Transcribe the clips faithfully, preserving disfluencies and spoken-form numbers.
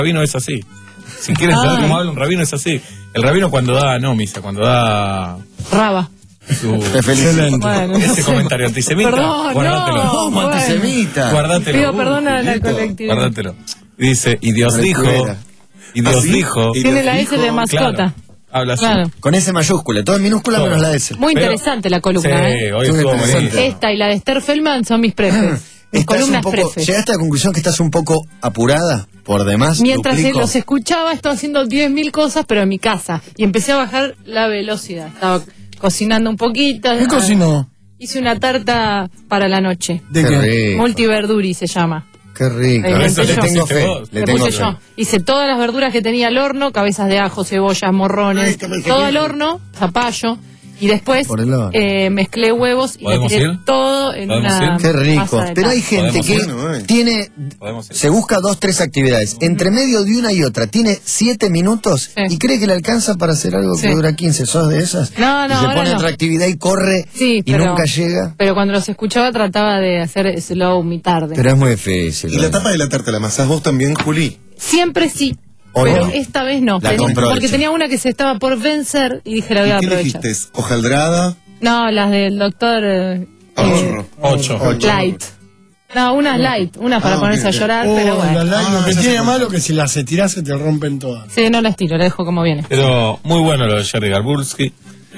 rabino es así. Si quieres saber cómo habla un rabino es así. El rabino cuando da, no misa, cuando da... Raba. Su... Excelente. Bueno, Ese no sé. comentario antisemita, Perdón, guárdatelo. no, ¿Cómo bueno. antisemita? Guárdatelo. Pido perdón a la Filito, colectividad. Guárdatelo. Y dice, y Dios Una dijo, escuela. y Dios ¿Ah, sí? dijo... Y Tiene Dios la S de dijo, mascota. Claro, habla así. Claro. Con S mayúscula, todo en minúscula Todo. menos la S. Muy Pero- interesante la Sí, columna, ¿eh? hoy Muy estuvo interesante. buenísimo. Esta y la de Esther Feldman son mis prefes. Mis Estás un columnas poco, prefes. ¿Llegaste a la conclusión que estás un poco apurada por demás? Mientras duplico? los escuchaba, estaba haciendo diez mil cosas, pero en mi casa. Y empecé a bajar la velocidad. Estaba cocinando un poquito. ¿Qué cocinó? Hice una tarta para la noche. ¿De Qué qué? rico. Multiverduri se llama. Qué rico. Eh, Eso le yo. tengo Hiciste fe. vos. Le Le tengo puse fe. yo. Hice todas las verduras que tenía al horno, cabezas de ajo, cebollas, morrones, Ay, qué rico. todo al horno, zapallo. Y después Por el horno. eh, mezclé huevos y le ¿Podemos tiré ir? todo en ¿Podemos una ir? Qué rico. masa de Pero hay pan. gente Podemos que ir, ¿no? Eh. tiene, Podemos ir. se busca dos, tres actividades. Entre medio de una y otra, tiene siete minutos Sí. y cree que le alcanza para hacer algo que Sí. dura quince. ¿Sos de esas? No, no, Y se ahora pone no. otra actividad y corre Sí, y pero- nunca llega. Pero cuando los escuchaba trataba de hacer slow mi tarde. Pero es muy difícil. ¿Y la ¿no? tapa de la tarta la amasás vos también, Juli? Siempre sí. Hoy pero no. esta vez no. La Tenía- compró porque hecha. tenía una que se estaba por vencer y dije la voy ¿Y a qué aprovechar. dijiste? ¿Hojaldrada? No, las del doctor eh, Ahorro. Ocho. Light. No, unas light, unas para Ah, ponerse ok, a ok. llorar, Oh, pero la bueno. like, Ah, lo que ya tiene sé malo cuál. que si las tirás se te rompen todas. Sí, no la estiro, la dejo como viene. Pero muy bueno lo de Jerry Garbulski.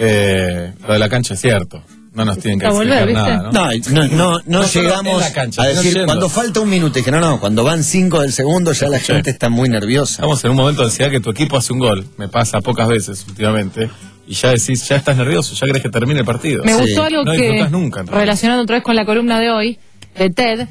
Eh, lo de la cancha es cierto. No nos tienen que A volver, explicar ¿viste? nada, ¿no? No, no, no, no No solo llegamos en la cancha, a sino decir yendo. cuando falta un minuto. Dije, no, no, cuando van cinco del segundo ya la gente está muy nerviosa. Estamos en un momento de ansiedad que tu equipo hace un gol. Me pasa pocas veces últimamente. Y ya decís, ya estás nervioso, ya querés que termine el partido. Me Sí. gustó algo No que, disfrutás nunca, en realidad. relacionando otra vez con la columna de hoy, de TED,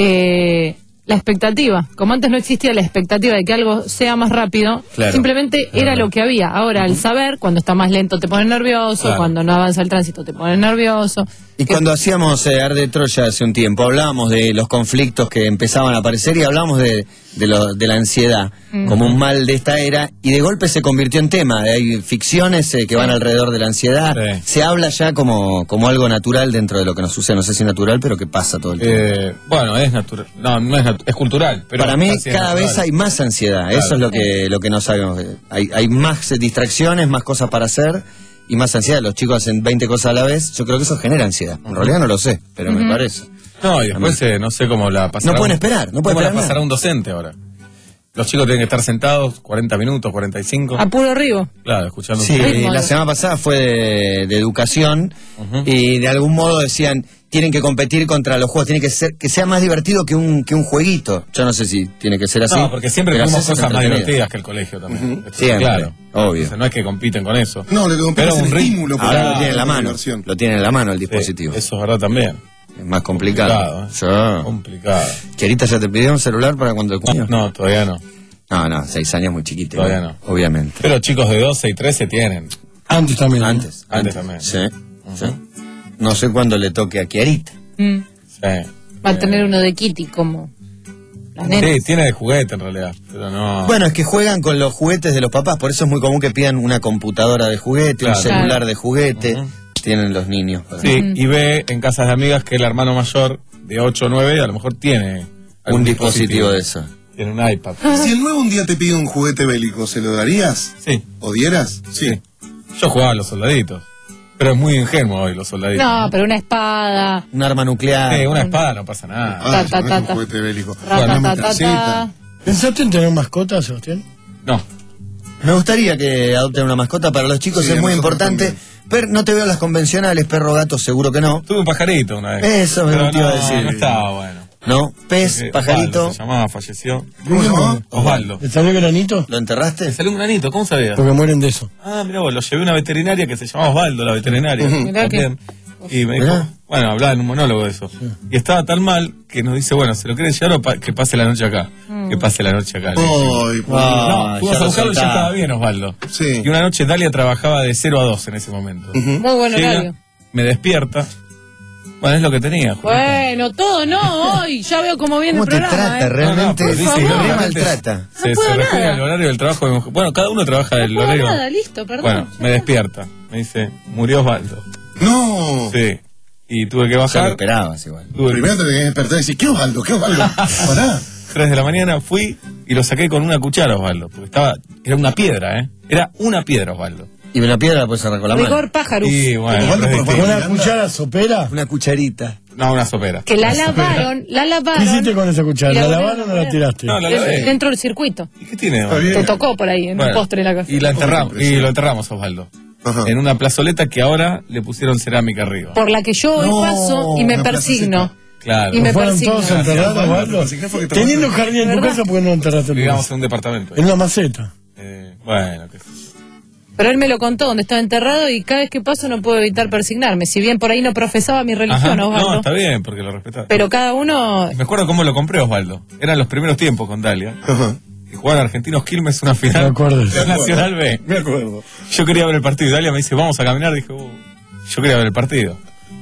eh, la expectativa. Como antes no existía la expectativa de que algo sea más rápido, Claro. simplemente era lo que había. Ahora, al saber, cuando está más lento te pones nervioso, Claro. cuando no avanza el tránsito te pones nervioso. Y Que- cuando hacíamos eh, Arde Troya hace un tiempo, hablábamos de los conflictos que empezaban a aparecer y hablábamos de, de, lo- de la ansiedad como un mal de esta era, y de golpe se convirtió en tema. Hay ficciones eh, que van alrededor de la ansiedad. Sí. Se habla ya como, como algo natural dentro de lo que nos sucede. No sé si natural, pero que pasa todo el tiempo. Eh, bueno, es natural. No, no es, natu- es cultural. Pero Para mí casi es cada natural. vez hay más ansiedad, Claro. eso es lo que, lo que no sabemos. Hay, hay más eh, distracciones, más cosas para hacer y más ansiedad. Los chicos hacen veinte cosas a la vez, yo creo que eso genera ansiedad. En realidad no lo sé, pero me parece. No, y después eh, no sé cómo la pasará. No pueden un- esperar, no pueden ¿Cómo la esperar pasará nada. un docente ahora? Los chicos tienen que estar sentados cuarenta minutos, cuarenta y cinco. A puro ribo. Claro, escuchando un Sí, Ritmo. la semana pasada fue de, de educación Ujú. y de algún modo decían, tienen que competir contra los juegos, tiene que ser que sea más divertido que un, que un jueguito. Yo no sé si tiene que ser así. No, porque siempre pero tenemos hacerse cosas más entretenido. divertidas que el colegio también. Esto es Siempre, claro. obvio. Entonces, no es que compiten con eso. No, lo que compete Pero es un el ritmo. estímulo. por Ahora la- lo tiene en la por mano, diversión. lo tiene en la mano el Sí, dispositivo. eso es verdad también. Es más complicado. Complicado, ¿eh? Sí. Complicado. Cherita, ¿ya te pidió un celular para cuando el cuño? No, todavía no. No, no, seis años muy chiquito. Todavía no. Obviamente. Pero chicos de doce y trece tienen. Antes también. ¿no? Antes. Antes también. Sí, sí. No sé cuándo le toque a Chiarita. Mm. Sí. Va a tener uno de Kitty como las nenas. Sí, tiene de juguete en realidad. Pero no. Bueno, es que juegan con los juguetes de los papás, por eso es muy común que pidan una computadora de juguete, Claro. un celular Claro. de juguete. Ujú. Tienen los niños. para- Sí, y ve en casas de amigas que el hermano mayor de ocho o nueve a lo mejor tiene algún Un dispositivo de eso. Tiene un iPad. Si el nuevo un día te pide un juguete bélico, ¿se lo darías? Sí, ¿O dieras? sí. Yo jugaba a los soldaditos. Pero es muy ingenuo hoy los soldaditos. No, pero una espada. Un arma nuclear. Sí, una espada no pasa nada. Ah, Ta, eso ta, no ta, es un ta. juguete bélico. Ra, Bueno, ta, una ta, ta, metralleta. ta. ¿Pensaste en tener mascota, Sebastián? No. Me gustaría que adopten una mascota para los chicos, Sí, es a muy nosotros importante. también. Pero no te veo las convencionales, perro, gato, seguro que no. Tuve un pajarito una vez. Eso me Pero te iba a no, decir. No estaba bueno. ¿No? Pez, Porque pajarito. Osvaldo se llamaba, falleció. ¿Cómo se llama? Osvaldo. ¿Le salió granito? ¿Lo enterraste? Le salió un granito, ¿cómo sabías? Porque mueren de eso. Ah, mira vos, lo llevé a una veterinaria que se llamaba Osvaldo, la veterinaria. Mirá que- También. Y me dijo, Mirá. bueno, hablaba en un monólogo de eso. Y estaba tan mal que nos dice, bueno, ¿se lo quieren llevar o pa- que pase la noche acá? Que pase la noche acá. Le dije. Ay, por- Ah, No, fuimos ya a lo buscarlo y ya soltaba. estaba bien Osvaldo. Sí. Y una noche Dalia trabajaba de cero a dos en ese momento. Muy buen Llega, horario. me despierta. Bueno, es lo que tenía. Julieta. Bueno, todo no, hoy ya veo cómo viene ¿Cómo el te programa. trata? ¿eh? Realmente No, no, dice por que favor. re maltrata. Se, No se puedo refiere nada. al horario del trabajo de mujer. Bueno, cada uno trabaja el No puedo horario. nada, listo, perdón. Bueno, ya me está. despierta. Me dice, murió Osvaldo. No. Sí. Y tuve que Ya lo bajar. esperabas igual. Tuve que- Primero te tenés que despertar y decir, ¿qué Osvaldo? ¿Qué Osvaldo? Pará. tres de la mañana, fui y lo saqué con una cuchara, Osvaldo. Porque estaba, era una piedra, ¿eh? Era una piedra, Osvaldo. Y una piedra la puedes agarrar con la mano. Rigor pájaro. Y bueno, Osvaldo, pero es por favor, distinto. ¿Una cuchara sopera? Una cucharita. No, una sopera. Que la lavaron, la ¿Qué lavaron. hiciste con esa cuchara? y ¿La volvieron lavaron a o la poner. tiraste? No, la Es- lavé. Dentro del circuito. ¿Y qué tiene? Está bien. Te tocó por ahí, en Bueno, un postre en la casa. Y la enterramos, y lo enterramos, Osvaldo. Ajá. En una plazoleta que ahora le pusieron cerámica arriba. Por la que yo hoy No, paso y me una persigno. Claro. Y me ¿Fueron persigno. todos enterrados, Osvaldo? Así que fue que te Teniendo mandaste. jardín en tu ¿Verdad? casa, ¿por qué no enterraste en tu Vivíamos casa? en un departamento. En una maceta. Eh, bueno, qué sé yo. Pero él me lo contó, donde estaba enterrado, y cada vez que paso no puedo evitar persignarme. Si bien por ahí no profesaba mi Ajá. religión, Osvaldo. No, está bien, porque lo respetaba. Pero cada uno... Me acuerdo cómo lo compré, Osvaldo. Eran los primeros tiempos con Dalia. Ajá. Y jugaban Argentinos Quilmes una final Me acuerdo. de Nacional B. Me acuerdo. Yo quería ver el partido. Dalia me dice, vamos a caminar. Dije, uh, yo quería ver el partido.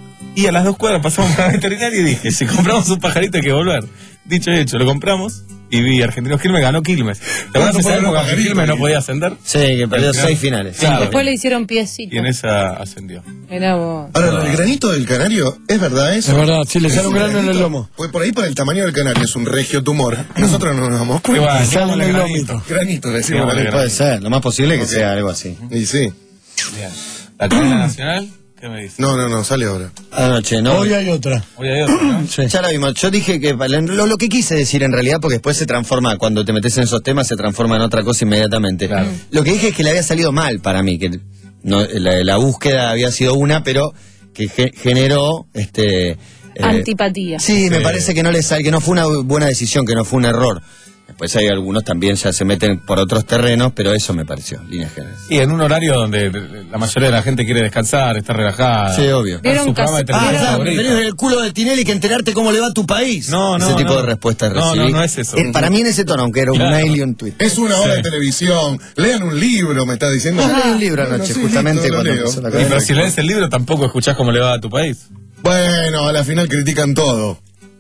Y a las dos cuadras pasamos por la veterinaria y dije, si compramos un pajarito hay que volver. Dicho y hecho, lo compramos y vi Argentinos Quilmes, ganó Quilmes. ¿Te acuerdas de esa Bueno, época que pajarito, Quilmes no y- podía ascender? Sí, que perdió Al final- seis finales. Claro. Después le hicieron piecito. Y en esa ascendió. Mirá vos. Ahora, el granito del canario, ¿es verdad eso? Es verdad, sí, le sale un ¿Es grano en el granito? lomo. Pues por ahí, por el tamaño del canario, es un regio tumor. Nosotros no nos damos Y cuenta. bueno, Sale en llamémosle el granito. lomito. Granito, le decimos. Digamos, granito. Puede ser, lo más posible que sea algo así. Y sí. Bien. ¿La cadena nacional? ¿Qué me dice? No, no, no, sale ahora. Anoche, ¿no? Hoy hay otra. Hoy hay otro, ¿no? Sí. Ya la vimos. Yo dije que lo, lo que quise decir en realidad, porque después se transforma, cuando te metes en esos temas, se transforma en otra cosa inmediatamente. Claro. Lo que dije es que le había salido mal para mí, que no, la, la búsqueda había sido una, pero que ge- generó este eh, Antipatía. Sí, me Sí. parece que no le sal, que no fue una buena decisión, que no fue un error. Después hay algunos también ya se meten por otros terrenos, pero eso me pareció, líneas generales. Y en un horario donde la mayoría de la gente quiere descansar, está relajada. Sí, obvio. Ver Vieron su programa de casi- Ah, televisión ya, favorito. preferís el culo de Tinelli que enterarte cómo le va a tu país. No, no, Ese tipo no. de respuestas No, recibí. no, no es eso. Eh, para mí en ese tono, aunque era un Claro. alien tweet. Es una hora Sí. de televisión. Lean un libro, me está diciendo. Ah, leí un libro Bueno, anoche, sí, justamente listo, lo cuando leo. empezó la Y cadena. pero si lees el libro tampoco escuchás cómo le va a tu país. Bueno, a la final critican todo.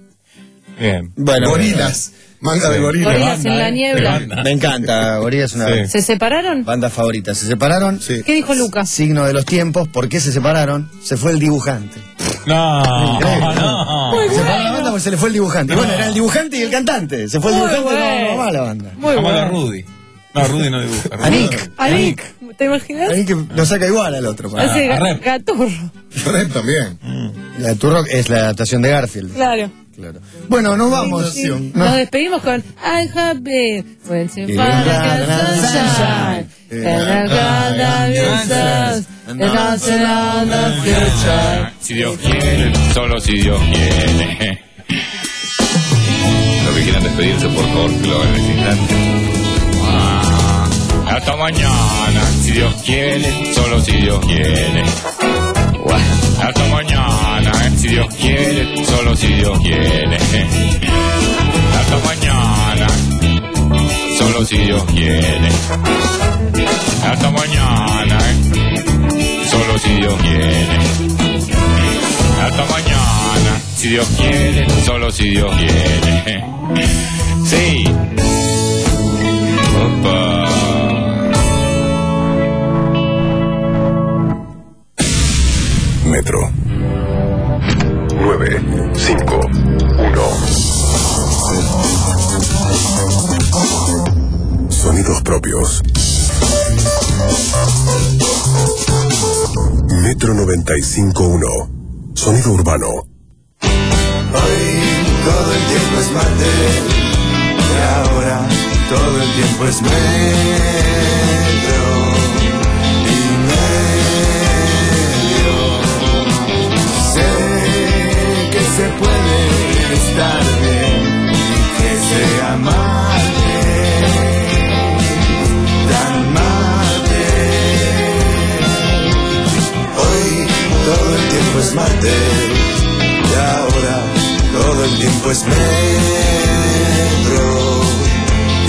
Bien. Bueno, Gorilas. Manga de Sí. gorilas. Gorilas banda, en la eh, niebla. de banda. me encanta, Gorilla es una Sí. ¿Se separaron? banda favorita. Se separaron. Sí. ¿Qué dijo Lucas? Signo de los tiempos. ¿Por qué se separaron? Se fue el dibujante. No, Increíble. no. Se separó la banda porque se le fue el dibujante. Y bueno, era el dibujante y el cantante. Se fue el Muy dibujante, bueno. no, no va la banda. Muy Llamalo a bueno. Rudy. No, Rudy no dibuja. Rudy. Anik. Anik, ¿te imaginas? Ahí que lo saca igual al otro. para- Hace a ga- rep. gaturro. Rep también. La de Turrock es la adaptación de Garfield. Claro. Claro. Bueno, nos vamos. Sí. No. Nos despedimos con I have been when you Y find la- the sunshine and I got the answers and I said on the future. Si Dios quiere, solo si Dios quiere. Los que quieran despedirse, por favor, que lo hagan en este instante. Ah, hasta mañana, si Dios quiere, solo si Dios quiere. Bueno, hasta mañana, eh, si Dios quiere, solo si Dios quiere. Hasta mañana, solo si Dios quiere. Hasta mañana, eh, solo si Dios quiere. Hasta mañana, si Dios quiere, solo si Dios quiere. Sí. Opa. Metro nueve cinco uno. Sonidos propios. Metro noventa y cinco uno. Sonido urbano. Hoy todo el tiempo es martes y ahora todo el tiempo es metro y medio. Sé que se puede estar bien y que sea martes, tan martes. Hoy todo el tiempo es martes y ahora todo el tiempo es metro y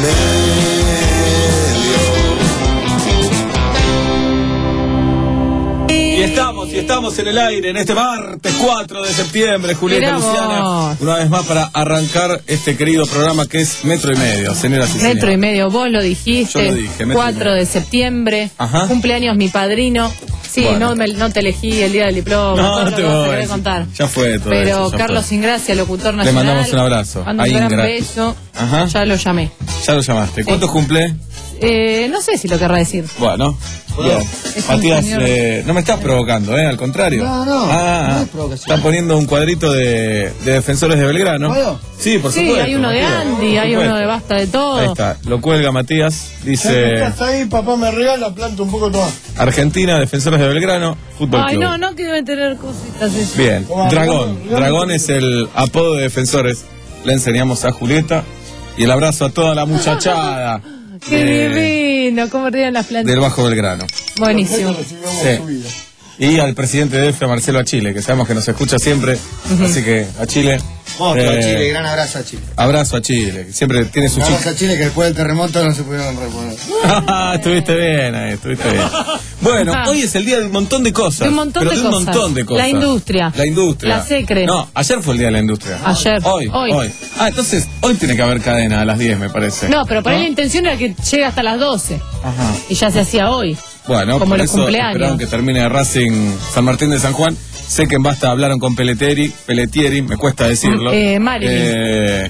medio. Y estamos, y estamos en el aire en este martes cuatro de septiembre, Julieta Mirá Luciana, vos. una vez más para arrancar este querido programa que es Metro y Medio, señoras y señores. Metro y medio, vos lo dijiste. Yo lo dije, metro y cuatro medio. de septiembre. Ajá. Cumpleaños mi padrino. Sí, Bueno. no, me- no te elegí el día del diploma. No, todo no lo te que vas a voy. querer contar. Ya fue todo Pero eso, ya Carlos fue. Ingracia, locutor Le nacional. mandamos un abrazo. Mando A un gran Ingra. beso. Ajá. Ya lo llamé. Ya lo llamaste. ¿Cuántos cumple? Eh, no sé si lo querrá decir. Bueno, bien. Es un Matías, señor- eh, no me estás provocando, ¿eh? Al contrario. No, no, Ah, no es provocación. están poniendo un cuadrito de, de defensores de Belgrano. ¿Puedo? Sí, por Sí, supuesto. hay uno de Matías, Andy, por hay supuesto. uno de Basta de Todo. Ahí está, lo cuelga Matías, Ya que dice estás ahí, papá me regala, planto un poco todo. Argentina, defensores de Belgrano, fútbol Ay, club. no, no que deben tener cositas eso. Bien, Toma, Dragón. Dragón. Dragón es el apodo de defensores. Le enseñamos a Julieta y el abrazo a toda la muchachada Qué de- divino, cómo ríen las plantas. del Bajo Belgrano. Buenísimo. Recibimos Sí. su vida. Y al presidente de E F, a Marcelo Achille, que sabemos que nos escucha siempre. Así que a Chile. Monstruo, eh, Chile, gran abrazo a Chile. Abrazo a Chile, que siempre tiene su Un chico. abrazo a Chile que después del terremoto no se pudieron reponer. Estuviste bien ahí, estuviste bien. Bueno, Ajá. hoy es el día de un montón de cosas. De un montón pero de de un cosas. montón de cosas. La industria. La industria. La secre. No, ayer fue el día de la industria. Ayer. Hoy, Hoy. hoy. Ah, entonces hoy tiene que haber cadena a las diez, me parece. No, pero por ahí la intención era que llegue hasta las doce. Ajá. Y ya se hacía hoy. Bueno, Como por los eso cumpleaños. esperaron que termine Racing San Martín de San Juan. Sé que en Basta hablaron con Pelletieri, Pelletieri, me cuesta decirlo. Eh, Marilyn. Eh,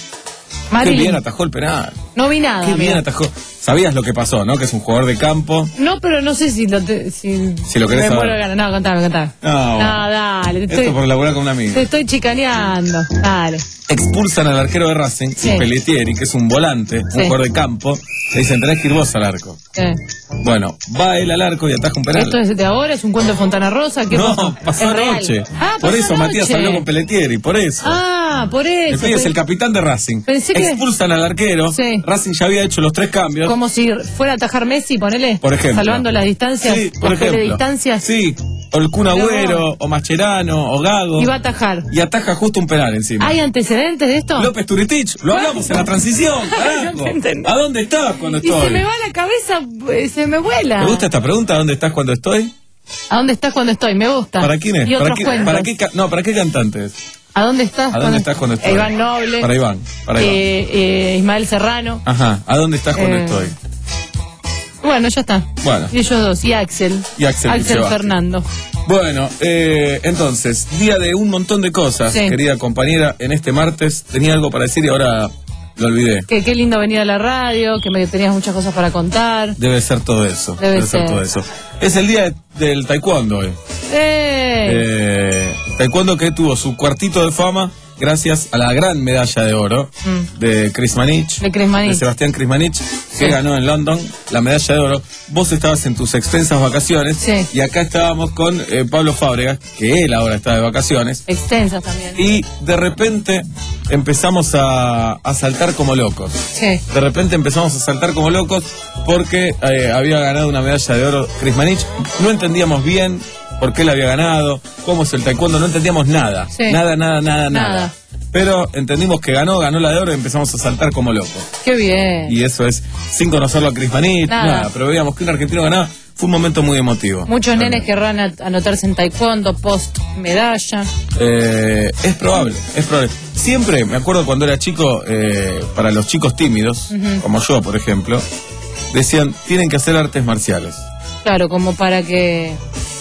qué Marilyn, bien atajó el penal. no vi nada. Qué bien mira. atajó. Sabías lo que pasó, ¿no? Que es un jugador de campo. No, pero no sé si lo, te- si, Si lo querés me saber. muero de ganas. No, contame, contame. No, No, dale, te Esto estoy, por laburar con un amigo. te estoy chicaneando. Dale. Expulsan al arquero de Racing, Sí. y Pelletieri, que es un volante, un Sí. jugador de campo. Le dicen, tenés que ir vos al arco. Eh, Bueno, va él al arco y ataja un penal. ¿Esto es de ahora? ¿Es un cuento de Fontana Rosa? ¿Qué No, pasó? pasó Es real. anoche. Ah, por pasó eso Matías anoche. habló con Pelletieri, por eso. Ah, por el eso. pibe es pe- el capitán de Racing. Pensé que- Expulsan al arquero. Sí. Racing ya había hecho los tres cambios. Como si fuera a atajar Messi, ponele. Por ejemplo. Salvando las distancias. Sí, por las ejemplo. distancias. Sí, o el Kun No. Agüero, o Mascherano, o Gago. Y va a atajar. Y ataja justo un penal encima. ¿Hay antecedentes de esto? López Turitich, lo hablamos en la transición, carajo. No te entendí. ¿A dónde estás cuando Y estoy? se me va la cabeza, eh, se me vuela. ¿Te gusta esta pregunta? ¿A dónde estás cuando estoy? ¿A dónde estás cuando estoy? Me gusta. ¿Para quién es? Y ¿Para otros qué, cuentos. para qué ca- no, ¿para qué cantantes? ¿A dónde estás? ¿A dónde cuando- estás cuando estoy? Iván Noble. Para Iván, para Iván. eh, eh, Ismael Serrano. Ajá, ¿a dónde estás cuando Eh, estoy? Bueno, ya está. Bueno. Y ellos dos. Y Axel. Y Axel Pichevasti. Fernando. Bueno, eh, entonces, día de un montón de cosas, Sí. querida compañera, en este martes tenía algo para decir y ahora lo olvidé. Que qué lindo venir a la radio, que me tenías muchas cosas para contar. Debe ser todo eso. Debe ser. ser. todo eso. Es el día de- del taekwondo hoy. ¡Eh! Eh, taekwondo que tuvo su cuartito de fama gracias a la gran medalla de oro Mm. de Chris Manich, De Chris Manich. de Sebastián Chris Manich, que Sí. ganó en London la medalla de oro. Vos estabas en tus extensas vacaciones Sí. y acá estábamos con eh, Pablo Fábregas, que él ahora está de vacaciones, Extensas también. y de repente empezamos a, a saltar como locos. Sí. De repente empezamos a saltar como locos porque eh, había ganado una medalla de oro Chris Manich. No entendíamos bien por qué la había ganado, cómo es el taekwondo, no entendíamos nada. Sí. Nada, nada, nada, nada, Nada. Pero entendimos que ganó, ganó la de oro y empezamos a saltar como locos. Qué bien. Y eso es, sin conocerlo a Chris Manich, Nada. nada. Pero veíamos que un argentino ganaba, fue un momento muy emotivo. Muchos nenes Realmente. querrán a- anotarse en taekwondo, post medalla. Eh, es probable, es probable. Siempre, me acuerdo cuando era chico, eh, para los chicos tímidos, como yo, por ejemplo, decían, tienen que hacer artes marciales. Claro, como para que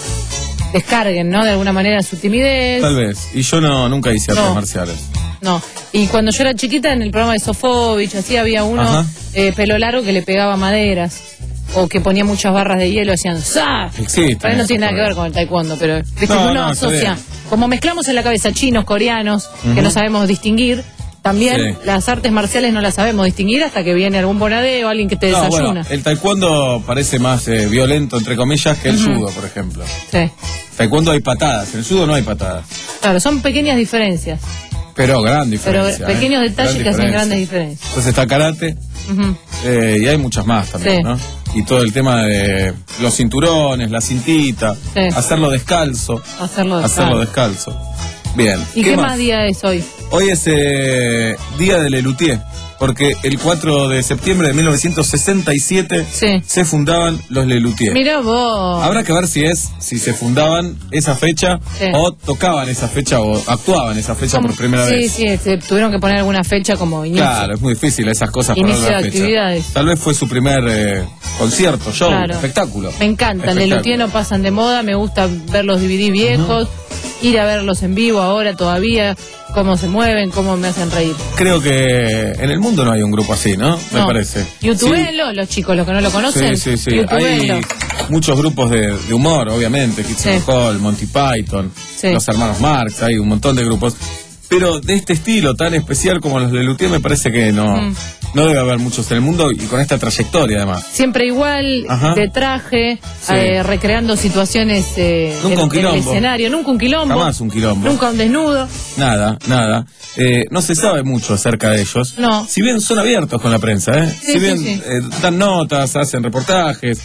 descarguen, ¿no? De alguna manera su timidez. Tal vez. Y yo no nunca hice artes No. marciales. No. Y cuando yo era chiquita, en el programa de Sofovich, así había uno, Ajá. eh, pelo largo, que le pegaba maderas. O que ponía muchas barras de hielo, hacían ¡za! Existen Por ahí no esos tiene nada que ver programas. con el taekwondo, pero viste No, que uno no, está asocia. bien. Como mezclamos en la cabeza chinos, coreanos, que Ujú. no sabemos distinguir, también Sí. las artes marciales no las sabemos distinguir hasta que viene algún bonadeo, alguien que te No, desayuna. bueno, el taekwondo parece más eh, violento, entre comillas, que el judo, por ejemplo. Sí. Taekwondo hay patadas, en el judo no hay patadas. Claro, son pequeñas diferencias, Pero gran pero diferencia. pequeños ¿eh? detalles Gran que hacen diferencia. grandes diferencias. Entonces está karate Ujú. eh, y hay muchas más también, Sí. ¿no? Y todo el tema de los cinturones, la cintita, Sí. hacerlo descalzo. Hacerlo de Hacerlo descalzo. Bien. ¿Y qué, más día es hoy? Hoy es eh, día del Lelutier. porque el cuatro de septiembre de mil novecientos sesenta y siete Sí. se fundaban los Lelutier. Mirá vos. Habrá que ver si es, si se fundaban esa fecha Sí. o tocaban esa fecha o actuaban esa fecha Como- por primera sí, vez. Sí, sí, tuvieron que poner alguna fecha como inicio. Claro, es muy difícil esas cosas Inicio poner la de fecha. actividades. Tal vez fue su primer eh, concierto, show, Claro. espectáculo. Me encantan, Espectáculo. Lelutier no pasan de moda, me gusta ver los D V D viejos, ir a verlos en vivo ahora todavía, cómo se mueven, cómo me hacen reír. Creo que en el mundo no hay un grupo así, ¿no? Me No. parece. YouTubelo, los chicos, los que no lo conocen, Sí, sí, sí. YouTubelo. Hay muchos grupos de, de humor, obviamente. Kids Sí. in the Hall, Monty Python, Sí. los hermanos Marx, hay un montón de grupos. Pero de este estilo tan especial como los Lelutier me parece que no, Mm. no debe haber muchos en el mundo y con esta trayectoria además. Siempre igual, Ajá. de traje, Sí. eh, recreando situaciones eh, Nunca en, un en el quilombo. escenario, nunca un quilombo, Jamás un quilombo. nunca un desnudo. Nada, nada. Eh, no se sabe mucho acerca de ellos. No. Si bien son abiertos con la prensa, ¿eh? Sí, si bien sí, sí. eh, dan notas, hacen reportajes.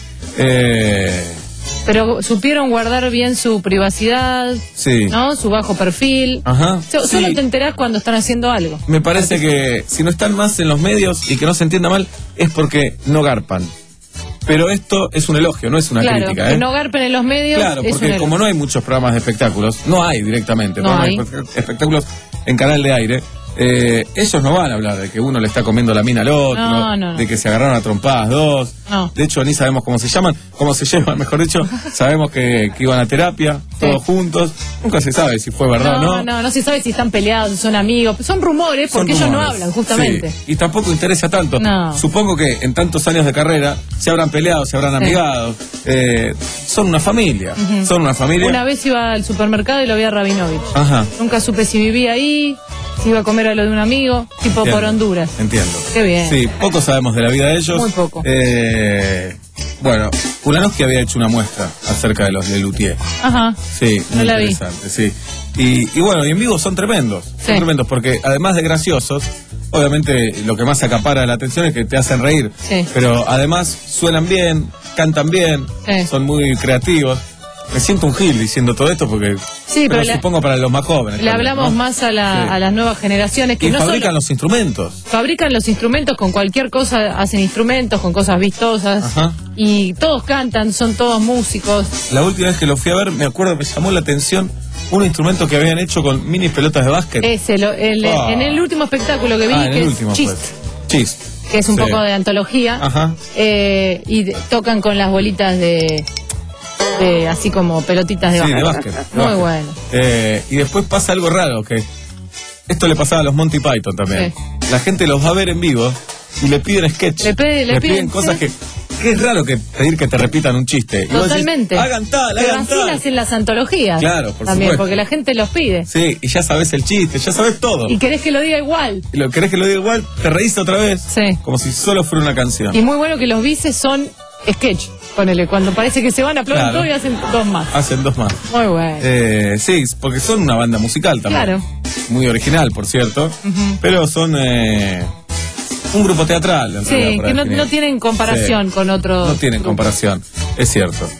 Eh, Pero supieron guardar bien su privacidad, sí. ¿no? Su bajo perfil. Ajá. So- sí. Solo te enterás cuando están haciendo algo. Me parece que si no están más en los medios y que no se entienda mal, es porque no garpan. Pero esto es un elogio, no es una Claro, crítica, que ¿eh? no garpen en los medios. Claro, es porque un como no hay muchos programas de espectáculos, no hay directamente, No programas hay. de espe- espectáculos en canal de aire, eh, ellos no van a hablar de que uno le está comiendo la mina al otro, No, no, no. de que se agarraron a trompadas dos. No. De hecho, ni sabemos cómo se llaman, cómo se llevan, mejor dicho. Sabemos que, que iban a terapia, todos juntos. Nunca se sabe si fue verdad No, o no. no, no se sabe si están peleados, si son amigos. Son rumores porque Son ellos no rumores. hablan, justamente. Sí, y tampoco interesa tanto. No. Supongo que en tantos años de carrera se habrán peleado, se habrán Sí. amigado. Eh, son una familia. Son una familia. Una vez iba al supermercado y lo vi a Rabinovich. Ajá. Nunca supe si vivía ahí, si iba a comer a lo de un amigo, tipo Entiendo. por Honduras. Entiendo. Qué bien. Sí, poco sabemos de la vida de ellos. Muy poco. Eh, bueno, Ulanowski había hecho una muestra acerca de los Lelutier. Ajá. Sí, muy No la vi. interesante, sí. Y, y bueno, y en vivo son tremendos. Son Sí. tremendos porque además de graciosos, obviamente lo que más acapara la atención es que te hacen reír. Sí. Pero además suenan bien, cantan bien, Sí. son muy creativos. Me siento un gil diciendo todo esto porque Sí, pero le- supongo para los más jóvenes. Le también, hablamos ¿no? más a, la- Sí. a las nuevas generaciones que Y no fabrican solo los instrumentos. fabrican los instrumentos con cualquier cosa, hacen instrumentos con cosas vistosas. Ajá. Y todos cantan, son todos músicos. La última vez que lo fui a ver, me acuerdo, me llamó la atención un instrumento que habían hecho con mini pelotas de básquet. Ese, lo- el- Ah. en el último espectáculo que vi, ah, en que el es último Chist, pues. Chist. que es un Sí. poco de antología, Ajá. eh, y de- tocan con las bolitas de, de así como pelotitas de Sí, básquet. de básquet. de Muy básquet. bueno. Eh, y después pasa algo raro, que esto le pasaba a los Monty Python también. La gente los va a ver en vivo y le piden sketch. Le pide- le Les piden, piden cosas sí. que, que es raro que pedir que te repitan un chiste. Y vos decís, Totalmente. hagan tal, Pero hagan así tal. nacen las antologías. Claro, por También, supuesto. porque la gente los pide. Sí, y ya sabes el chiste, ya sabes todo. Y querés que lo diga igual. Y lo querés que lo diga igual, te reís otra vez. Sí. Como si solo fuera una canción. Y muy bueno que los bices son sketch. Ponele, cuando parece que se van a aplaudir Claro. todo y hacen dos más. Hacen dos más. Muy bueno. Eh, sí, porque son una banda musical también. Claro. Muy original, por cierto. Pero son eh, un grupo teatral. en realidad, Sí, para que no, definir. no tienen comparación Sí. con otros. No tienen grupos. comparación, es cierto.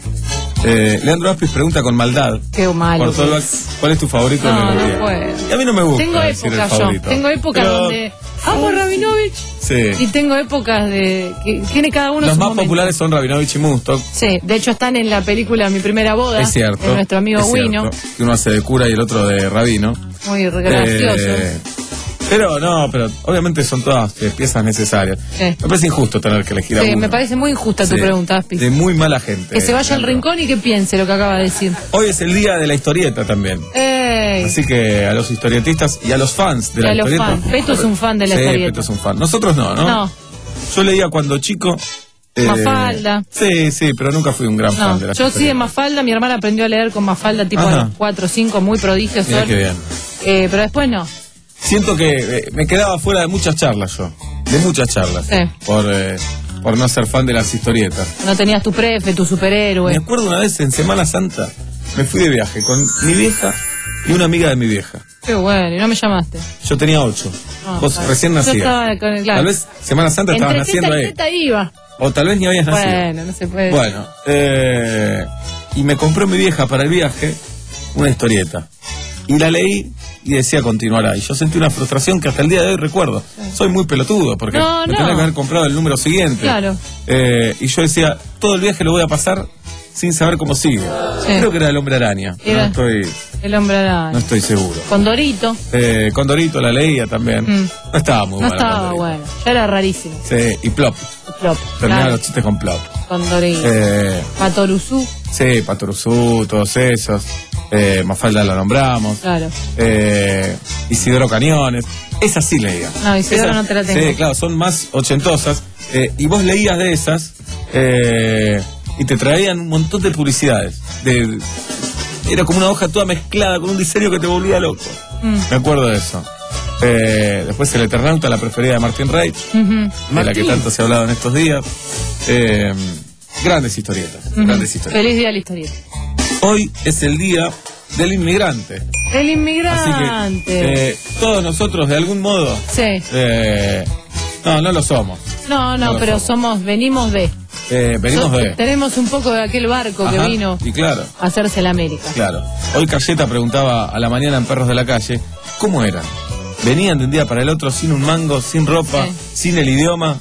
Eh, Leandro Aspis pregunta con maldad. Qué malo por todo que el es. back, ¿cuál es tu favorito? No, de no Melodía? puedo. Y a mí no me gusta Tengo decir el épocas yo. favorito. Tengo épocas Pero, donde amo a Rabinovich Sí. y tengo épocas de. que tiene cada uno Los su más momento. populares son Rabinovich y Mustok. Sí, de hecho están en la película Mi Primera Boda. Es cierto. De nuestro amigo es Wino. cierto, que uno hace de cura y el otro de rabino. Muy gracioso. Eh, pero no, pero obviamente son todas eh, piezas necesarias. Sí. Me parece injusto tener que elegir a Sí, uno. me parece muy injusta tu Sí, pregunta, Aspi. De muy mala gente. Que se vaya al Leandro. rincón y que piense lo que acaba de decir. Hoy es el día de la historieta también. ¡Ey! Así que a los historietistas y a los fans de Y la a los historieta. fans. Peto es un fan de la sí, historieta. Peto es un fan. Nosotros no, ¿no? No, Yo leía cuando chico. eh, Mafalda. Sí, sí, pero nunca fui un gran fan no. de la Yo sí de Mafalda, mi hermana aprendió a leer con Mafalda tipo Ajá. a los cuatro o cinco, muy prodigios Mirá son. qué bien. Eh, pero después no. Siento que eh, me quedaba fuera de muchas charlas yo. De muchas charlas. Sí. Por, eh, por no ser fan de las historietas. No tenías tu prefe, tu Me superhéroe. acuerdo una vez en Semana Santa, me fui de viaje con mi vieja y una amiga de mi vieja. Qué bueno, y no me llamaste. Yo tenía ocho. Ah, Vos está recién bien. Yo nacías. estaba con- claro. Tal vez Semana Santa estabas Entre teta naciendo y ahí. teta iba. O tal vez ni habías nacido. Bueno, no se puede. Bueno, eh, y me compró mi vieja para el viaje una historieta. Y la leí y decía continuará. Y yo sentí una frustración que hasta el día de hoy recuerdo. Soy muy pelotudo porque No, me no. tenía que haber comprado el número siguiente. Claro. Eh, y yo decía, todo el viaje lo voy a pasar sin saber cómo sigue. Sí. Creo que era el Hombre Araña. Era. No estoy, El hombre araña. no estoy seguro. Condorito. Eh, Condorito la leía también. Mm. No estaba muy No buena estaba Condorito. bueno. Ya era rarísimo. Sí, y Plop. Plop. Terminaba Claro. los chistes con Plop. Condorito. Eh, Patoruzú. sí, Patoruzú, todos esos. Eh, Mafalda la nombramos. Claro. Eh, Isidoro Cañones. Esas sí leía. No, Isidoro Esas- no te la tengo. Sí, claro, son más ochentosas. Eh, y vos leías de esas eh, y te traían un montón de publicidades. De, era como una hoja toda mezclada con un diseño que te volvía loco. Mm. Me acuerdo de eso. Eh, después El Eternauta, la preferida de Martín Reich, Ujú. de la que tanto se ha hablado en estos días. Eh, grandes historietas, Ujú. grandes historietas. Feliz día de la historieta. Hoy es el día del inmigrante. El Así inmigrante. que eh, todos nosotros de algún modo, Sí. eh, no, no lo somos. No, no, no lo pero somos. somos, venimos de. Eh, venimos So- de... Tenemos un poco de aquel barco Ajá, que vino y claro, a hacerse la América. claro. Hoy Cayeta preguntaba a la mañana en Perros de la Calle, ¿cómo eran? Venían de un día para el otro sin un mango, sin ropa, Sí. sin el idioma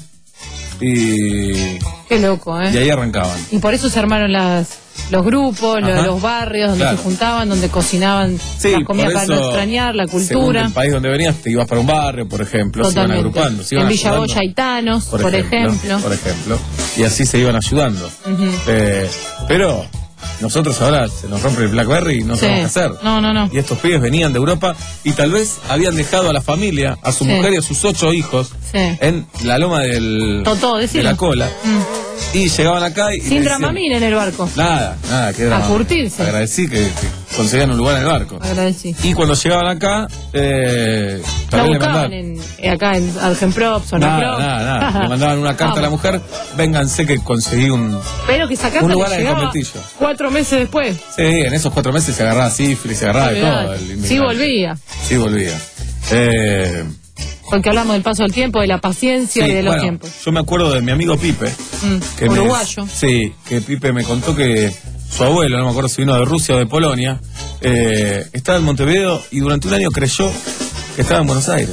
y, Qué loco, ¿eh? y ahí arrancaban. Y por eso se armaron las, los grupos, los, Ajá. los barrios donde Claro. se juntaban, donde cocinaban Sí, las comidas por para no eso, extrañar, la Según cultura. el país donde venías, te ibas para un barrio, por ejemplo, se iban Totalmente. agrupando. Se iban En Villa ayudando. Boya hay tanos, por, por ejemplo. ejemplo, por ejemplo, y así se iban ayudando. Ujú. Eh, pero nosotros ahora se nos rompe el BlackBerry y no Sí. sabemos qué hacer. No, no, no. Y estos pibes venían de Europa y tal vez habían dejado a la familia, a su Sí. mujer y a sus ocho hijos Sí. en la loma del, Totó, de decilo. la cola. Mm. Y llegaban acá y... Sin le decían, Dramamine en el barco. Nada, nada, que A curtirse. Agradecí que, que conseguían un lugar en el barco. Agradecí. Y cuando llegaban acá, eh, La también le buscaban mandaban... en, eh, acá en Argenprops, Nada, Sonoprop. nada, nada. Le mandaban una carta a la Vamos. mujer, vénganse que conseguí un... Pero que esa Un carta lugar le en el llegaba conventillo. cuatro meses después. Sí, en esos cuatro meses se agarraba sífilis, se agarraba de todo. Olvidate. el inmigrante. Sí volvía. Sí volvía. Eh, Porque hablamos del paso del tiempo, de la paciencia sí, y de los bueno, tiempos. yo me acuerdo de mi amigo Pipe. Mm, que me- uruguayo. sí, que Pipe me contó que su abuelo, no me acuerdo si vino de Rusia o de Polonia, eh, estaba en Montevideo y durante un año creyó que estaba en Buenos Aires.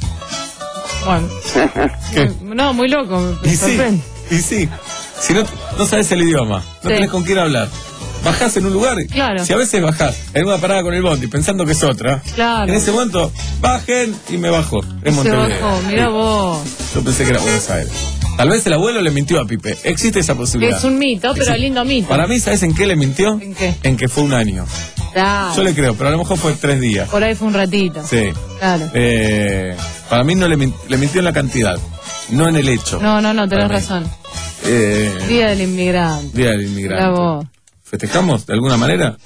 Bueno. ¿Qué? No, muy loco, me Y sí, sorprende. y sí. Si no, no sabes el idioma, no Sí. tenés con quién hablar. Bajás en un lugar, Claro. si a veces bajás en una parada con el bondi pensando que es otra, Claro. en ese momento bajen y me bajó en Se Montevideo. bajó, mirá vos. Yo pensé que era Buenos Aires. Tal vez el abuelo le mintió a Pipe. Existe esa posibilidad. Es un mito, pero Existe. lindo mito. Para mí, ¿sabes en qué le mintió? ¿En qué? En que fue un año. Claro. Yo le creo, pero a lo mejor fue tres días. Por ahí fue un ratito. Sí. Claro. Eh, para mí no le, min- le mintió en la cantidad, no en el hecho. No, no, no, tenés Para mí. razón. Eh, Día del inmigrante. Día del inmigrante. Mirá vos. ¿Festejamos de alguna manera?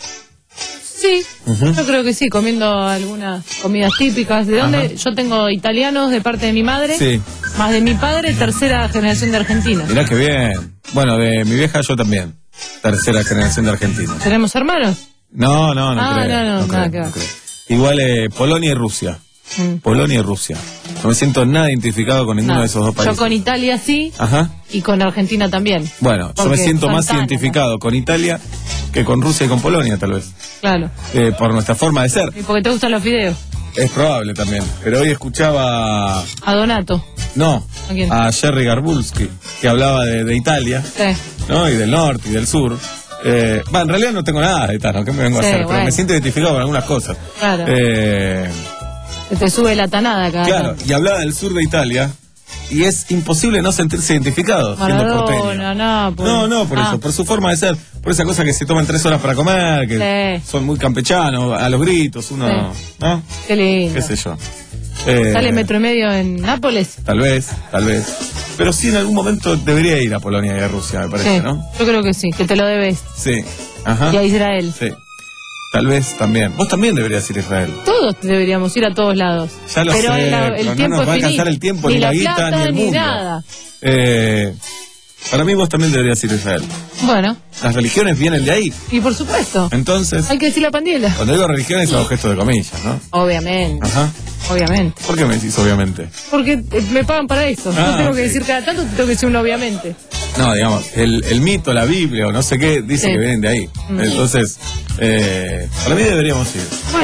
Sí, Ujú. yo creo que sí, comiendo algunas comidas típicas. ¿De dónde? Ajá. Yo tengo italianos de parte de mi madre, Sí. más de mi padre, tercera generación de Argentina. Mirá que bien. Bueno, de mi vieja yo también. Tercera generación de Argentina. ¿Tenemos hermanos? No, no, no Ah, creo. no, no, nada creo, que ver. no creo. Igual eh, Polonia y Rusia. Mm. Polonia y Rusia. No me siento nada identificado con ninguno No. de esos dos países. Yo con Italia sí Ajá. y con Argentina también. Bueno, yo me Porque siento más Santana, identificado con Italia que con Rusia y con Polonia, tal vez. Claro. Eh, por nuestra forma de ser. Y porque te gustan los videos. Es probable también. Pero hoy escuchaba... A Donato. No, ¿A quién? a Jerry Garbulski, que hablaba de, de Italia, Sí. ¿no? Y del norte y del sur. Eh, va, en realidad no tengo nada de Tano, ¿qué me vengo Sí, a hacer? Pero bueno. me siento identificado con algunas cosas. Claro. Eh, Se te sube la tanada acá. claro, y hablaba del sur de Italia, y es imposible no sentirse identificado siendo porteño. Maradona, no, por... No, no, por Ah, eso, por su forma de ser, por esa cosa que se toman tres horas para comer, que Sí. son muy campechanos, a los gritos, uno, Sí. ¿no? Qué lindo. ¿Qué sé yo? Eh, ¿Sale metro y medio en Nápoles? Tal vez, tal vez. Pero sí en algún momento debería ir a Polonia y a Rusia, me parece, Sí, ¿no? yo creo que sí, que te lo debes. Sí. Ajá. Y a Israel. Sí. Tal vez también. Vos también deberías ir a Israel. Todos deberíamos ir a todos lados. Ya lo pero sé, el, el pero no tiempo nos va a es alcanzar finito. el tiempo, ni ni la la guita, plata, ni el mundo. nada. Eh, para mí vos también deberías ir a Israel. Bueno, Las religiones vienen de ahí. y por supuesto, Entonces, hay que decir la pandiela. cuando digo religiones hago gesto de comillas, ¿no? Obviamente, Ajá. obviamente. ¿Por qué me decís obviamente? Porque eh, me pagan para eso. Ah, Yo tengo que ok. decir cada tanto, te tengo que decir un obviamente. No, digamos, el, el mito, la Biblia o no sé qué, dice Sí. que vienen de ahí. Mm. Entonces, eh, para mí deberíamos ir. Bueno,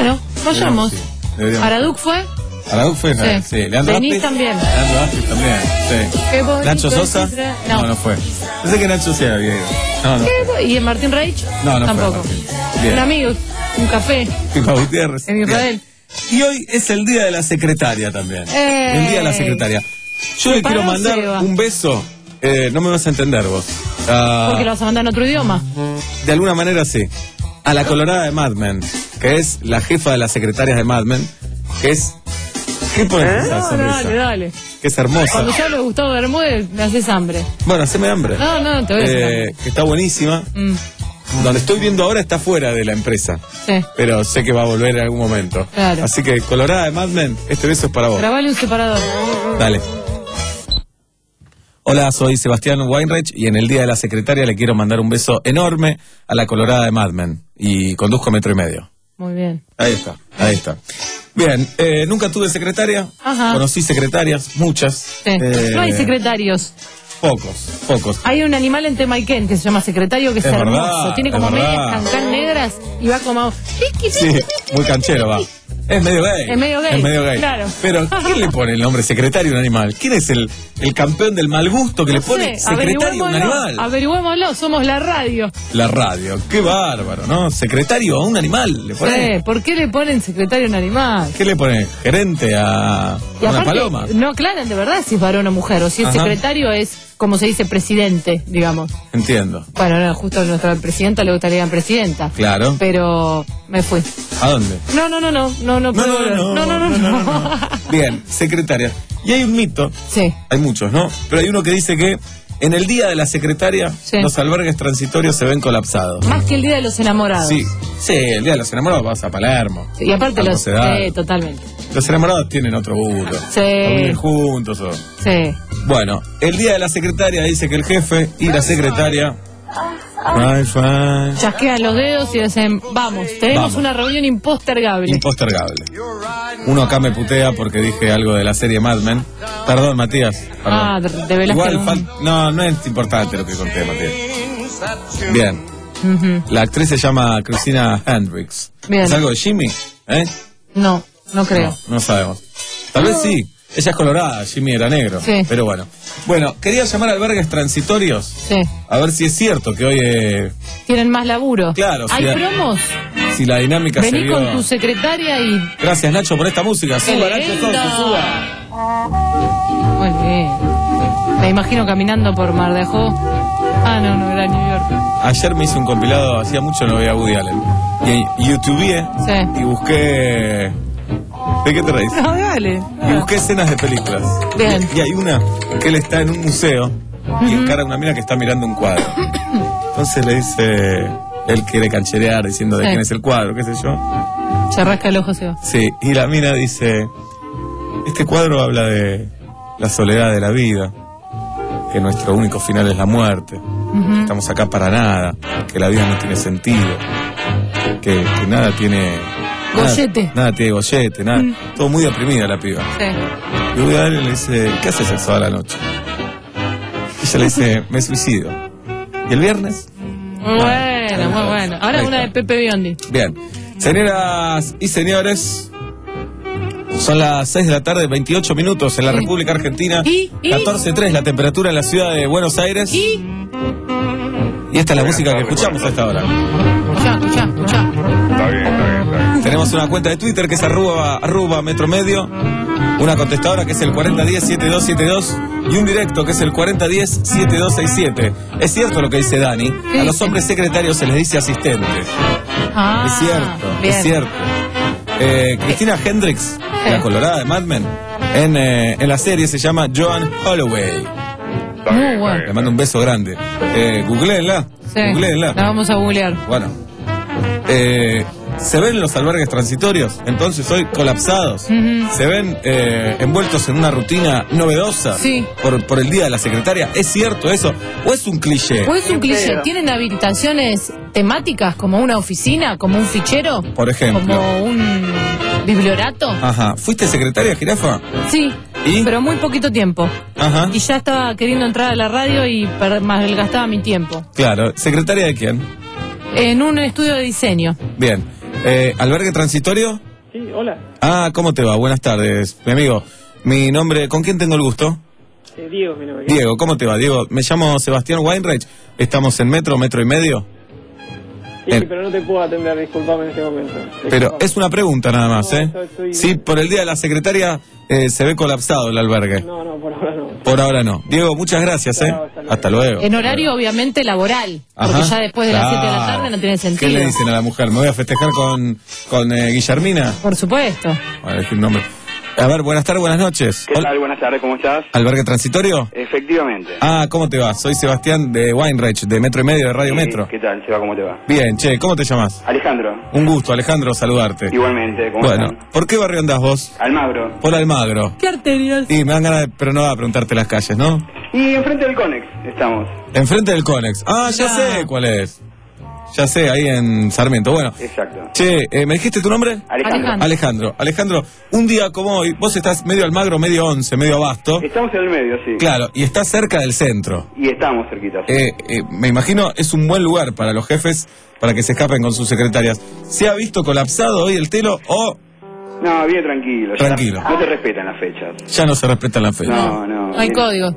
Vayamos. Sí, deberíamos. Araduc fue. Araduc fue, Sí. sí. sí. Leandro Denis Aspi. también. Leandro Aspi también, sí. Qué bonito Nacho Sosa. es Israel. No. No. no, fue. Pensé que Nacho sí había ido. No, no. ¿Qué bo- ¿Y en Martín Reich? No, no fue Tampoco. Martín. Bien. Un amigo, un café Pipa Gutiérrez. en Israel. Bien. Y hoy es el día de la secretaria también. ¡Ey! El día de la secretaria. Yo le quiero Preparó, mandar Seba. un beso. Eh, no me vas a entender vos. Ah, Porque lo vas a mandar en otro idioma. de alguna manera sí. A la colorada de Mad Men, que es la jefa de las secretarias de Mad Men, que es... ¿Qué pones esa No, sonrisa? dale, dale. Que es hermosa. Cuando yo hablo de Gustavo Bermúdez, me haces hambre. Bueno, haceme hambre. No, no, te voy a hacer Eh, hambre. que está buenísima. Mm, Donde estoy viendo ahora está fuera de la empresa. sí. Pero sé que va a volver en algún momento. Claro. Así que, colorada de Mad Men, este beso es para vos. Grabale un separador. Dale. Hola, soy Sebastián Weinreich y en el Día de la Secretaria le quiero mandar un beso enorme a la colorada de Mad Men. Y conduzco metro y medio. Muy bien. Ahí está, ahí está. Bien, eh, nunca tuve secretaria. Ajá. Conocí secretarias, muchas. Sí. Eh, No hay secretarios. Pocos, pocos. Hay un animal en Temaiken que se llama secretario que es, Es hermoso. verdad, Tiene es como verdad. medias cancán negras y va como... Sí, muy canchero va. Es medio gay. Es medio gay, Es medio gay. claro. Pero, ¿quién le pone el nombre secretario a un animal? ¿Quién es el, el campeón del mal gusto que le No pone sé, secretario a un averigüémoslo, animal? averigüémoslo, somos la radio. La radio, qué bárbaro, ¿no? Secretario a un animal, le pone. Sí, ¿por qué le ponen secretario a un animal? ¿Qué le pone? Gerente a, Y a una aparte, paloma. no aclaran de verdad si es varón o mujer, o si es Ajá. secretario es, como se dice, presidente, digamos. Entiendo. Bueno, no, justo a nuestra presidenta le gustaría digan presidenta. Claro. Pero me fui. ¿A dónde? No, no, no, no, no, no, puedo volver. no, no, no, no. Bien, secretaria. Y hay un mito, Sí, hay muchos, ¿no? Pero hay uno que dice que en el día de la secretaria Sí. los albergues transitorios se ven colapsados. más que el día de los enamorados. Sí, sí, el día de los enamorados vas a Palermo. Sí, y aparte Algo los... se da. Sí, totalmente. Los enamorados tienen otro gusto. Sí. O viven juntos o... Sí. Bueno, el día de la secretaria dice que el jefe y la secretaria... Ay, ay, Chasquean los dedos y dicen, vamos, tenemos Vamos. una reunión impostergable. impostergable. Uno acá me putea porque dije algo de la serie Mad Men. Perdón, Matías. Perdón. Ah, de- develaste Igual algún- fal- no, no es importante lo que conté, Matías. Bien. Ujú. La actriz se llama Christina Hendricks. Bien. ¿Es algo de Jimmy? ¿Eh? No, no creo. No, no sabemos. Tal vez sí. Ella es colorada, Jimmy era negro. Sí. Pero bueno. Bueno, quería llamar a albergues transitorios. Sí. A ver si es cierto que hoy, eh, Tienen más laburo. Claro, ¿Hay sí. promos? si la dinámica se Vení vio... con tu secretaria y... Gracias, Nacho, por esta música. ¡Qué Suba, Nacho, lindo! Sosa, suba. Muy bien. Me imagino caminando por Mar de Ajó. Ah, no, no, era New York. Ayer me hice un compilado, hacía mucho no veía a Woody Allen. Y YouTubeé Sí. y busqué... ¿De qué te reís? No, dale. Y busqué escenas de películas. Bien. Y, y hay una que él está en un museo y encara a una mina que está mirando un cuadro. Entonces le dice... Él quiere cancherear diciendo de Sí. quién es el cuadro, qué sé yo. Se rasca el ojo, se va. Sí, y la mina dice... Este cuadro habla de la soledad de la vida, que nuestro único final es la muerte, que estamos acá para nada, que la vida no tiene sentido, que, que nada tiene... nada- Gollete. Nada, tiene gollete, nada. Todo muy deprimida la piba. Sí. Y Woody Allen le dice, ¿qué haces el sábado a la noche? Y ella le dice, me suicido. ¿Y el viernes? Muy bueno, muy bueno. Ahora Ahí una de está. Pepe Biondi. Bien. Señoras y señores, son las seis de la tarde, veintiocho minutos en la Sí. República Argentina. ¿Y? ¿Y? catorce tres la temperatura en la ciudad de Buenos Aires. Y... Y esta es la música que escuchamos a esta hora. Escuchá, escuchá, escuchá. Está bien, está bien, está bien. Tenemos una cuenta de Twitter que es arroba, arroba metromedio, una contestadora que es el cuarenta diez setenta y dos setenta y dos y un directo que es el cuarenta diez setenta y dos sesenta y siete. Es cierto lo que dice Dani, a los hombres secretarios se les dice asistentes. Ah, Es cierto, bien. es cierto. Eh, Christina Hendricks, la colorada de Mad Men, en, eh, en la serie se llama Joan Holloway. Está Muy bien, está bueno. Le bien. mando un beso grande. Eh, googleenla. Sí. Googleenla. La vamos a googlear. Bueno. Eh, ¿Se ven los albergues transitorios? Entonces hoy colapsados. Ujú. ¿Se ven eh, envueltos en una rutina novedosa? Sí. Por, por el día de la secretaria. ¿Es cierto eso? ¿O es un cliché? ¿O es un cliché? ¿Tienen habilitaciones temáticas como una oficina, como un fichero? Por ejemplo. ¿Como un bibliorato? Ajá. ¿Fuiste secretaria, jirafa? Sí, ¿Y? pero muy poquito tiempo. Ajá. Y ya estaba queriendo entrar a la radio y per- malgastaba mi tiempo. Claro. ¿Secretaria de quién? En un estudio de diseño. Bien. Eh, ¿Albergue transitorio? Sí, hola. Ah, ¿cómo te va? Buenas tardes, mi amigo. Mi nombre, ¿con quién tengo el gusto? Eh, Diego, mi nombre. Diego, ¿cómo te va? Diego, me llamo Sebastián Weinreich. Estamos en Metro, Metro y Medio. Sí, Eh, pero no te puedo atender, disculpame en este momento. Pero Disculpame. es una pregunta nada más, No, ¿eh? estoy- estoy- Sí, por el día de la secretaria eh, se ve colapsado el albergue. No, no, por ahora no. Por ahora no. Diego, muchas gracias, ¿eh? Chao, hasta luego. Hasta luego. En horario, obviamente, laboral. Porque Ajá. ya después de las siete de la Claro. tarde no tiene sentido. ¿Qué le dicen a la mujer? ¿Me voy a festejar con, con eh, Guillermina? Por supuesto. Voy a elegir un nombre. A ver, buenas tardes, buenas noches. ¿Qué tal? Buenas tardes, ¿cómo estás? ¿Albergue transitorio? Efectivamente. Ah, ¿cómo te va? Soy Sebastián de Weinreich, de Metro y Medio, de Radio Sí, Metro. ¿Qué tal, Seba? ¿Cómo te va? Bien, che, ¿cómo te llamas? Alejandro, Un gusto, Alejandro, saludarte. igualmente, ¿cómo Bueno, están? ¿por qué barrio andás vos? Almagro. Por Almagro. ¿Qué arterias? Y me dan ganas de, pero no va a preguntarte las calles, ¿no? Y enfrente del Conex estamos. Enfrente del Conex. Ah, ya Ya. sé cuál es. Ya sé, ahí en Sarmiento. Bueno, Exacto. che, eh, ¿me dijiste tu nombre? Alejandro. Alejandro. Alejandro. Alejandro, un día como hoy, vos estás medio Almagro, medio Once, medio Abasto. Estamos en el medio, sí. Claro, y estás cerca del centro. Y estamos cerquitas. Eh, eh, me imagino es un buen lugar para los jefes para que se escapen con sus secretarias. ¿Se ha visto colapsado hoy el telo o No, bien tranquilo. ya Tranquilo. No te respetan las fechas. ya no se respetan las fechas? No, no. No hay bien. código.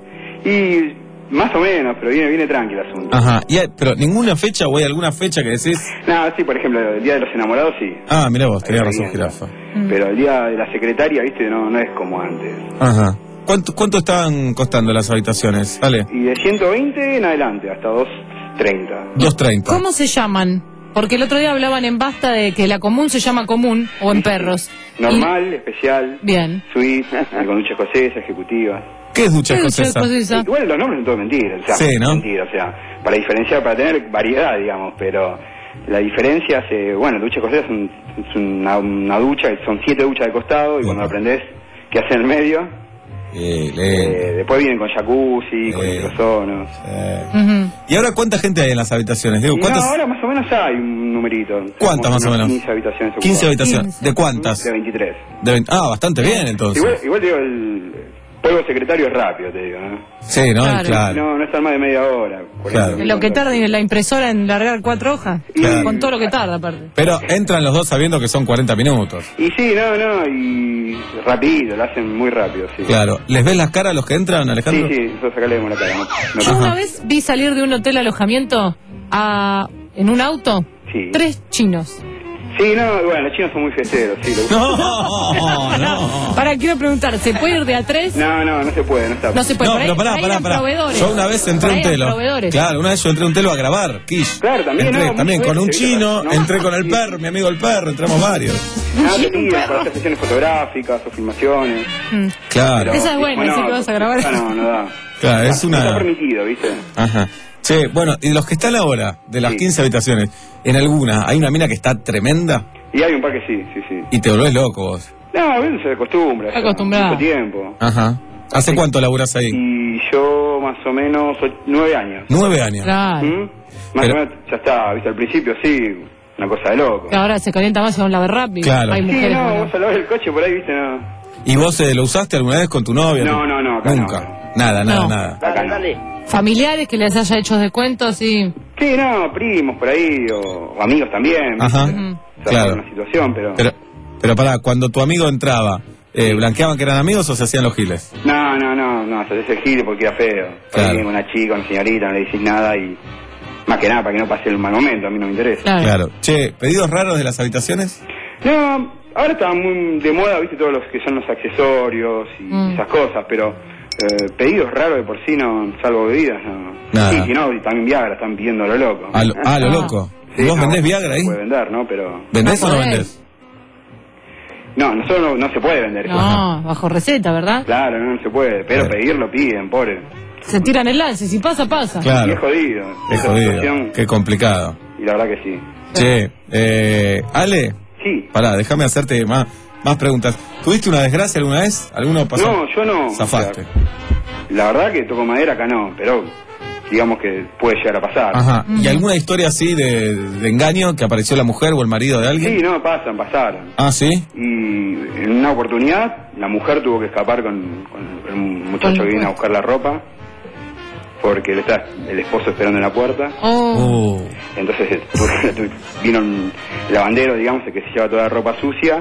Y más o menos, pero viene, viene tranquilo el asunto. Ajá, y hay- pero ninguna fecha o hay alguna fecha que decís, No, sí, por ejemplo, el Día de los Enamorados, sí. ah, mirá vos, tenías Ahí razón, viene. jirafa. Pero el Día de la Secretaria, viste, no, no es como antes. Ajá. ¿Cuánto, cuánto están costando las habitaciones? Dale. Y de ciento veinte en adelante, hasta doscientos treinta. dos treinta. ¿Cómo se llaman? Porque el otro día hablaban en Basta de que la común se llama común o en perros. Normal, especial, Y- bien. suite, con ducha escocesa, ejecutiva. ¿Qué es ducha ¿Qué escocesa? ducha escocesa? Igual los nombres son todos mentiras, o sea, Sí, ¿no? mentiras, o sea, para diferenciar, para tener variedad, digamos, pero la diferencia es, eh, bueno, ducha escocesa es, un- es una, una ducha, son siete duchas de costado, y cuando Ujú. aprendés qué hace en el medio, Eh, eh, le- después vienen con jacuzzi, con Eh. microzonos. eh. Ujú. ¿Y ahora cuánta gente hay en las habitaciones? Digo, Y ¿cuántas? no, ahora más o menos hay un numerito. ¿Cuántas Como más o unas menos? quince habitaciones. quince ocupadas. habitaciones. ¿De cuántas? De veintitrés. De veinte. Ah, bastante bien entonces. Igual, igual digo, el polvo secretario es rápido, te digo, ¿no? Sí, ¿no? Claro. Claro. No, no están más de media hora. cuarenta Claro. minutos. Lo que tarda en la impresora en largar cuatro hojas. Claro. Con todo lo que tarda, aparte. Pero entran los dos sabiendo que son cuarenta minutos. Y sí, no, no, y rapidito, lo hacen muy rápido, sí. Claro. ¿Les ves las caras a los que entran, Sí, Alejandro? sí, nosotros acá le vemos la cara. ¿no? No, Yo Ajá. una vez vi salir de un hotel alojamiento a, en un auto Sí. tres chinos. Sí, no, bueno, los chinos son muy festeros, sí. lo- No, no. Para, quiero preguntar, ¿se puede ir de a tres? No, no, no se puede, no está. No se puede. No, por ahí- pero pará, por ahí pará, eran pará. proveedores. Yo una vez entré Por a ahí un eran telo. proveedores. Claro, una vez yo entré a un telo a grabar, Kish. Claro, también, Entré, no, también muchas con un veces, chino, no, entré con el sí. perro, mi amigo el perro, entramos varios. Ah, te piden para hacer sesiones fotográficas o filmaciones. Mm. Claro. Esa es buena, esa que vas a grabar. Ah, no, no da. Claro, es No está una... permitido, ¿viste? Ajá. Che, bueno, y los que están ahora, de las Sí. quince habitaciones, en alguna, hay una mina que está tremenda Y hay un par que sí, sí, sí. y te volvés loco vos. No, uno se acostumbra. Está ya, acostumbrado. Mucho tiempo. Ajá. ¿Hace cuánto laburás ahí? Y yo más o menos ocho- nueve años. Nueve años. Claro. ¿Mm? Más Pero- o menos ya está, ¿viste? Al principio sí, una cosa de loco. Que ahora se calienta más con la rápido. Claro. Hay Sí, mujeres. no, bueno. vos al lado del coche por ahí, ¿viste? No. ¿Y vos eh, lo usaste alguna vez con tu novia? No, no, no, acá Nunca. no. Nada, nada, No. nada. Acá no. Familiares que les haya hecho descuentos y. Sí, no, primos por ahí, o, o amigos también. ¿viste? Ajá. O sea, Claro. una situación, pero... Pero, pero pará, cuando tu amigo entraba, eh, ¿blanqueaban que eran amigos o se hacían los giles? No, no, no, no, se hace el gil porque era feo. Por Claro. ahí viene una chica, una señorita, no le decís nada y... Más que nada, para que no pase el mal momento, a mí no me interesa. Claro. Claro. Che, ¿pedidos raros de las habitaciones? No, ahora está muy de moda, viste, todos los que son los accesorios y Mm. esas cosas, pero eh, pedidos raros de por sí no, salvo bebidas, no. Nada. Sí, si no, y también Viagra, están pidiendo a lo loco. A lo, ah, lo Ah. loco. Sí, ¿Y vos no, vendés no Viagra ahí? Se puede vender, ¿no? Pero... ¿Vendés No o no podés. vendés? No, nosotros no, no se puede vender. No, bajo receta, ¿verdad? Claro, no, no se puede, pero Claro. pedirlo piden, pobre. Se tiran el lance, si pasa, pasa. Y es Claro. jodido. Qué esa jodido. situación, Qué complicado. y la verdad que sí. Che, eh, Ale, Sí. pará, déjame hacerte más, más preguntas. ¿Tuviste una desgracia alguna vez? ¿Alguno pasó? No, yo no. o Zafaste. sea, la verdad que toco madera acá no, pero digamos que puede llegar a pasar. Ajá. ¿Y alguna historia así de, de engaño que apareció la mujer o el marido de alguien? Sí, no, pasan, pasaron. Ah, ¿sí? Y en una oportunidad, la mujer tuvo que escapar con, con un muchacho Con- que vino a buscar la ropa, porque le está el esposo esperando en la puerta. Oh. Uh, Entonces vino un lavandero, digamos, el que se lleva toda la ropa sucia,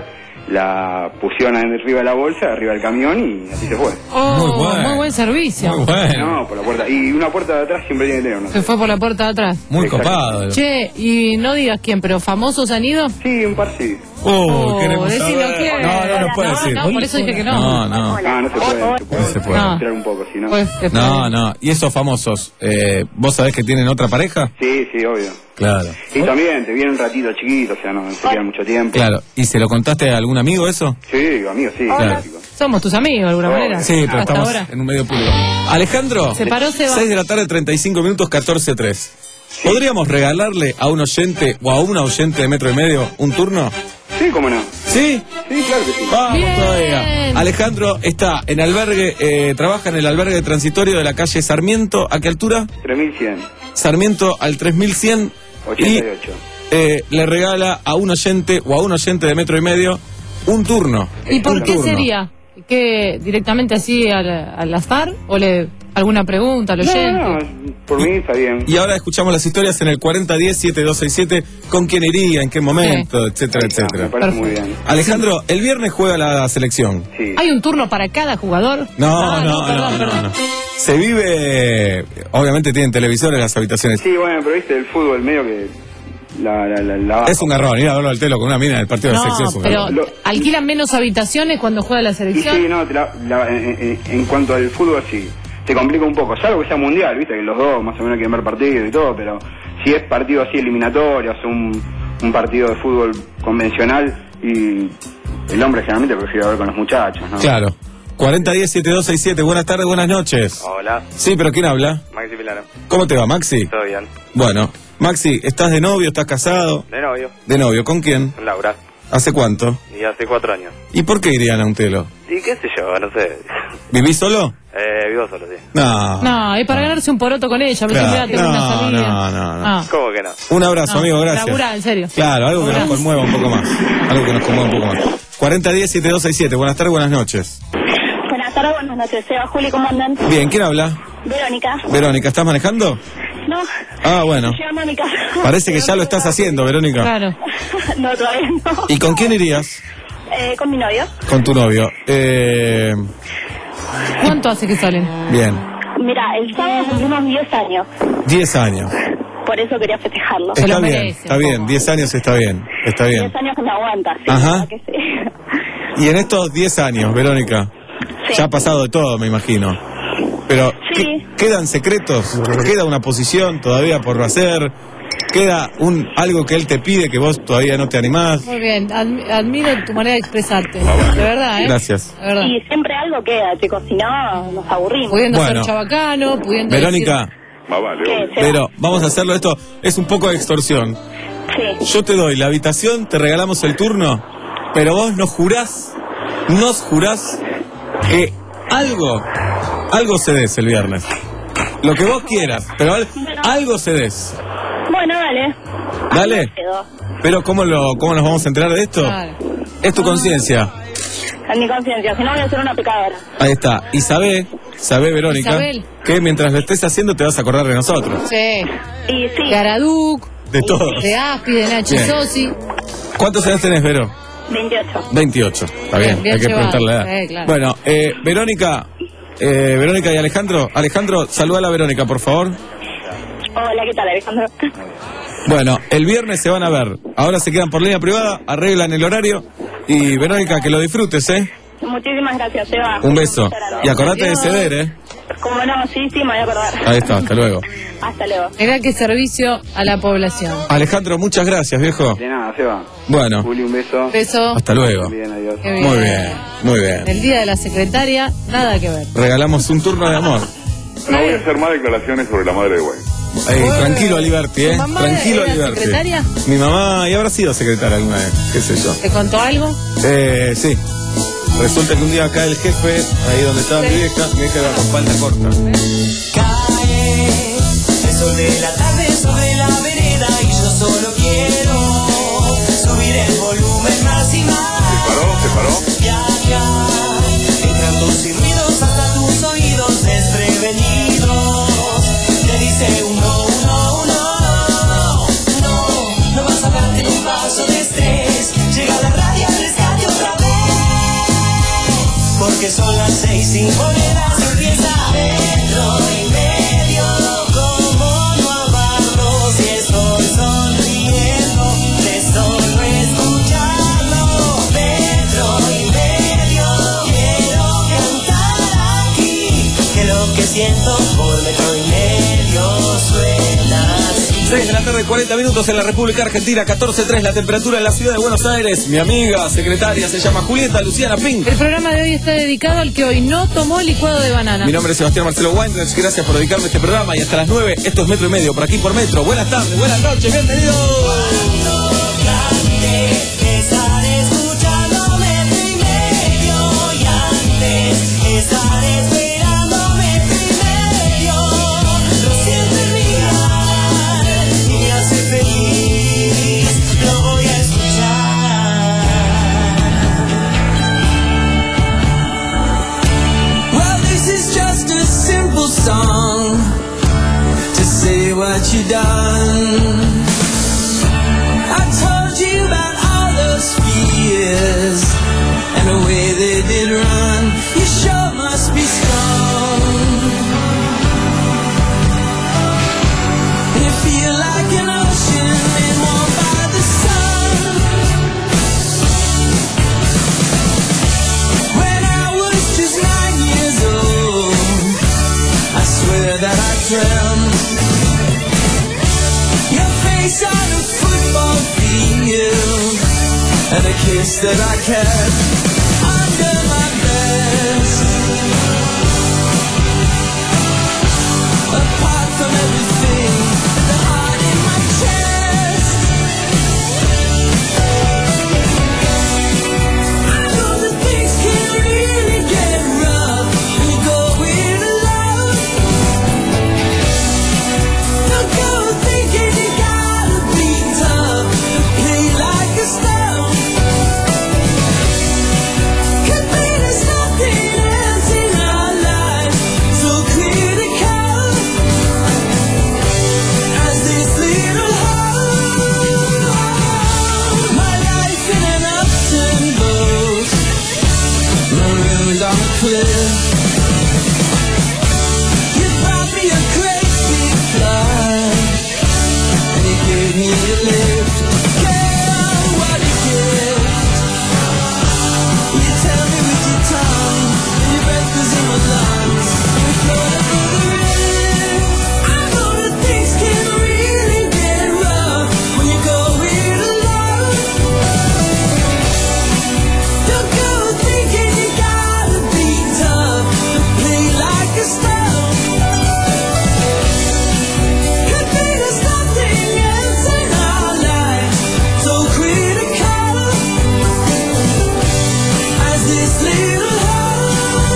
la pusieron arriba de la bolsa, arriba del camión y así se fue. Oh, Muy bueno. muy buen servicio. Muy bueno. No, por la puerta. Y una puerta de atrás siempre tiene que tener, ¿no? Se fue por la puerta de atrás. Muy Exacto. copado. Che, y no digas quién, pero ¿famosos han ido? Sí, un par sí. Oh, Oh, queremos decilo saber. quién. No, no, no puede No, decir. no, por eso dije que no. No, no. No, no se puede. No se puede, No se puede. No. tirar un poco, si no. Pues, después- No, no. ¿Y esos famosos? Eh, ¿Vos sabés que tienen otra pareja? Sí, sí, obvio. Claro. Y también te viene un ratito chiquito, o sea, no se quedan mucho tiempo. Claro. ¿Y se lo contaste a algún amigo eso? Sí, amigo, sí. Claro. lógico. Somos tus amigos de alguna Oh, manera. Sí, pero Hasta estamos ahora. en un medio público. Alejandro, Se paró, se va. seis de la tarde, treinta y cinco minutos, catorce tres. ¿Podríamos regalarle a un oyente o a una oyente de metro y medio un turno? Sí, cómo no. ¿Sí? Sí, claro que sí. Vamos Bien. todavía. Alejandro está en albergue, eh, trabaja en el albergue transitorio de la calle Sarmiento. ¿A qué altura? tres mil cien, Sarmiento al tres mil cien. ochenta y ocho. Y eh, le regala a un oyente o a un oyente de metro y medio un turno. ¿Y por Un qué turno. sería? ¿Que directamente así al, al azar? ¿O le alguna pregunta al oyente? No, no, por mí está bien. Y ahora escuchamos las historias en el cuarenta diez, setenta y dos sesenta y siete, con quién iría, en qué momento, etcétera, Ahí está, etcétera. Me parece muy Perfecto. bien. Alejandro, el viernes juega la selección. Sí. ¿Hay un turno para cada jugador? No, Ah, no, perdón, no, perdón. no, no. Se vive, obviamente tienen televisores en las habitaciones. Sí, bueno, pero viste, el fútbol medio que la, la, la, la baja. Es un garrón, ir a verlo al telo con una mina en el partido de No, selección es un pero garrón. Lo- ¿alquilan menos habitaciones cuando juega la Sí, selección? sí, no, te la- la- en, en- en cuanto al fútbol sí, se complica un poco, salvo que sea mundial, viste, que los dos más o menos quieren ver partidos y todo, pero si es partido así eliminatorios, un, un partido de fútbol convencional, y el hombre generalmente prefiere ver con los muchachos, ¿no? Claro. cuarenta diez, setenta y dos sesenta y siete, buenas tardes, buenas noches. Hola, Sí, pero ¿quién habla? Maxi Pilano. ¿Cómo te va, Maxi? ¿Todo bien? Bueno, Maxi, ¿estás de novio, estás casado? De novio, De novio, ¿con quién? con Laura. ¿Hace cuánto? Y hace cuatro años. ¿Y por qué irían a un telo? Y qué sé yo, no sé. ¿Vivís solo? Eh, vivo solo, sí. No. No, es para ganarse un poroto con ella. Claro. Claro. Tengo una No, salida. no, no, no. Ah, ¿Cómo que no? Un abrazo, no. amigo, gracias. Laburá, en serio. Claro, algo que nos Laburá. conmueva un poco más. Algo que nos conmueva un poco más. cuarenta diez, setenta y dos sesenta y siete, buenas tardes, buenas noches. Buenas tardes, buenas noches. Seba, Juli, ¿cómo andan? Bien, ¿quién habla? Verónica. Verónica, ¿estás manejando? No. Ah, bueno. Llegando a mi casa. Parece que ya lo estás haciendo, Verónica. Claro. No, todavía no. ¿Y con quién irías? Eh, con mi novio. Con tu novio. Eh, ¿Cuánto hace que salen? bien, Mira, el sábado cumplimos diez años. diez años. Por eso quería festejarlo. Se Está lo bien, merece, está un bien, poco. diez años está bien, está bien. diez años que me aguanta, sí. Ajá. la verdad que sí. Y en estos diez años, Verónica, Sí. ya ha pasado de todo, me imagino. Pero, Sí. ¿qué- ¿quedan secretos? ¿Queda una posición todavía por hacer? ¿Queda un algo que él te pide que vos todavía no te animás? Muy bien, admi- admiro tu manera de expresarte. De verdad, ¿eh? Gracias. De verdad. Y siempre algo queda, chicos, si no, nos aburrimos. Pudiendo Bueno. ser chabacano, pudiendo Verónica, ¿Qué? Seba? pero vamos a hacerlo esto, es un poco de extorsión. Sí. Yo te doy la habitación, te regalamos el turno, pero vos nos jurás, nos jurás que algo, algo cedes el viernes. Lo que vos quieras, pero al- algo cedes. Bueno, dale. Dale. Ahí me quedo. Pero ¿cómo, lo, ¿cómo nos vamos a enterar de esto? Claro. Es tu conciencia. En mi conciencia, si no voy a ser una pecadora. Ahí está. Y sabé, sabé, Verónica, Isabel. que mientras lo estés haciendo te vas a acordar de nosotros. Sí. Y sí. De Araduc, De todos. de Aspi, de Nachi Bien. Sosi. ¿Cuántos años tenés, Vero? veintiocho. veintiocho. Está Bien, bien, bien hay que llevado. preguntarle la edad. Sí, claro. Bueno, eh, Verónica, eh, Verónica y Alejandro. Alejandro, saluda a la Verónica, por favor. Hola, ¿qué tal, Alejandro? Bueno, el viernes se van a ver. Ahora se quedan por línea privada, arreglan el horario. Y Verónica, que lo disfrutes, ¿eh? Muchísimas gracias, Seba. Un beso. Muchas gracias. Y acordate de Adiós. ceder, ¿eh? Como no, sí, sí, me voy a acordar. Ahí está, hasta luego. Hasta luego. Mirá qué servicio a la población. Alejandro, muchas gracias, viejo. De nada, Seba. Bueno, Juli, un beso. Beso. hasta luego. Bien, adiós. Qué bien. Muy bien, muy bien. El día de la secretaria, nada que ver. Regalamos un turno de amor. No voy a hacer más declaraciones sobre la madre de Wayne. Eh, tranquilo, Aliberti, ¿eh? ¿Tu mamá Tranquilo, era Aliberti. secretaria? Mi mamá, y habrá sido secretaria alguna vez, qué sé yo. ¿Te contó algo? Eh, sí. Resulta que un día acá el jefe, ahí donde estaba mi vieja, mi vieja iba con falda corta. Cae el sol de la tarde sobre la vereda y yo solo quiero subir el volumen más y más. ¿Se paró? ¿Se paró? Viajar, entrando sin ruidos hasta tus oídos desprevenidos. Te dice uno, uno, uno, no, no vas a darte un paso de estrés. Llega la radio al rescate otra vez. sin monedas empieza metro y medio. Como no amarlo si estoy sonriendo de solo escucharlo. Metro y medio, quiero cantar aquí, que lo que siento por metro y medio suena así. seis de la tarde, cuarenta minutos en la República Argentina, catorce tres la temperatura en la ciudad de Buenos Aires. Mi amiga secretaria se llama Julieta Luciana Pink. El programa de hoy está dedicado al que hoy no tomó licuado de banana. Mi nombre es Sebastián Marcelo Weinreich, gracias por dedicarme a este programa y hasta las nueve, esto es Metro y Medio, por aquí por Metro. Buenas tardes, buenas noches, bienvenidos. Estaré escuchando metro y medio y antes estaré esperando metro y medio. Lo siento en mi alma y me hace feliz, lo voy a escuchar. Well, this is just a simple song to say what you done. I told you about all those fears and the way they did run. You sure must be strong. You feel like an ocean made warm by the sun. When I was just nine years old, I swear that I dreamt your face on a football field and a kiss that I kept under my vest. Apart from everything, the heart in my chest. I know that things can really get rough when you go in love. Don't go thinking you gotta be tough, play like a stone. Could be there's nothing else in our life so critical as this little hole. My life in an upturned boat, marooned on a cliff. You brought me a great big flight and you gave me a lift. Girl, what a gift. You tell me with your tongue and your breath was in my lungs. We floated through the rift. I know that things can really get rough when you go in love. Don't go thinking you gotta be tough to play like a stone. Could be there's nothing else in our life so critical as this little hole.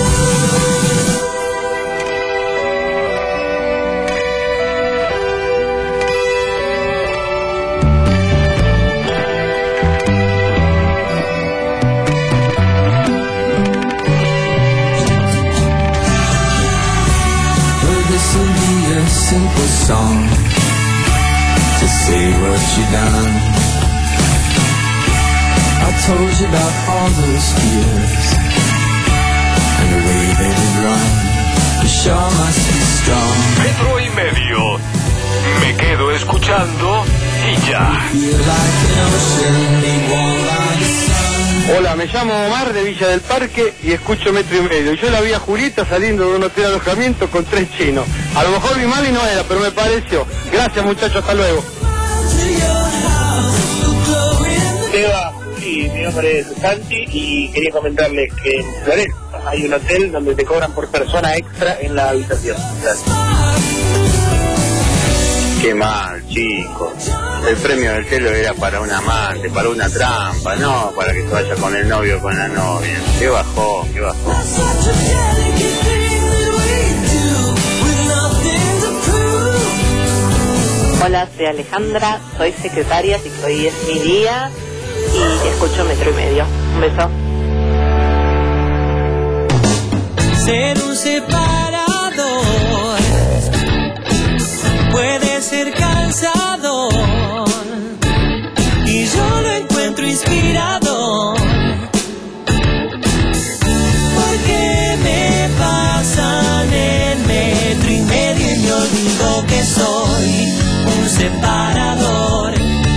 Well, this will be a simple song to say what you done. I told you about all those fears and the way they did run. You sure must be strong. Metro y Medio. Me quedo escuchando y ya. Feel like an ocean made warm by the sun. Hola, me llamo Omar de Villa del Parque y escucho Metro y Medio. Y yo la vi a Julieta saliendo de un hotel de alojamiento con tres chinos. A lo mejor vi mal y no era, pero me pareció. Gracias muchachos, hasta luego. Seba, sí, mi nombre es Santi y quería comentarles que en Floresta hay un hotel donde te cobran por persona extra en la habitación. Gracias. Qué mal, chicos. El premio del cielo era para un amante, para una trampa, no para que se vaya con el novio o con la novia. Qué bajón, qué bajón. Hola, soy Alejandra, soy secretaria, así que hoy es mi día y escucho Metro y Medio. Un beso. Ser un separador puede ser cansador y yo lo encuentro inspirador porque me separador.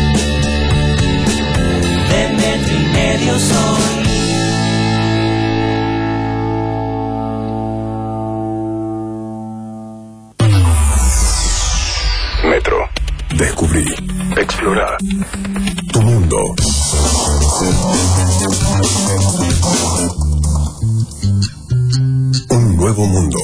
De metro y medio soy. Metro. Descubrí. Explorar. Tu mundo. Un nuevo mundo.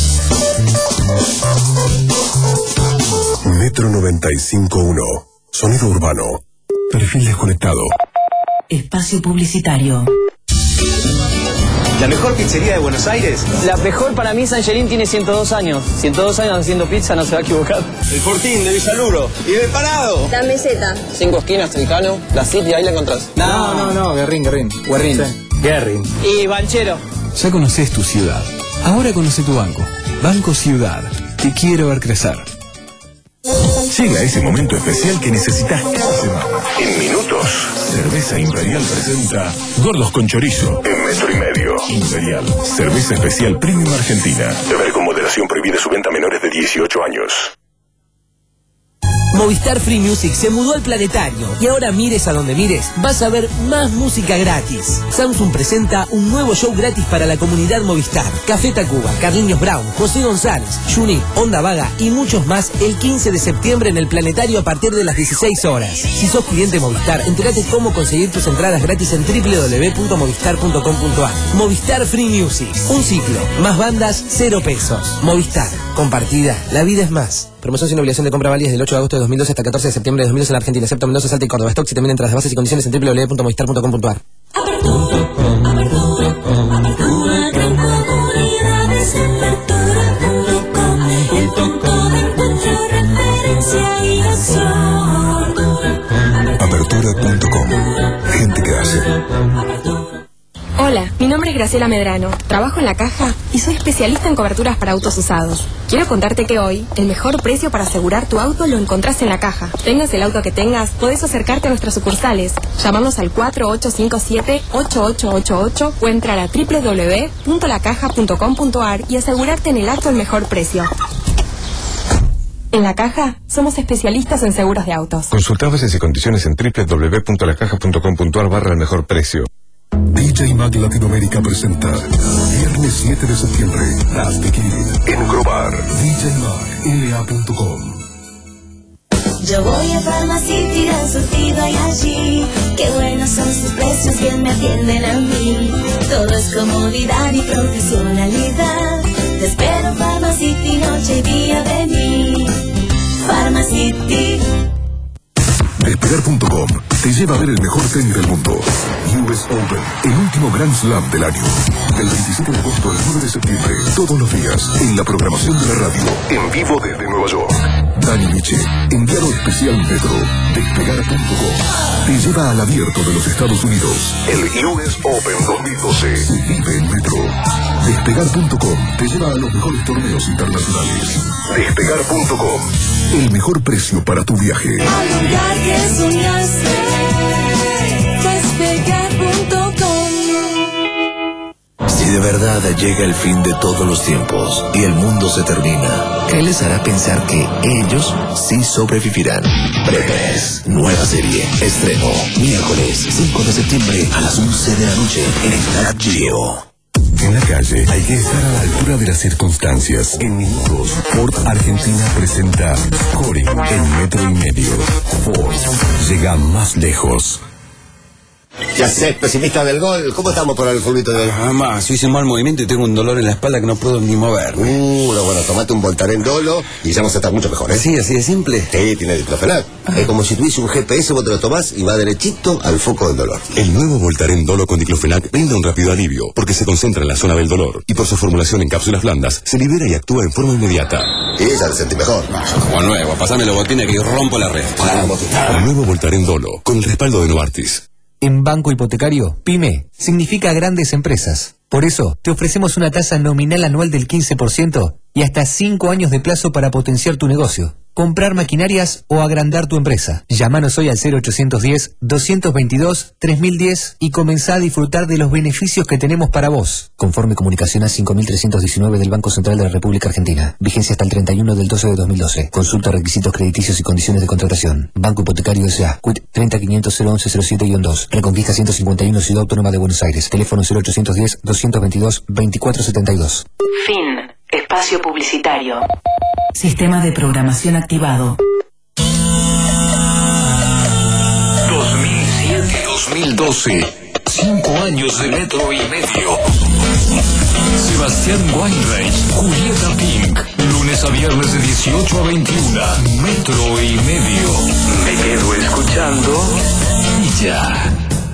Metro noventa y cinco punto uno. Sonido urbano. Perfil desconectado. Espacio publicitario. ¿La mejor pizzería de Buenos Aires? La mejor para mí, Sangerín tiene ciento dos años. ciento dos años haciendo pizza, no se va a equivocar. El Fortín de Villaluro. Y de Parado. La Meseta. Cinco esquinas, Tricano, la City, ahí la encontrás. No, no, no, Guerrín, Guerrín. Guerrín. Sí. Guerrín. Y Banchero. Ya conoces tu ciudad. Ahora conoce tu banco. Banco Ciudad. Te quiero ver crecer. Llega ese momento especial que necesitas cada semana. En minutos, Cerveza Imperial presenta Gordos con Chorizo en metro y medio. Imperial, cerveza especial premium argentina. Beber con moderación, prohibida su venta a menores de dieciocho años. Movistar Free Music se mudó al planetario y ahora mires a donde mires, vas a ver más música gratis. Samsung presenta un nuevo show gratis para la comunidad Movistar. Café Tacuba, Carlinhos Brown, José González, Juni, Onda Vaga y muchos más el quince de septiembre en el planetario a partir de las dieciséis horas. Si sos cliente Movistar, entérate cómo conseguir tus entradas gratis en doble u doble u doble u punto movistar punto com punto a r. Movistar Free Music, un ciclo, más bandas, cero pesos. Movistar, compartida, la vida es más. Promoción sin obligación de compra válida desde el ocho de agosto de dos mil doce hasta el catorce de septiembre de dos mil doce en la Argentina, excepto Mendoza, Salta y Córdoba. Stock y también entradas, bases y condiciones en doble u doble u doble u punto movistar punto com punto a r. Apertura punto com. Gente que hace. Hola, mi nombre es Graciela Medrano, trabajo en La Caja y soy especialista en coberturas para autos usados. Quiero contarte que hoy, el mejor precio para asegurar tu auto lo encontrás en La Caja. Tengas el auto que tengas, podés acercarte a nuestras sucursales, llamarnos al cuatro ocho cinco siete, ocho ocho ocho ocho o entrar a doble u doble u doble u punto la caja punto com punto a r y asegurarte en el acto el mejor precio. En La Caja, somos especialistas en seguros de autos. Consulta bases y condiciones en doble u doble u doble u punto la caja punto com punto a r barra el mejor precio. D J Mag Latinoamérica presenta viernes siete de septiembre Las The Kid en Grobar. D J Mag L A punto com. Yo voy a Pharmacity, dan surtido y allí. Qué buenos son sus precios, bien me atienden a mí. Todo es comodidad y profesionalidad. Te espero Pharmacity, noche y día vení. Pharmacity. Despegar punto com te lleva a ver el mejor tenis del mundo. U S Open, el último Grand Slam del año. Del veintisiete de agosto al nueve de septiembre, todos los días, en la programación de la radio, en vivo desde Nueva York. Dani Miche, enviado especial Metro. Despegar punto com te lleva al abierto de los Estados Unidos. El U S Open dos mil doce se vive en Metro. Despegar punto com te lleva a los mejores torneos internacionales. Despegar punto com, el mejor precio para tu viaje. Al lugar que soñaste, despegar punto com. Si de verdad llega el fin de todos los tiempos y el mundo se termina, ¿qué les hará pensar que ellos sí sobrevivirán? Breves, nueva serie, estreno, miércoles cinco de septiembre a las once de la noche en Nat Geo. En la calle hay que estar a la altura de las circunstancias. En minutos, Ford Argentina presenta Scoring en metro y medio. Ford llega más lejos. Ya sé, pesimista del gol. ¿Cómo estamos por el fulbito de hoy? Mamá, hice un mal movimiento y tengo un dolor en la espalda que no puedo ni moverme. Uh, no, bueno, tomate un Voltaren Dolo y ya vamos a estar mucho mejor, ¿eh? Sí, así de simple. Sí, tiene diclofenac. Es como si tuviese un G P S, vos te lo tomás y va derechito al foco del dolor. El nuevo Voltaren Dolo con diclofenac brinda un rápido alivio porque se concentra en la zona del dolor y por su formulación en cápsulas blandas se libera y actúa en forma inmediata. Y ya te sentí mejor. Como nuevo, pasame los botines que rompo la red. Vamos, El nuevo Voltaren Dolo con el respaldo de Novartis. En Banco Hipotecario, PYME significa grandes empresas. Por eso, te ofrecemos una tasa nominal anual del quince por ciento y y hasta cinco años de plazo para potenciar tu negocio, comprar maquinarias o agrandar tu empresa. Llámanos hoy al cero ochocientos diez, doscientos veintidós, tres mil diez y comenzá a disfrutar de los beneficios que tenemos para vos. Conforme Comunicación A cinco mil trescientos diecinueve del Banco Central de la República Argentina. Vigencia hasta el treinta y uno del doce de dos mil doce. Consulta requisitos crediticios y condiciones de contratación. Banco Hipotecario S A. Q I T treinta quinientos cero once cero siete dos. Reconquista ciento cincuenta y uno, Ciudad Autónoma de Buenos Aires. Teléfono cero ochocientos diez, doscientos veintidós, veinticuatro setenta y dos. Fin. Espacio publicitario. Sistema de programación activado. dos mil siete dos mil doce. Cinco años de metro y medio. Sebastián Weinreich, Julieta Pink. Lunes a viernes de dieciocho a veintiuno. Metro y medio. Me quedo escuchando y ya.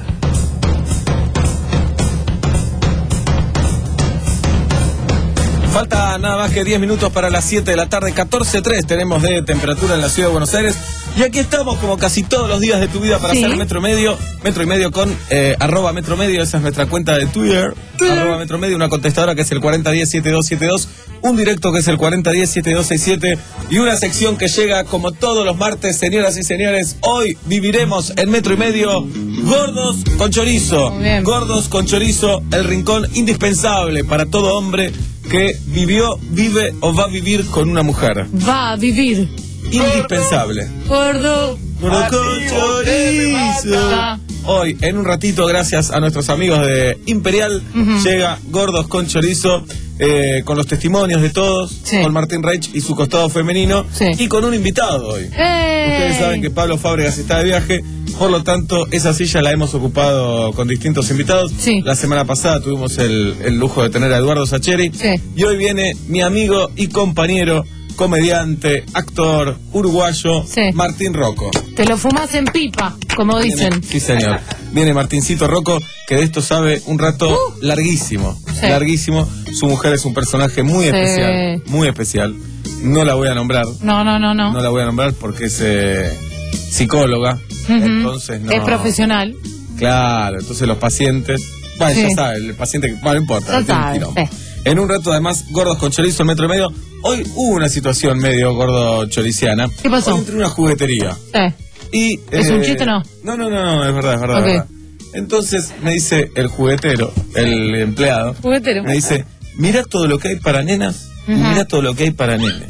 Falta nada más que diez minutos para las siete de la tarde, catorce tres tenemos de temperatura en la ciudad de Buenos Aires. Y aquí estamos como casi todos los días de tu vida para Sí. hacer Metro y Medio. Metro y Medio con eh, arroba Metro Medio, esa es nuestra cuenta de Twitter. Arroba Metro Medio, una contestadora que es el cuarenta diez, setenta y dos setenta y dos, un directo que es el cuarenta diez, setenta y dos sesenta y siete y una sección que llega como todos los martes, señoras y señores. Hoy viviremos en Metro y Medio Gordos con Chorizo. Gordos con Chorizo, el rincón indispensable para todo hombre que vivió, vive o va a vivir con una mujer. Va a vivir. Indispensable. Gordo. Gordo con Chorizo. Hoy, en un ratito, gracias a nuestros amigos de Imperial, Ujú. llega Gordos con Chorizo, eh, con los testimonios de todos, con Martín Reich y su costado femenino, y con un invitado hoy. ¡Ey! Ustedes saben que Pablo Fábregas está de viaje, por lo tanto, esa silla la hemos ocupado con distintos invitados. La semana pasada tuvimos el, el lujo de tener a Eduardo Sacheri, y hoy viene mi amigo y compañero, comediante, actor, uruguayo, Martín Rocco. Te lo fumas en pipa, como dicen. Sí, señor. Viene Martincito Rocco, que de esto sabe un rato Uh. larguísimo. Sí. Larguísimo. Su mujer es un personaje muy Sí. especial. Muy especial. No la voy a nombrar. No, no, no, no. No la voy a nombrar porque es eh, psicóloga. Ujú. Entonces no. Es profesional. Claro, entonces los pacientes. Bueno, Sí. ya sabe, el paciente. Bueno, no importa. Ya tiene un sabe, quilombo. sí. En un rato, además, Gordos con Chorizo, el metro y medio. Hoy hubo una situación medio gordo choriciana. ¿Qué pasó? Hoy entré en una juguetería. Eh. Y, ¿Es un eh, chiste o no? No, no, no, no, es verdad, es verdad, Ok. es verdad. Entonces me dice el juguetero, el empleado, Juguetero. me dice, mira todo lo que hay para nenas y Ujú. mira todo lo que hay para nenes.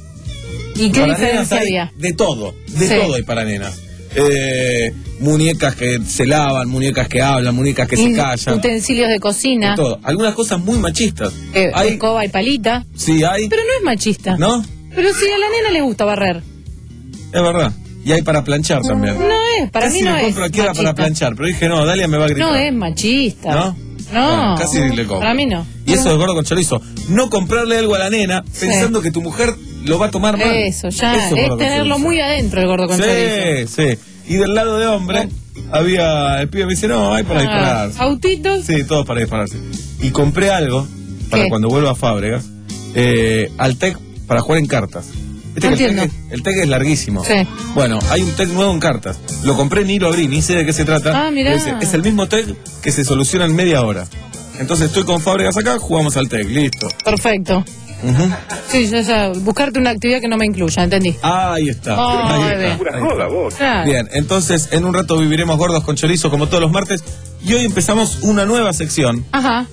¿Y qué Para diferencia nenas hay había? de todo, de Sí. todo hay para nenas. Eh, muñecas que se lavan, muñecas que hablan, muñecas que se Y callan. utensilios de cocina. De todo. Algunas cosas muy machistas. Eh, Hay- escoba y palita. Sí, hay. Pero no es machista. ¿No? Pero si a la nena le gusta barrer. Es verdad. Y hay para planchar también. No es, para Casi mí no me es compro aquí era machista. para planchar, pero dije, no, Dalia me va a gritar. No es machista. ¿No? No. Bueno, casi le compro. Para mí no. Y eso es gordo con chorizo. No comprarle algo a la nena pensando que tu mujer lo va a tomar mal. Eso, ya. Eso es gordo con tenerlo chorizo. muy adentro el gordo con chorizo. Sí, sí. Y del lado de hombre había, el pibe me dice, no, hay para Ah, disparar. autitos. Sí, todo para dispararse. Y compré algo para ¿Qué? cuando vuelva a Fábregas, eh, al TEC para jugar en cartas. Viste No que el entiendo. TEC, es, el TEC es larguísimo. Sí. Bueno, hay un TEC nuevo en cartas. Lo compré, ni lo abrí, ni sé de qué se trata. Ah, mirá. Pero dice, es el mismo TEC que se soluciona en media hora. Entonces estoy con Fábregas acá, jugamos al TEC, listo. Perfecto. Ujú. Sí, ya, ya. Buscarte una actividad que no me incluya, ¿entendí? Ahí está. Oh, ahí bebé. está, Pura ahí joda, está. vos. Claro. Bien, entonces en un rato viviremos Gordos con Chorizo como todos los martes. Y hoy empezamos una nueva sección. Ajá.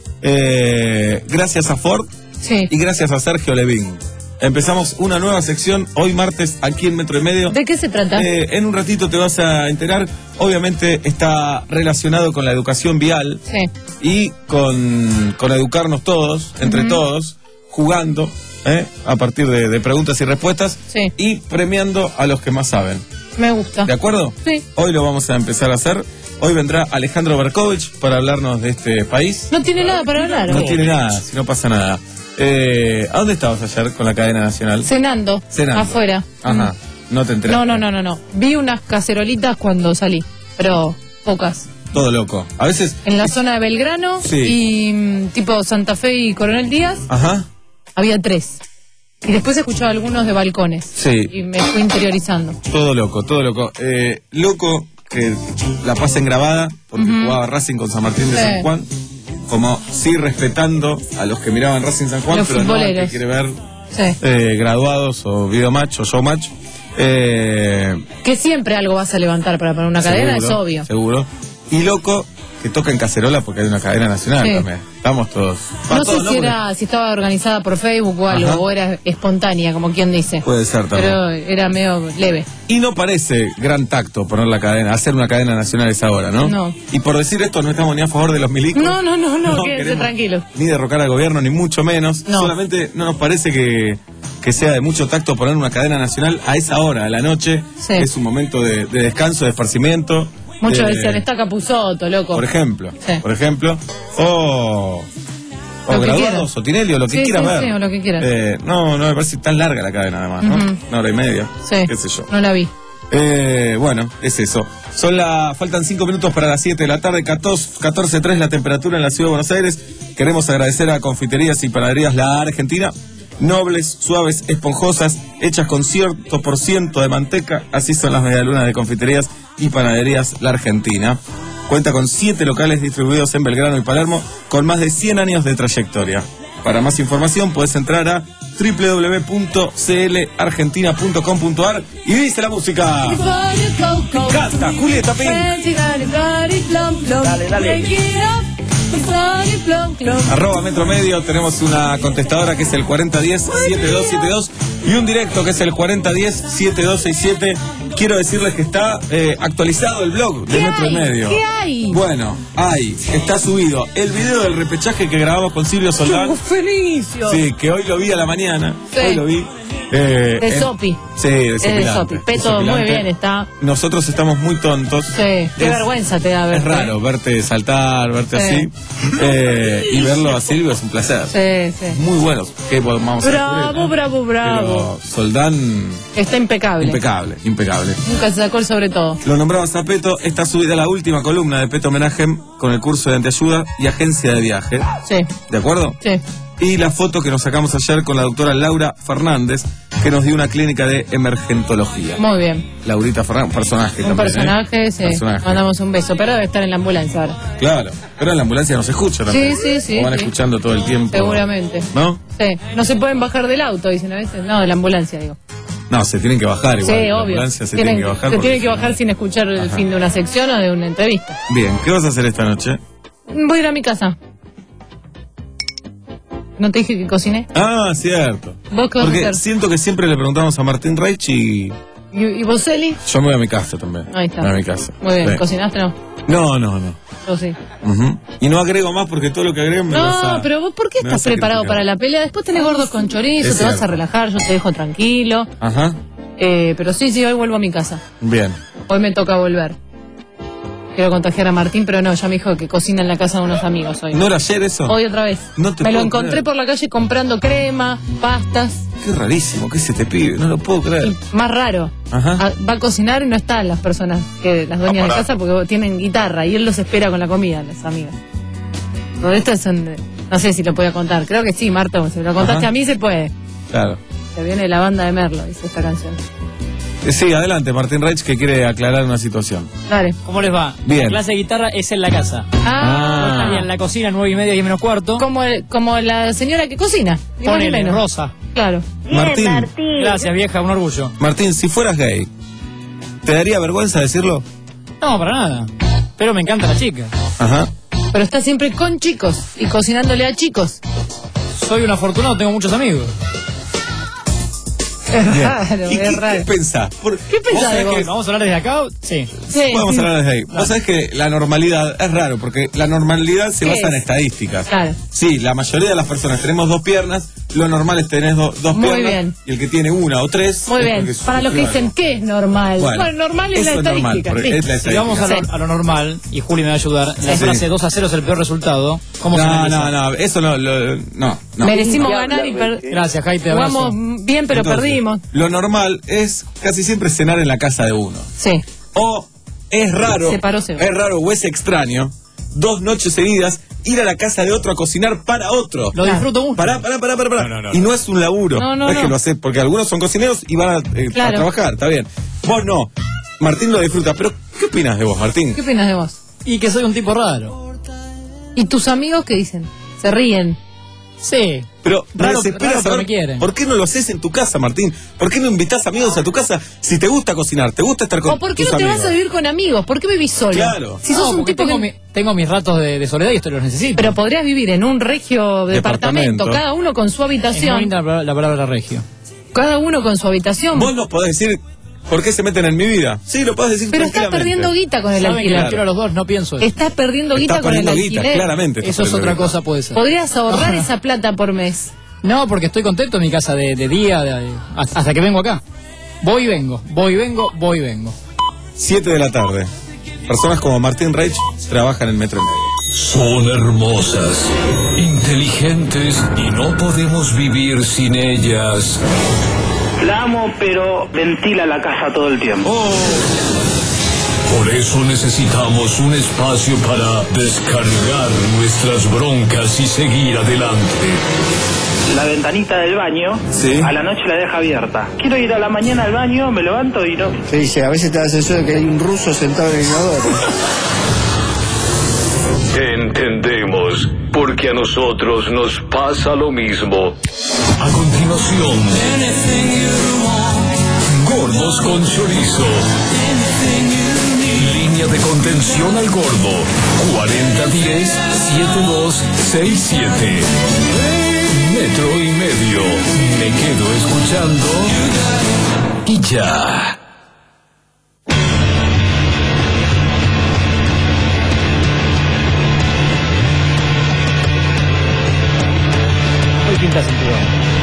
eh, gracias a Ford Sí. y gracias a Sergio Levin. Empezamos una nueva sección hoy martes aquí en Metro y Medio. ¿De qué se trata? Eh, en un ratito te vas a enterar. Obviamente está relacionado con la educación vial Sí. y con, con educarnos todos, entre Ujú. todos, jugando ¿eh? a partir de, de preguntas y respuestas Sí. y premiando a los que más saben. Me gusta. ¿De acuerdo? Sí. Hoy lo vamos a empezar a hacer. Hoy vendrá Alejandro Berkovich para hablarnos de este país. No tiene nada para hablar. No ¿o? tiene nada, si no pasa nada. Eh, ¿A dónde estabas ayer con la cadena nacional? Cenando. Cenando. Afuera. Ajá, no te enteraste. No, no, no, no, no. Vi unas cacerolitas cuando salí, pero pocas. Todo loco. A veces... En la zona de Belgrano Sí. y mm, tipo Santa Fe y Coronel Díaz Ajá. había tres. Y después escuchaba algunos de balcones. Sí. Y me fui interiorizando. Todo loco, todo loco. Eh, loco que la pasen grabada porque Ujú. jugaba Racing con San Martín de Sí. San Juan. Como sí respetando a los que miraban Racing San Juan, Los pero no al que futboleros. quiere ver Sí. eh, graduados o videomatch o showmatch. Eh, Que siempre algo vas a levantar para poner una cadena, seguro, es obvio. Seguro. Y loco, que toca en cacerola porque hay una cadena nacional Sí. también. Estamos todos. Va No todo, sé si, era, si estaba organizada por Facebook o algo, Ajá. o era espontánea, como quien dice. Puede ser también. Pero era medio leve. Y no parece gran tacto poner la cadena, hacer una cadena nacional a esa hora, ¿no? No. Y por decir esto, no estamos ni a favor de los milicos. No, no, no, no, No quédense queremos tranquilos. Ni derrocar al gobierno, ni mucho menos. No. Solamente no nos parece que, que sea de mucho tacto poner una cadena nacional a esa hora, a la noche. Sí. Es un momento de, de descanso, de esparcimiento. Muchos de- decían, está Capusotto, loco. Por ejemplo. Sí. Por ejemplo. O. O Lo que graduados, quieras. o Tinelli, o lo que Sí, quieras sí, ver. sí, o lo que quieras. Eh, no, no me parece tan larga la cadena, además, ¿no? Ujú. Una hora y media. Sí. Qué sé yo. No la vi. Eh, bueno, es eso. Son la, faltan cinco minutos para las siete de la tarde, catorce, catorce tres la temperatura en la ciudad de Buenos Aires. Queremos agradecer a Confiterías y Panaderías La Argentina. Nobles, suaves, esponjosas, hechas con cierto por ciento de manteca. Así son las medialunas de Confiterías y Panaderías La Argentina. Cuenta con siete locales distribuidos en Belgrano y Palermo, con más de cien años de trayectoria. Para más información puedes entrar a doble u doble u doble u punto c l argentina punto com punto a r y dice la música. Canta, Julieta Pink. Dale, dale. Arroba Metro Medio, tenemos una contestadora que es el cuarenta diez, setenta y dos setenta y dos y un directo que es el cuarenta diez, setenta y dos sesenta y siete. Quiero decirles que está eh, actualizado el blog de ¿Qué Metro hay? Medio. ¿Qué hay? Bueno, hay, está subido el video del repechaje que grabamos con Silvio Soldán. Felicio. Sí, que hoy lo vi a la mañana. Sí. Hoy lo vi. Eh, De en- Sopi. Sí, de Es de Sopilante, Sopi. Peto, Sopilante. muy bien está. Nosotros estamos muy tontos. Sí. Qué Es- vergüenza te da ver. Es raro verte saltar, verte Sí. así. Eh, y verlo a Silvio es un placer. Sí, sí. Muy buenos. ¿Qué vamos a Bravo, bravo, bravo. Pero Soldán, Está impecable. impecable, impecable. Nunca se sacó el sobre todo. Lo nombramos a Peto, está subida la última columna de Peto Homenaje con el curso de anteayuda y agencia de viaje. Sí. ¿De acuerdo? Sí. Y la foto que nos sacamos ayer con la doctora Laura Fernández, que nos dio una clínica de emergentología. Muy bien. Laurita Fernández, un personaje Un también, ¿eh? personaje, sí. Personaje. Mandamos un beso. Pero debe estar en la ambulancia ahora. Claro, pero en la ambulancia no se escucha también. Sí, sí, sí, O van sí. escuchando todo el tiempo. Seguramente. ¿No? Sí. No se pueden bajar del auto, dicen a veces. No, de la ambulancia, digo. No, se tienen que bajar igual. Sí, La obvio. ambulancia se Tienen- tienen que bajar. se porque tienen que si no- bajar sin escuchar el Ajá. fin de una sección o de una entrevista. Bien, ¿qué vas a hacer esta noche? Voy a ir a mi casa. ¿No te dije que cociné? Ah, cierto. ¿Vos qué vas a Porque hacer? siento que siempre le preguntamos a Martín Reich y ¿Y, y vos, Eli? yo me voy a mi casa también. Ahí está. Me voy a mi casa. Muy bien. Sí. ¿Cocinaste o no? No, no, no. Yo sí. Ujú. Y no agrego más porque todo lo que agrego me lo vas No, a- pero vos, ¿por qué me estás vas a preparado criticar. para la pelea? Después tenés gordos con chorizo, Es te vas a cierto. relajar, yo te dejo tranquilo. Ajá. Eh, pero sí, sí, hoy vuelvo a mi casa. Bien. Hoy me toca volver. Quiero contagiar a Martín, pero no, ya me dijo que cocina en la casa de unos amigos hoy. ¿No era ayer eso? Hoy otra vez. No te me lo puedo encontré creer. por la calle comprando crema, pastas. Qué rarísimo, ¿qué se te pide? No lo puedo creer. Más raro. Ajá. Ah, va a cocinar y no están las personas, que las dueñas de casa, porque tienen guitarra y él los espera con la comida, las amigas. Todo esto es un- no sé si lo podía contar. Creo que sí, Marta, si lo contaste Ajá. a mí se puede. Claro. Se viene la banda de Merlo, dice esta canción. Eh, Sí, adelante, Martín Reich, que quiere aclarar una situación. Dale. ¿Cómo les va? Bien. La clase de guitarra es en la casa. Ah. No estaría en la cocina, nueve y media, diez menos cuarto. Como, el- como la señora que cocina. ni más ni Ponele, menos. Rosa. Claro. Martín, Gracias, vieja, un orgullo. Martín, si fueras gay, ¿te daría vergüenza decirlo? No, para nada. Pero me encanta la chica. Ajá. Pero está siempre con chicos y cocinándole a chicos. Soy un afortunado, tengo muchos amigos. Es Bien. raro, ¿Y qué, es raro. qué pensás? Por- ¿Qué vos pensás sabés de vos? que- ¿Vamos a hablar desde acá? Sí. Sí, Podemos sí. hablar desde ahí. Vos sabés que la normalidad es raro, porque la normalidad se ¿Qué basa en es? estadísticas. Claro. Sí, la mayoría de las personas tenemos dos piernas, lo normal es tener do- dos Muy piernas, bien. y el que tiene una o tres... Muy es bien. porque es Para los que privado. dicen, ¿qué es normal? Bueno, Bueno, normal es la eso es normal, estadística. porque sí. es la Si vamos a lo, Sí. a lo normal, y Juli me va a ayudar, la Sí. frase dos a cero es el peor resultado. ¿Cómo se No, analiza? no, no, eso no, lo- no, no. Merecimos ganar y per- Gracias, Jai, te abrazo. jugamos bien, pero Entonces, perdimos. Lo normal es casi siempre cenar en la casa de uno. Sí. O es raro, Se paró, se va. es raro o es extraño, dos noches seguidas, ir a la casa de otro a cocinar para otro. Lo disfruto mucho. Pará, pará, pará, pará, pará. No, no, no. Y no es un laburo. No, no, es que no. lo hace, porque algunos son cocineros y van a, eh, a Claro. trabajar, está bien. Vos no. Martín lo disfruta, pero ¿qué opinas de vos, Martín? ¿Qué opinas de vos? Y que soy un tipo raro. ¿Y tus amigos qué dicen? Se ríen. Sí. Pero me Raro- desespera raro, pero saber me quieren. por qué no lo haces en tu casa, Martín. ¿Por qué no invitas amigos a tu casa si te gusta cocinar, te gusta estar con ¿O por qué tus no te amigos? vas a vivir con amigos? ¿Por qué vivís solo? Claro. Si sos No, un porque tipo tengo, que... mi- tengo mis ratos de, de soledad y esto los necesito. Pero podrías vivir en un regio departamento, Departamento. cada uno con su es muy habitación. linda la palabra, la palabra regio. Cada uno con su habitación. Vos nos podés decir por qué se meten en mi vida. Sí, lo podés decir Pero estás tranquilamente. perdiendo guita con el Saben que los alquiler. quiero a los dos, no pienso eso. Estás perdiendo guita Estás con el perdiendo guita, alquiler. claramente. estás Eso es perdiendo otra guita. cosa, puede ser. Podrías ahorrar esa plata por mes. No, porque estoy contento en mi casa de, de día, de- hasta hasta que vengo acá. Voy y vengo, voy y vengo, voy y vengo. siete de la tarde. Personas como Martín Reich trabajan en Metro y Medio. Son hermosas, inteligentes y no podemos vivir sin ellas. La amo, pero ventila la casa todo el tiempo. Por eso necesitamos un espacio para descargar nuestras broncas y seguir adelante. La ventanita del baño, Sí. a la noche la deja abierta. Quiero ir a la mañana al baño, me levanto y no... Se dice, a veces te da la sensación de que hay un ruso sentado en el inodoro. Entendemos, porque a nosotros nos pasa lo mismo. A continuación, gordos con chorizo. Línea de contención al gordo, cuarenta diez setenta y dos sesenta y siete. Metro y Medio. Me quedo escuchando y ya. Muy pinta sentido.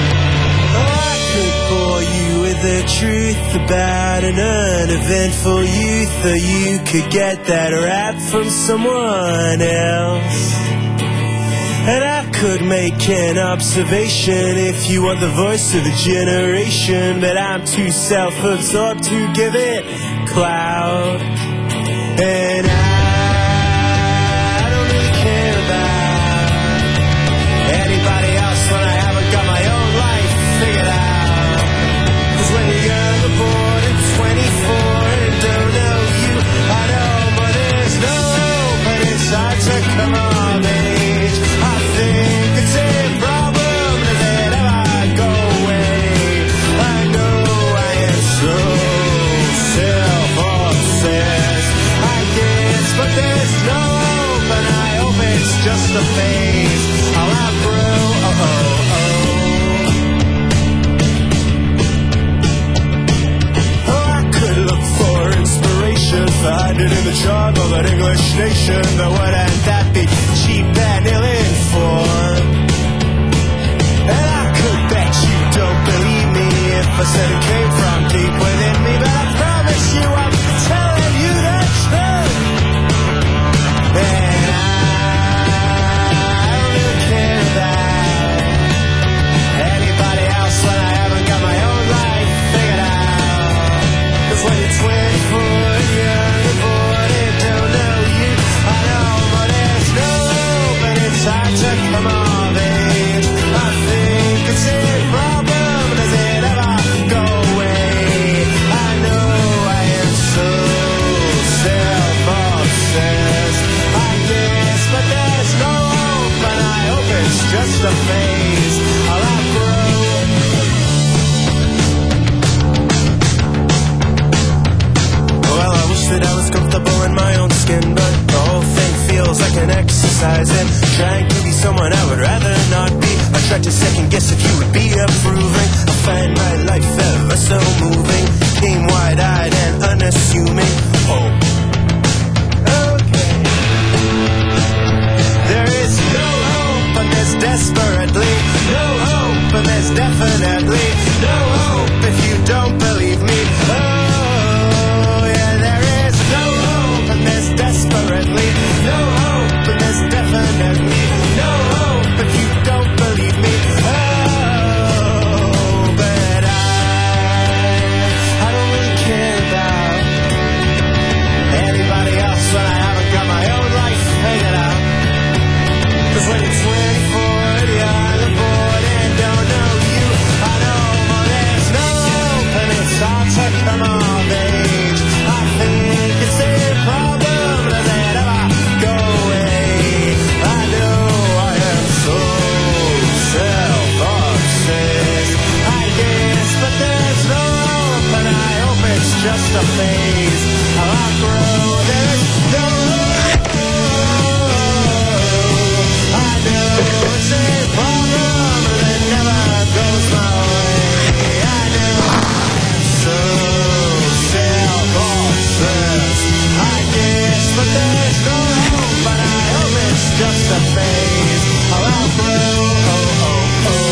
Bore you with the truth about an uneventful youth, or you could get that rap from someone else. And I could make an observation if you want the voice of a generation, but I'm too self-absorbed to give it clout. And I don't really care about anybody else when I haven't got my own life figured out. 'Cause when you're young, bored, and twenty-four and don't know you, I know, but there's no hope, and it's hard to come of age. I think it's a problem, does it ever go away? I know I am so self-obsessed, I guess, but there's no hope, and I hope it's just a phase. I'll outgrow, oh, oh, oh. Oh, I could look for inspiration, find it in the charm of an English nation, but wouldn't that be cheap and ill-informed? And I could bet you don't believe me if I said it came from deep within me, but I promise you I'm telling you the truth. And I don't really care about anybody else when I haven't got my own life figured out. 'Cause when you're twenty-four and young and bored and don't know you, I know, but there's no hope, and it's hard to come of age. I think it's a problem, does it ever go away? I know I am so self-obsessed, I guess, but there's no hope, and I hope it's just a phase. I'll outgrow. Well, I wish that I was comfortable in my own skin, but the whole thing feels like an exercise in trying to be someone I would rather not be. I tried to second guess if you would be approving. I find my life ever so moving, came wide-eyed and unassuming. Oh, okay. There is no hope, and there's desperately no hope, and there's definitely no hope if you don't believe me. Oh, yeah, there is no hope, and there's desperately no hope, and there's definitely no hope if you don't believe me. Oh, but I, I don't really care about just a phase. How I grow, there's no I know it's a problem that never goes my way. I know I'm so self-obsessed, I guess, but there's no hope. But I hope it's just a phase. How I grow, oh, oh, oh.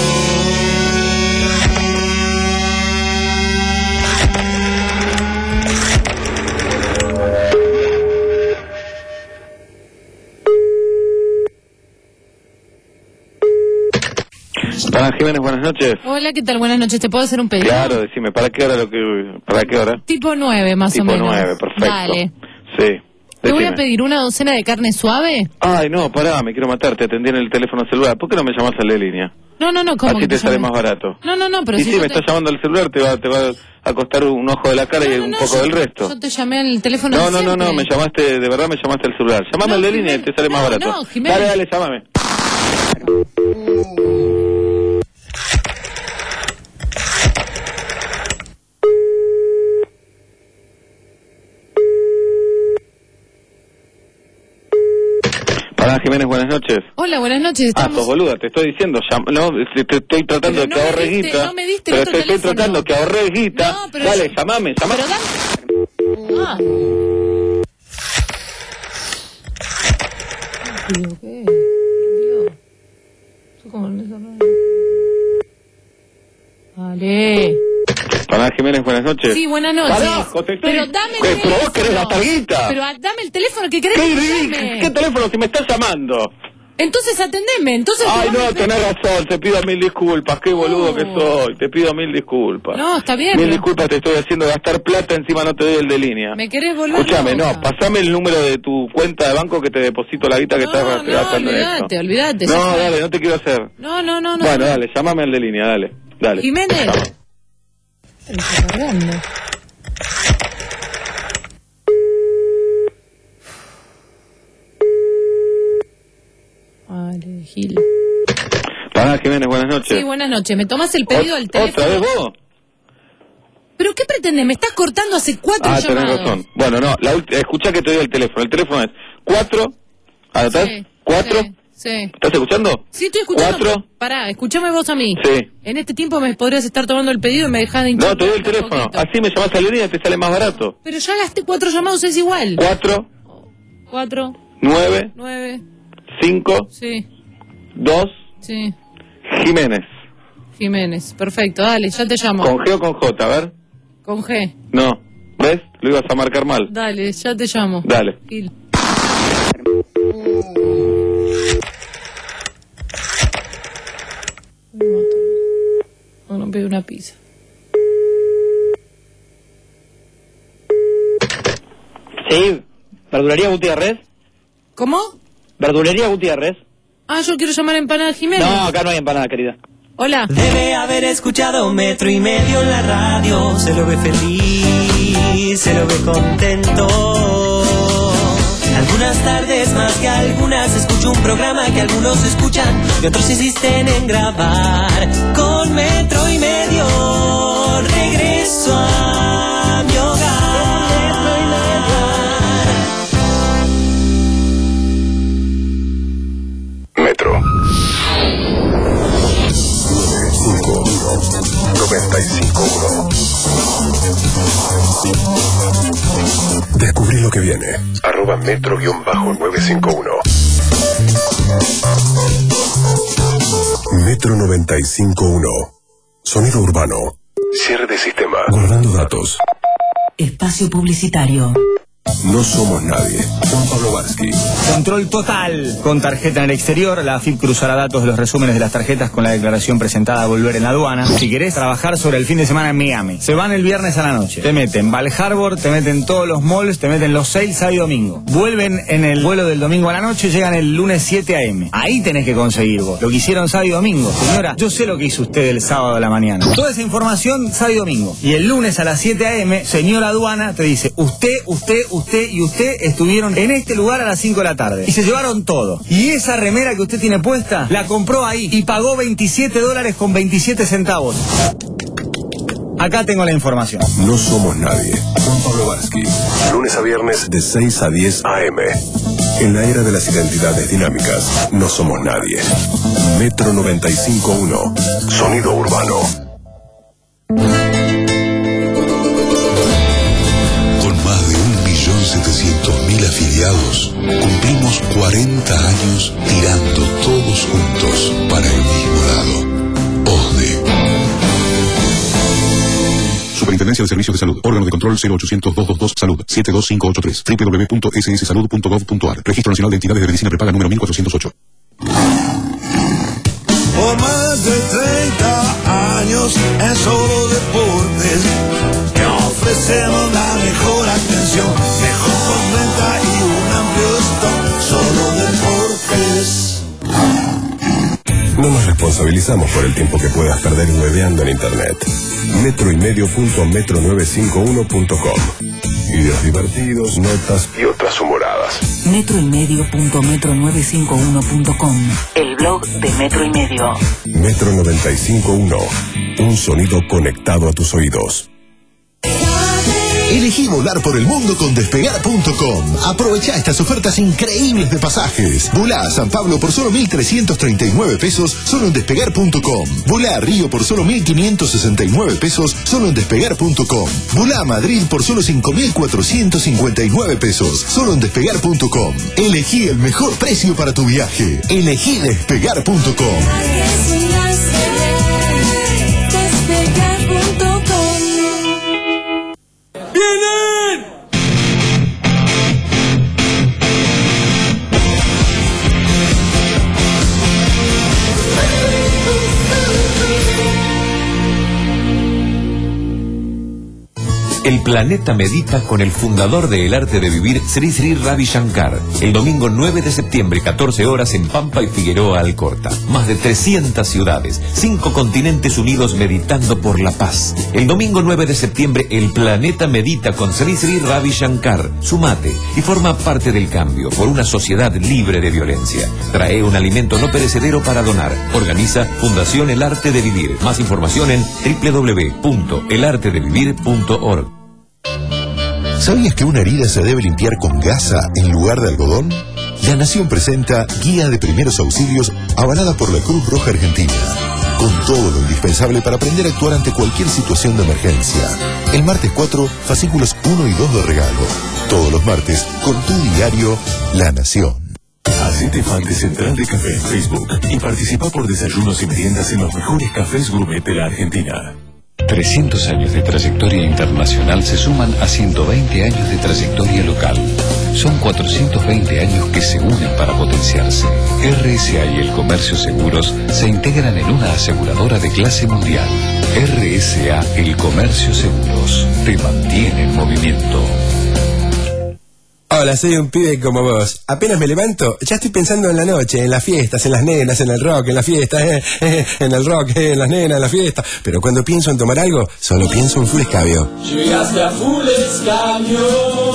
Ana Jiménez, buenas noches. Hola, ¿qué tal? Buenas noches. ¿Te puedo hacer un pedido? Claro, decime, ¿para qué hora lo que para qué hora? Tipo nueve, más tipo o menos. nueve, perfecto. Dale. Sí. Te voy decime. a pedir una docena de carne suave. Ay, no, pará, me quiero matar, te atendí en el teléfono celular. ¿Por qué no me llamas al de línea? No, no, no, ¿cómo Así que te te sale llames? más barato. No, no, no, pero y si si yo me te- estás llamando al celular te va te va a costar un ojo de la cara y un no, poco yo- del resto. Yo te llamé al teléfono No, no, no, siempre. no, me llamaste, de verdad me llamaste al celular. Llamame al de línea y te sale más barato. no, Jiménez. Dale, dale, llámame. Ana Jiménez, buenas noches. Hola, buenas noches. Ah, Estamos... sos boluda, te estoy diciendo, llam- no, te te estoy tratando Pero de no que me ahorres diste- guita. no me diste el pero otro te estoy teléfono. tratando que ahorres guita. No, pero Dale, yo- llamame, llamame. Pero dame... Ah. Digo, ¿qué? Dios. Yo como en esa radio. Vale. Ana Jiménez, buenas noches. Sí, buenas noches. Carajo, te estoy... Pero dame el ¿Qué, pero vos teléfono. querés gastar guita. Pero ah, dame el teléfono que querés ¿Qué, que te ri- llame. ¿Qué teléfono si me estás llamando? Entonces atendeme, entonces... Ay, tomame no, el tenés razón, te pido mil disculpas, qué boludo que soy, te pido mil disculpas. No, está bien, Mil pero- disculpas te estoy haciendo gastar plata, encima no te doy el de línea. ¿Me querés volver Escúchame, loca? no, pasame el número de tu cuenta de banco que te deposito la guita que estás No, gastando en esto. olvídate, olvídate. No, ya fue. dale, no te quiero hacer. No, no, no, no. Bueno, dale, llámame al de línea, dale, dale. Jiménez. Llama. Me está cargando. Vale, Gil. Ana Jiménez, buenas noches. Sí, buenas noches. ¿Me tomas el pedido al teléfono? ¿Otra vez vos? ¿Pero qué pretendes? Me estás cortando hace cuatro Ah, llamados. tenés razón. Bueno, no, la ulti- escuchá que te doy el teléfono. El teléfono es cuatro, ¿anotás? Sí, ¿Cuatro? Sí, sí. ¿Estás escuchando? Sí, estoy escuchando. ¿Cuatro? Pará, escúchame vos a mí. Sí. En este tiempo me podrías estar tomando el pedido y me dejás de hinchar. No, te doy el un teléfono. poquito. Así me llamás a la línea y te sale más barato. Pero ya gasté cuatro llamados, es igual. Cuatro, Cuatro, nueve, nueve, cinco, sí, dos, sí. Jiménez. Jiménez, perfecto, dale, ya te llamo. ¿Con G o con J? A ver. Con G. No. ¿Ves? Lo ibas a marcar mal. Dale, ya te llamo. Dale. Gil. No, no pido una pizza. Sí, ¿verdulería Gutiérrez? ¿Cómo? ¿Verdulería Gutiérrez? Ah, yo quiero llamar a Empanada Jiménez. No, acá no hay empanada, querida. Hola. Debe haber escuchado metro y medio en la radio. Se lo ve feliz, se lo ve contento. Algunas tardes más que algunas escucho un programa que algunos escuchan y otros insisten en grabar. Con metro y medio regreso a mi hogar. Metro. cinco noventa y cinco uno. Descubrí lo que viene. Arroba metro guión bajo nueve cinco uno. Metro noventa y cinco uno. Sonido urbano. Cierre de sistema. Guardando datos. Espacio publicitario. No somos nadie. Juan Pablo Varsky. Control total. Con tarjeta en el exterior, la A F I P cruzará datos de los resúmenes de las tarjetas con la declaración presentada a volver en la aduana. Si querés trabajar sobre el fin de semana en Miami, se van el viernes a la noche. Te meten Val Harbor, te meten todos los malls, te meten los sales sábado y domingo. Vuelven en el vuelo del domingo a la noche, llegan el lunes siete a eme. Ahí tenés que conseguir vos. Lo que hicieron sábado y domingo. Señora, yo sé lo que hizo usted el sábado a la mañana. Toda esa información sábado y domingo. Y el lunes a las siete a eme, señora aduana, te dice, usted, usted, usted y usted estuvieron en este lugar a las cinco de la tarde. Y se llevaron todo. Y esa remera que usted tiene puesta, la compró ahí y pagó veintisiete dólares con veintisiete centavos. Acá tengo la información. No somos nadie. Juan Pablo Varsky. Lunes a viernes de seis a diez a eme. En la era de las identidades dinámicas, no somos nadie. Metro noventa y cinco punto uno. Sonido urbano. Con más de un millón setecientos mil afiliados, cumplimos cuarenta años tirando todos juntos para el mismo lado. O S D E. Superintendencia de Servicios de Salud. Órgano de control cero ochocientos, doscientos veintidós Salud. siete dos cinco ocho tres. doble u doble u doble u punto ese ese salud punto gov punto a r. Registro Nacional de Entidades de Medicina Prepaga número mil cuatrocientos ocho. Por más de treinta años en Solo Deportes, que ofrecemos la mejor atención, mejor postventa y un amplio stock. Solo Deportes. No nos responsabilizamos por el tiempo que puedas perder hueveando en internet. Metro y medio punto metro novecientos cincuenta y uno punto com. Videos divertidos, notas y otras humoradas. Metro y medio punto metro novecientos cincuenta y uno punto com. El blog de Metro y Medio. Metro noventa y cinco punto uno. Un sonido conectado a tus oídos. Elegí volar por el mundo con despegar punto com. Aprovecha estas ofertas increíbles de pasajes. Volá a San Pablo por solo mil trescientos treinta y nueve pesos, solo en despegar punto com. Volá a Río por solo mil quinientos sesenta y nueve pesos, solo en despegar punto com. Volá a Madrid por solo cinco mil cuatrocientos cincuenta y nueve pesos, solo en despegar punto com. Elegí el mejor precio para tu viaje. Elegí despegar punto com. ¡Vienen! El planeta medita con el fundador de El Arte de Vivir, Sri Sri Ravi Shankar. El domingo nueve de septiembre, catorce horas, en Pampa y Figueroa Alcorta. Más de trescientas ciudades, cinco continentes unidos meditando por la paz. El domingo nueve de septiembre, el planeta medita con Sri Sri Ravi Shankar. Sumate y forma parte del cambio por una sociedad libre de violencia. Trae un alimento no perecedero para donar. Organiza Fundación El Arte de Vivir. Más información en doble u doble u doble u punto el arte de vivir punto org. ¿Sabías que una herida se debe limpiar con gasa en lugar de algodón? La Nación presenta Guía de Primeros Auxilios avalada por la Cruz Roja Argentina, con todo lo indispensable para aprender a actuar ante cualquier situación de emergencia. El martes cuatro, fascículos uno y dos de regalo. Todos los martes, con tu diario La Nación. Hacete fan de Central de Café en Facebook y participa por desayunos y meriendas en los mejores cafés gourmet de la Argentina. trescientos años de trayectoria internacional se suman a ciento veinte años de trayectoria local. Son cuatrocientos veinte años que se unen para potenciarse. R S A y el Comercio Seguros se integran en una aseguradora de clase mundial. R S A, el Comercio Seguros, te mantiene en movimiento. Hola, soy un pibe como vos. Apenas me levanto, ya estoy pensando en la noche, en las fiestas, en las nenas, en el rock, en las fiestas, eh, eh, en el rock, eh, en las nenas, en la fiesta. Pero cuando pienso en tomar algo, solo pienso en Full Escabio. Llegaste a Full Escabio,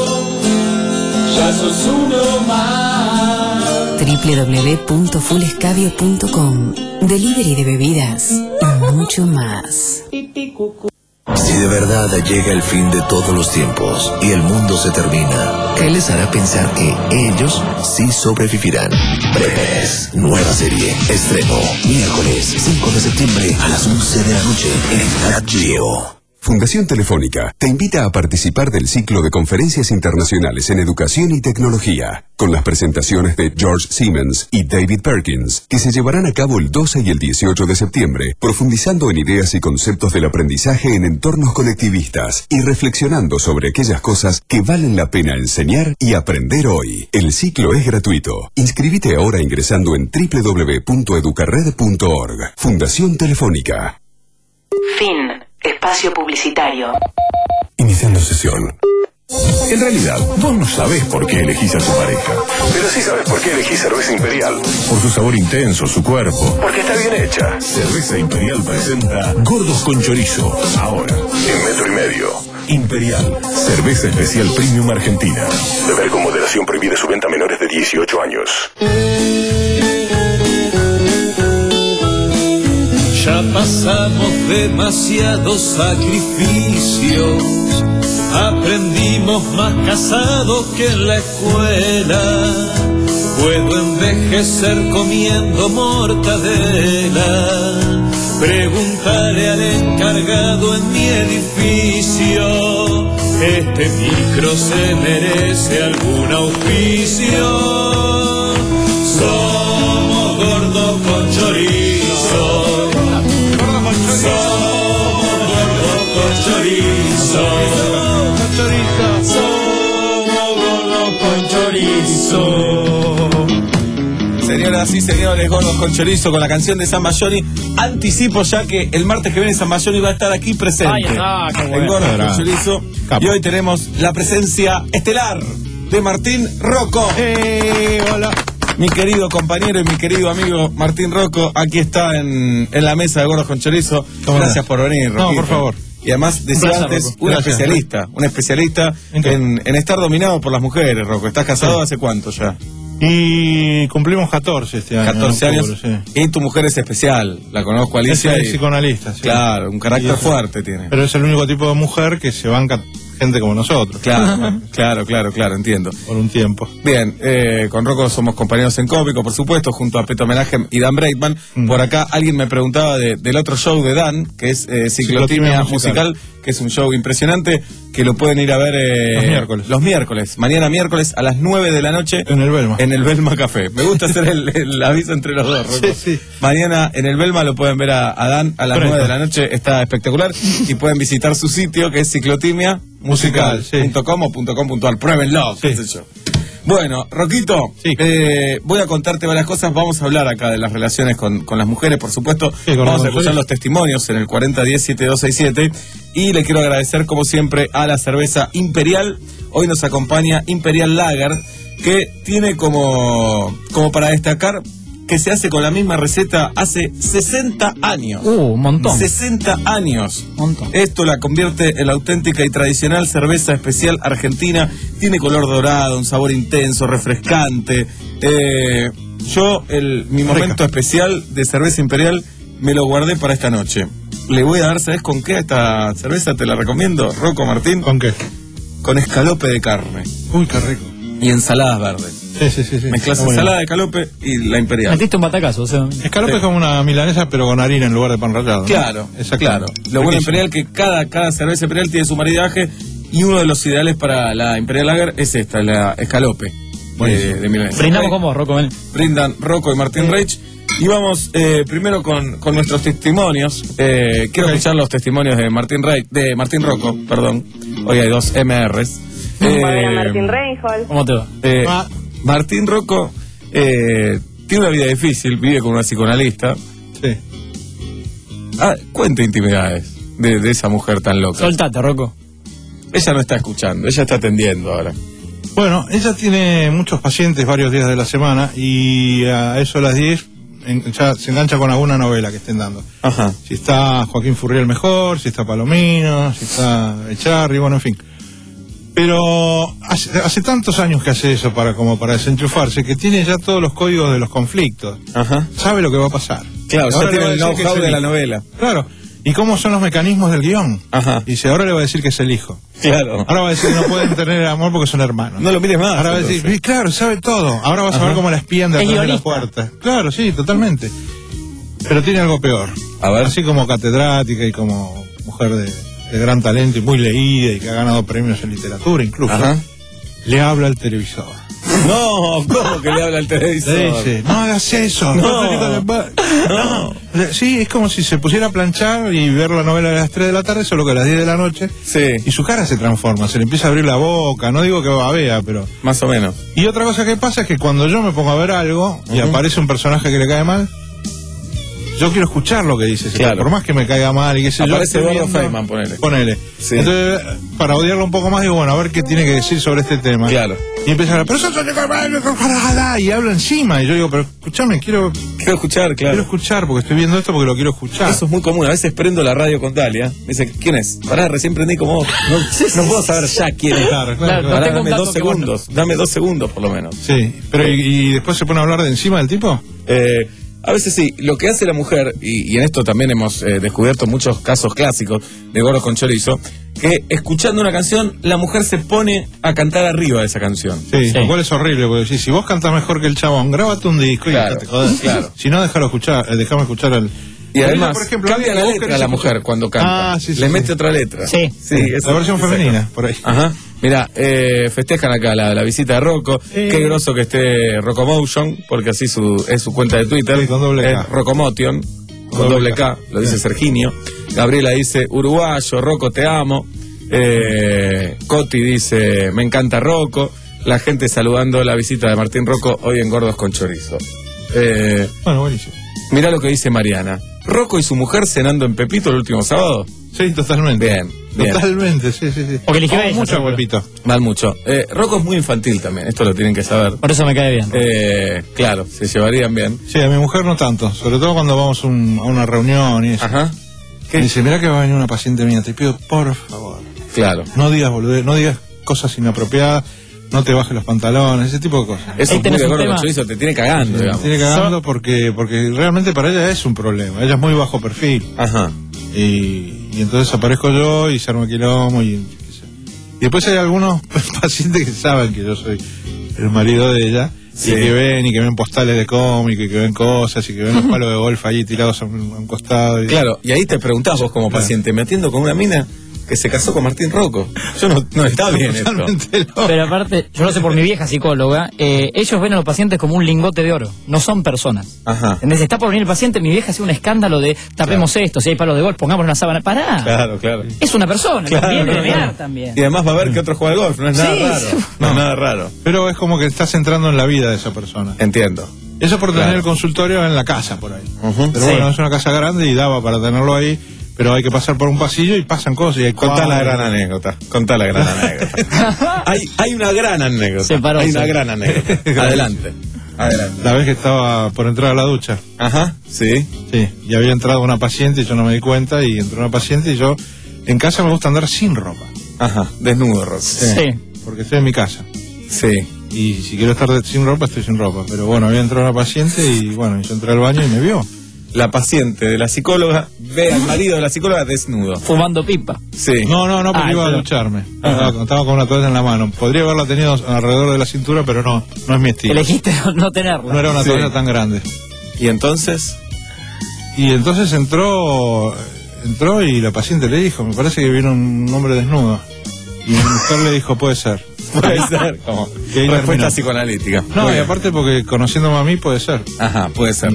ya sos uno más. doble u doble u doble u punto full escabio punto com. Delivery de bebidas y mucho más. Si de verdad llega el fin de todos los tiempos y el mundo se termina, ¿qué les hará pensar que ellos sí sobrevivirán? Breves, nueva serie, estreno, miércoles cinco de septiembre a las once de la noche en Nat Geo. Fundación Telefónica te invita a participar del ciclo de conferencias internacionales en educación y tecnología, con las presentaciones de George Siemens y David Perkins, que se llevarán a cabo el doce y el dieciocho de septiembre, profundizando en ideas y conceptos del aprendizaje en entornos conectivistas y reflexionando sobre aquellas cosas que valen la pena enseñar y aprender hoy. El ciclo es gratuito. Inscríbete ahora ingresando en doble u doble u doble u punto educarred punto org. Fundación Telefónica. Fin. Espacio publicitario. Iniciando sesión. En realidad, vos no sabés por qué elegís a tu pareja, pero sí sabés por qué elegís Cerveza Imperial. Por su sabor intenso, su cuerpo, porque está bien hecha. Cerveza Imperial presenta Gordos con Chorizo, ahora, en metro y medio. Imperial, cerveza especial premium argentina. Beber con moderación, prohibida su venta a menores de dieciocho años. Ya pasamos demasiados sacrificios, aprendimos más casados que en la escuela. Puedo envejecer comiendo mortadela. Preguntaré al encargado en mi edificio, ¿este micro se merece algún auspicio? Somos gordos con chorizo. Somos gordos con chorizo. Somos gordos con chorizo. Señoras y señores, gordos con chorizo, con la canción de San Mayoni. Anticipo ya que el martes que viene San Mayoni va a estar aquí presente. Ay, ah, qué bueno. En Gordos con Era. Chorizo. Capo. Y hoy tenemos la presencia estelar de Martín Rocco. Eh, hola. Mi querido compañero y mi querido amigo Martín Rocco, aquí está en, en la mesa de Gordos con Chorizo. Gracias por venir, No, Roquito. por favor. Y además, decía Gracias, antes, Rocco. un Gracias. especialista, un especialista ¿En qué? en, en estar dominado por las mujeres, Rocco. ¿Estás casado Sí. hace cuánto ya? Y cumplimos catorce este año. catorce en años. octubre, sí. Y tu mujer es especial, la conozco, Alicia. Es y- psicoanalista, sí. Claro, un carácter Y es- fuerte tiene. Pero es el único tipo de mujer que se banca gente como nosotros. Claro, claro, claro, claro, entiendo. Por un tiempo. Bien, eh, con Rocco somos compañeros en Cómico, por supuesto, junto a Peto Homenaje y Dan Breitman. Mm. Por acá alguien me preguntaba de- del otro show de Dan, que es eh, Ciclotimia Ciclotimia musical. musical, que es un show impresionante, que lo pueden ir a ver eh, Los miércoles. Los miércoles, mañana miércoles a las nueve de la noche. En el Belma. En el Belma Café. Me gusta hacer el, el aviso entre los dos, Rocco. Sí, sí. Mañana en el Belma lo pueden ver a, a Dan a las Correcto. nueve de la noche, está espectacular. Y pueden visitar su sitio, que es ciclotimia musical punto com o punto com punto ar. Pruébenlo, qué sé yo. Bueno, Roquito, eh, voy a contarte varias cosas. Vamos a hablar acá de las relaciones con, con las mujeres, por supuesto. Sí, con Vamos a los escuchar mujeres. los testimonios en el cuarenta diez setenta y dos sesenta y siete. Y le quiero agradecer, como siempre, a la cerveza Imperial. Hoy nos acompaña Imperial Lager, que tiene como, como para destacar que se hace con la misma receta hace sesenta años. Uh, un montón. sesenta años. Montón. Esto la convierte en la auténtica y tradicional cerveza especial argentina. Tiene color dorado, un sabor intenso, refrescante. Eh, yo, el, mi momento especial de cerveza imperial me lo guardé para esta noche. Le voy a dar, ¿sabes con qué a esta cerveza? Te la recomiendo, Rocco Martín. ¿Con qué? Con escalope de carne. Uy, qué rico. Y ensaladas verdes. Sí, sí, sí. sí. Mezclas Muy ensalada bien. de escalope y la imperial. Metiste un batacazo, o sea. Escalope Sí. es como una milanesa, pero con harina en lugar de pan rallado, ¿no? Claro, Exacto. claro. Lo bueno Riquísimo. imperial que cada, cada cerveza imperial tiene su maridaje y uno de los ideales para la Imperial Lager es esta, la escalope de, de milanesa. Brindamos Ok. con vos, Rocco, ven. Brindan Rocco y Martín Reich. Y vamos eh, primero con, con nuestros testimonios. Eh, quiero Ok. escuchar los testimonios de Martín Reich, de Martín Rocco, perdón. Hoy hay dos M Rs. Hola, Martín Reinhold. ¿Cómo te va? Eh, Martín Rocco eh, tiene una vida difícil, vive con una psicoanalista. Sí. Ah, cuenta intimidades de, de esa mujer tan loca. Soltate, Rocco. Ella no está escuchando, ella está atendiendo ahora. Bueno, ella tiene muchos pacientes varios días de la semana y a eso a las diez en- ya se engancha con alguna novela que estén dando. Ajá. Si está Joaquín Furriel mejor, si está Palomino, si está Echarri, bueno, en fin. Pero hace, hace tantos años que hace eso para como para desenchufarse que tiene ya todos los códigos de los conflictos. Ajá. Sabe lo que va a pasar. Claro, ya Ahora le tiene va a el decir que know-how es de el la hijo. novela. Claro. ¿Y cómo son los mecanismos del guión? Ajá. Dice, ahora le va a decir que es el hijo. Claro. Ahora va a decir que no pueden tener amor porque son hermanos. No lo mires más. Ahora va a decir, entonces. "Sí, claro, sabe todo. Ahora vas a Ajá. ver cómo la espían de Es atrás de la guionista. puerta. Claro, sí, totalmente. Pero tiene algo peor. A ver. Así como catedrática y como mujer de, de gran talento y muy leída y que ha ganado premios en literatura incluso. Ajá. Le habla al televisor. No, ¿cómo que le habla al televisor? Le dice, no hagas eso. No. hijo de pa-". No. Sí, es como si se pusiera a planchar y ver la novela a las tres de la tarde, solo que a las diez de la noche. Sí, Y su cara se transforma, se le empieza a abrir la boca. No digo que babea, pero... más o menos. Y otra cosa que pasa es que cuando yo me pongo a ver algo y Ujú. aparece un personaje que le cae mal, yo quiero escuchar lo que dice ese Claro. tipo, por más que me caiga mal y qué sé yo. Aparece estoy Eduardo viendo- Feynman, ponele. Ponele. Sí. Entonces, para odiarlo un poco más, digo, bueno, a ver qué tiene que decir sobre este tema. Claro. Y empieza a hablar, pero eso es y habla encima. Y yo digo, pero escúchame, quiero, Quiero escuchar, quiero claro. escuchar porque estoy viendo esto porque lo quiero escuchar. Eso es muy común. A veces prendo la radio con Dalia. Me dice, ¿quién es? Pará, recién prendí como vos. No, no puedo saber ya quién es. Claro, claro, Claro, claro. Pará, tengo un dame dato dos que segundos. Dame dos segundos, por lo menos. Sí, pero ¿y, y después se pone a hablar de encima del tipo? Eh, A veces sí, lo que hace la mujer, y, y en esto también hemos eh, descubierto muchos casos clásicos de gordos con chorizo, que escuchando una canción, la mujer se pone a cantar arriba de esa canción. Sí, sí. Lo cual es horrible, porque si, si vos cantás mejor que el chabón, grábate un disco y Claro, dejate joder. claro. Si no, déjalo escuchar, eh, dejame escuchar al... Y además, por ejemplo, cambia la vos letra querés a la escuchar- mujer cuando canta. Ah, sí, sí, Le sí. mete otra letra. Sí. sí La eso- versión exacto. femenina, por ahí. Ajá. Mira, eh, festejan acá la, la visita de Rocco. Sí. Qué groso que esté Roccomotion, porque así su, es su cuenta de Twitter. Sí, con doble K. Es Roccomotion, con Doble doble K. K, lo dice Serginio. Gabriela dice, uruguayo, Rocco te amo. Eh, Coti dice, me encanta Rocco. La gente saludando la visita de Martín Rocco hoy en Gordos con Chorizo. Eh, Bueno, buenísimo. mirá lo que dice Mariana. Rocco y su mujer cenando en Pepito el último sábado. Sí, totalmente. Bien, bien. Totalmente, sí, sí, sí. Porque eligió Vamos ella, mucho, seguro. Pepito. Mal mucho. Eh, Rocco es muy infantil también, esto lo tienen que saber. Por eso me cae bien. Eh, claro, se llevarían bien. Sí, a mi mujer no tanto, sobre todo cuando vamos un- a una reunión y eso. Ajá. Me dice, mirá que va a venir una paciente mía, te pido por favor, Claro. no digas boludez, no digas cosas inapropiadas, no te bajes los pantalones, ese tipo de cosas. Eso Ahí es muy tenés de un gordo tema. con chorizo, te tiene cagando, Me digamos. tiene cagando porque, porque realmente para ella es un problema, ella es muy bajo perfil. Ajá. Y, y entonces aparezco yo y se arma quilombo y, qué sé. Y después hay algunos pacientes que saben que yo soy el marido de ella. Sí. Y que ven, y que ven postales de cómic, y que ven cosas, y que ven los palos de golf ahí tirados a un, a un costado. Y... Claro, y ahí te preguntás vos como Claro. paciente, me atiendo con una mina que se casó con Martín Rocco. Yo no, no está bien esto. Totalmente no. Pero aparte, yo lo sé por mi vieja psicóloga, eh, ellos ven a los pacientes como un lingote de oro, no son personas. Ajá. ¿Entendés? Está por venir el paciente, mi vieja hace un escándalo de tapemos esto, si hay palos de golf, pongamos una sábana. Pará, Claro, claro. es una persona, Claro, también debe claro. mear también. Y además va a ver que otro juega al golf, no es nada Sí, raro. sí. No es nada raro. Pero es como que estás entrando en la vida de esa persona. Entiendo. Eso por tener Claro. el consultorio en la casa por ahí. Ujú. Pero Sí. bueno, es una casa grande y daba para tenerlo ahí, pero hay que pasar por un pasillo y pasan cosas y hay Contá la cuadros. gran anécdota. Contá la gran anécdota. hay, hay una gran anécdota. Se paró, hay sí. una gran anécdota. Adelante. Adelante. La vez que estaba por entrar a la ducha. Ajá, sí. Sí, y había entrado una paciente y yo no me di cuenta y entró una paciente y yo en casa me gusta andar sin ropa. Ajá, desnudo, Rocco. Sí. Porque estoy en mi casa. Sí. Y si quiero estar de- sin ropa, estoy sin ropa. Pero bueno, había entrado una paciente y bueno, yo entré al baño y me vio. La paciente de la psicóloga ve al marido de la psicóloga desnudo. Fumando pipa. Sí. No, no, no, porque Ah, iba a pero- ducharme. Estaba, estaba con una toalla en la mano. Podría haberla tenido alrededor de la cintura, pero no, no es mi estilo. Elegiste no tenerla. No era una Sí. toalla tan grande. Y entonces, Y entonces entró, entró y la paciente le dijo, me parece que viene un hombre desnudo. Y mi mujer le dijo, puede ser. puede ser como Y ahí respuesta terminó. psicoanalítica. No, Muy y bien. aparte porque conociéndome a mí puede ser. Ajá, puede ser.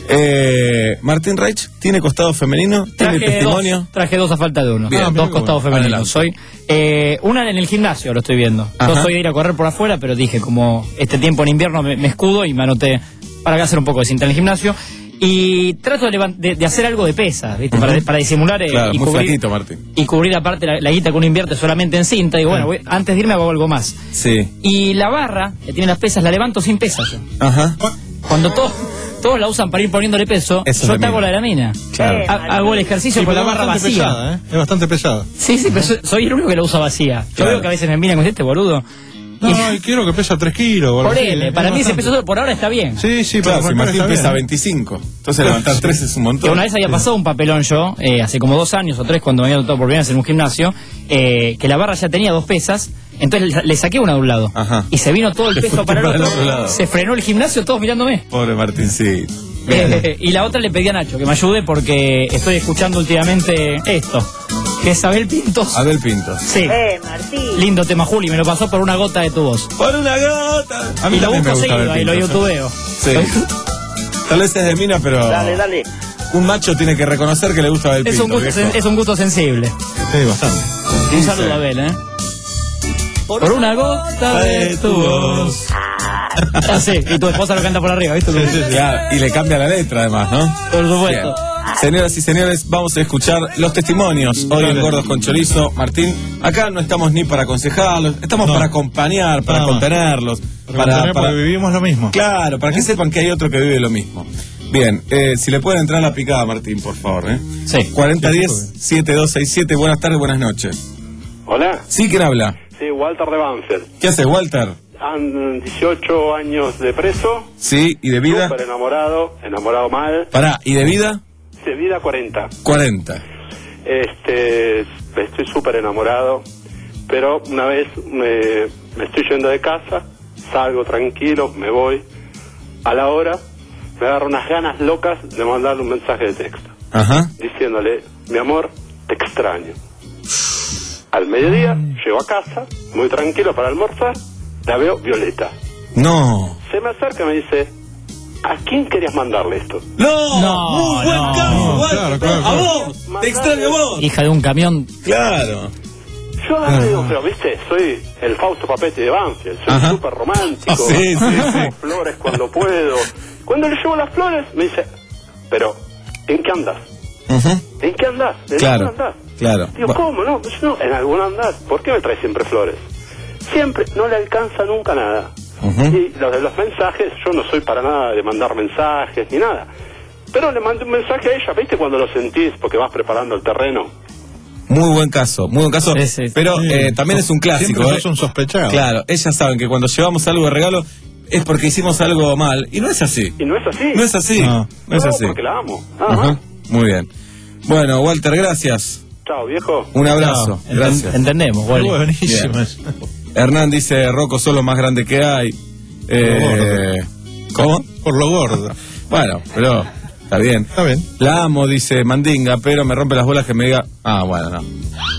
Eh, Martín Reich, ¿tiene costado femenino? ¿Tiene Traje testimonio? dos, traje dos a falta de uno. Bien. dos Ah, mira, costados bueno. femeninos. Soy eh, una en el gimnasio, lo estoy viendo. Ajá. Yo soy de ir a correr por afuera, pero dije, como este tiempo en invierno me, me escudo y me anoté para hacer un poco de cinta en el gimnasio. Y trato de, levan- de, de hacer algo de pesas, ¿viste? Ujú. para, para disimular eh, Claro, y, muy cubrir, flaquito, Martín. y cubrir aparte la, la guita que uno invierte solamente en cinta. Digo, bueno, voy- antes de irme hago algo más. Sí. Y la barra, que tiene las pesas, la levanto sin pesas yo. Ajá. Cuando todos todos la usan para ir poniéndole peso, Eso es yo la te hago mina. la de la mina. Claro. Ha- Hago el ejercicio Sí, con la pero es barra bastante vacía. pesada, ¿eh? Es bastante pesada. Sí, sí, pero soy, soy el único que la usa vacía. Yo Claro. veo que a veces me miran con este boludo. No, y quiero que pesa tres kilos. o algo Por así, él, ¿eh? para Es mí ese bastante. peso por ahora está bien. Sí, sí, Claro, para si arrancar Martín está pesa bien. veinticinco, entonces levantar tres es un Que montón. una vez había pasado un papelón yo, eh, hace como dos años o tres, cuando me había notado por primera vez en un gimnasio, eh, que la barra ya tenía dos pesas, entonces le, le saqué una de un lado. Ajá. Y se vino todo el Le peso fuiste para el para el otro. otro lado. Se frenó el gimnasio, todos mirándome. Pobre Martín, sí. Eh, y la otra le pedí a Nacho que me ayude porque estoy escuchando últimamente esto, que es Abel Pintos. Abel Pinto. Sí. Eh, Martín. Lindo tema, Juli, me lo pasó por una gota de tu voz. Por una gota. A Y lo también me busco gusta seguido, Abel ahí lo Pinto, youtubeo. Sí. Tal vez es de mina, pero Dale, dale. un macho tiene que reconocer que le gusta Abel Es Pinto. un, gusto, viejo. sen- es un gusto sensible. Sí, bastante. Un saludo a Abel, ¿eh? Por una gota de tu voz. Ah, sí, y tu esposa lo canta por arriba, ¿viste? Claro, y le cambia la letra además, ¿no? Por supuesto. Bien. Señoras y señores, vamos a escuchar los testimonios hoy en Gordos con Chorizo. Martín, acá no estamos ni para aconsejarlos, estamos No. para acompañar, para Nada más. contenerlos, Para, para, contener, para- porque vivimos lo mismo. claro, para que sepan que hay otro que vive lo mismo. Bien, eh, si le pueden entrar la picada, Martín, por favor, ¿eh? Sí. cuarenta diez, siete dos seis siete, buenas tardes, buenas noches. Hola, ¿Sí? ¿Quién habla? sí, Walter de Banfield. ¿Qué haces, Walter? han dieciocho años de preso. Sí, ¿y de vida? Súper enamorado, enamorado mal. Pará, ¿y de vida? De vida cuarenta. cuarenta. Este, estoy súper enamorado, pero una vez me, me estoy yendo de casa, salgo tranquilo, me voy. A la hora me agarro unas ganas locas de mandarle un mensaje de texto. Ajá. Diciéndole, mi amor, te extraño. Al mediodía, llego a casa, muy tranquilo para almorzar, la veo Violeta. No. Se me acerca y me dice, ¿a quién querías mandarle esto? No, No, muy buen no. caso, No, Walter. claro, claro, A claro. vos, te extraño a vos. Hija de un camión. Claro. Yo ahora digo, pero viste, soy el Fausto Papetti de Banfield, soy súper romántico, Sí, sí, sí. llevo flores cuando puedo. Cuando le llevo las flores, me dice, pero, ¿en qué andas? ¿En qué andás? ¿En Claro, algún andás? claro. Digo, Bu- ¿cómo? No, Pues no, en algún andás. ¿Por qué me traes siempre flores? Siempre, no le alcanza nunca nada. Y los de los mensajes, yo no soy para nada de mandar mensajes ni nada. Pero le mandé un mensaje a ella, ¿viste? Cuando lo sentís, porque vas preparando el terreno. Muy buen caso, muy buen caso. Pero eh, también es un clásico. Siempre ¿eh? sos un sospechado. Claro, ellas saben que cuando llevamos algo de regalo es porque hicimos algo mal. Y no es así. Y no es así. No es así. No. No, es así. porque la amo. Nada Ajá. más. Muy bien. Bueno, Walter, gracias. Chao, viejo. Un abrazo. Enten- Gracias. Entendemos, Wally. Buenísimo Bien. eso. Hernán dice, Rocco sos lo más grande que hay. Eh, ¿Cómo? Por lo gordo. Bueno, pero está bien. Está bien. La amo, dice Mandinga, pero me rompe las bolas que me diga... Ah, bueno, no.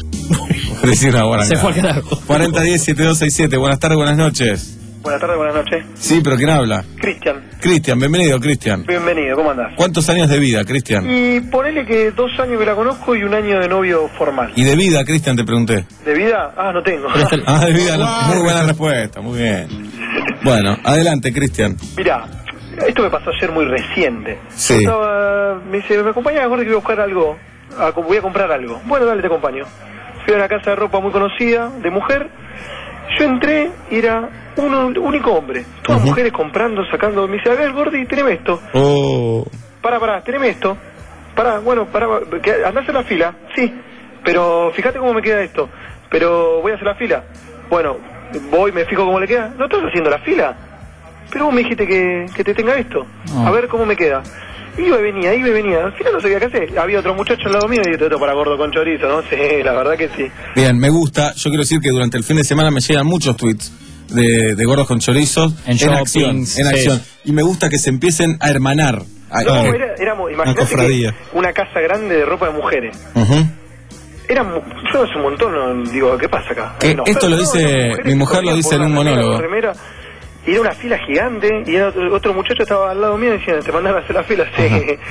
Decir una buena Se cara. fue al carajo. cuarenta diez setenta y dos sesenta y siete. Buenas tardes, buenas noches. Buenas tardes, buenas noches. Sí, pero ¿quién habla? Cristian, Cristian, bienvenido, Cristian. bienvenido, ¿cómo andás? ¿Cuántos años de vida, Cristian? Y ponele que dos años que la conozco y un año de novio formal. ¿Y de vida, Cristian, te pregunté? ¿De vida? Ah, no tengo. Ah, de vida, no. Muy buena respuesta, muy bien. Bueno, adelante, Cristian. Mirá, esto me pasó ayer muy reciente. Sí. Yo estaba, me dice, ¿me acompañás? Gordo, que voy a buscar algo. Ah, voy a comprar algo. Bueno, dale, te acompaño. Fui a una casa de ropa muy conocida, de mujer. Yo entré y era uno único hombre. Todas mujeres comprando, sacando. Me dice, a ver, Gordi, teneme esto. Oh. Pará, pará, teneme esto. Pará, bueno, pará, que- andá a hacer la fila. Sí, pero fíjate cómo me queda esto. Pero voy a hacer la fila. Bueno, voy, me fijo cómo le queda. ¿No estás haciendo la fila? Pero vos me dijiste que, que te tenga esto. No. A ver cómo me queda. Iba y venía, iba y venía. Al final no sabía qué hacer. Había otro muchacho al lado mío y dije, esto para gordo con chorizo, ¿no? Sí, la verdad que sí. Bien, me gusta. Yo quiero decir que durante el fin de semana me llegan muchos tweets de, de gordos con chorizos En en shoppings, acción, en sí. acción. Y me gusta que se empiecen a hermanar. A- No, a- era, éramos, imagínate cofradía. que una casa grande de ropa de mujeres. Ujú. Era, mu- yo hace un montón, no, digo, ¿qué pasa acá? Que No, esto lo no, dice- las mujeres mi mujer corrían lo dice por en un una remera, monólogo. por remera, y era una fila gigante, y era otro, otro muchacho estaba al lado mío diciendo, te mandaron a hacer la fila, sí.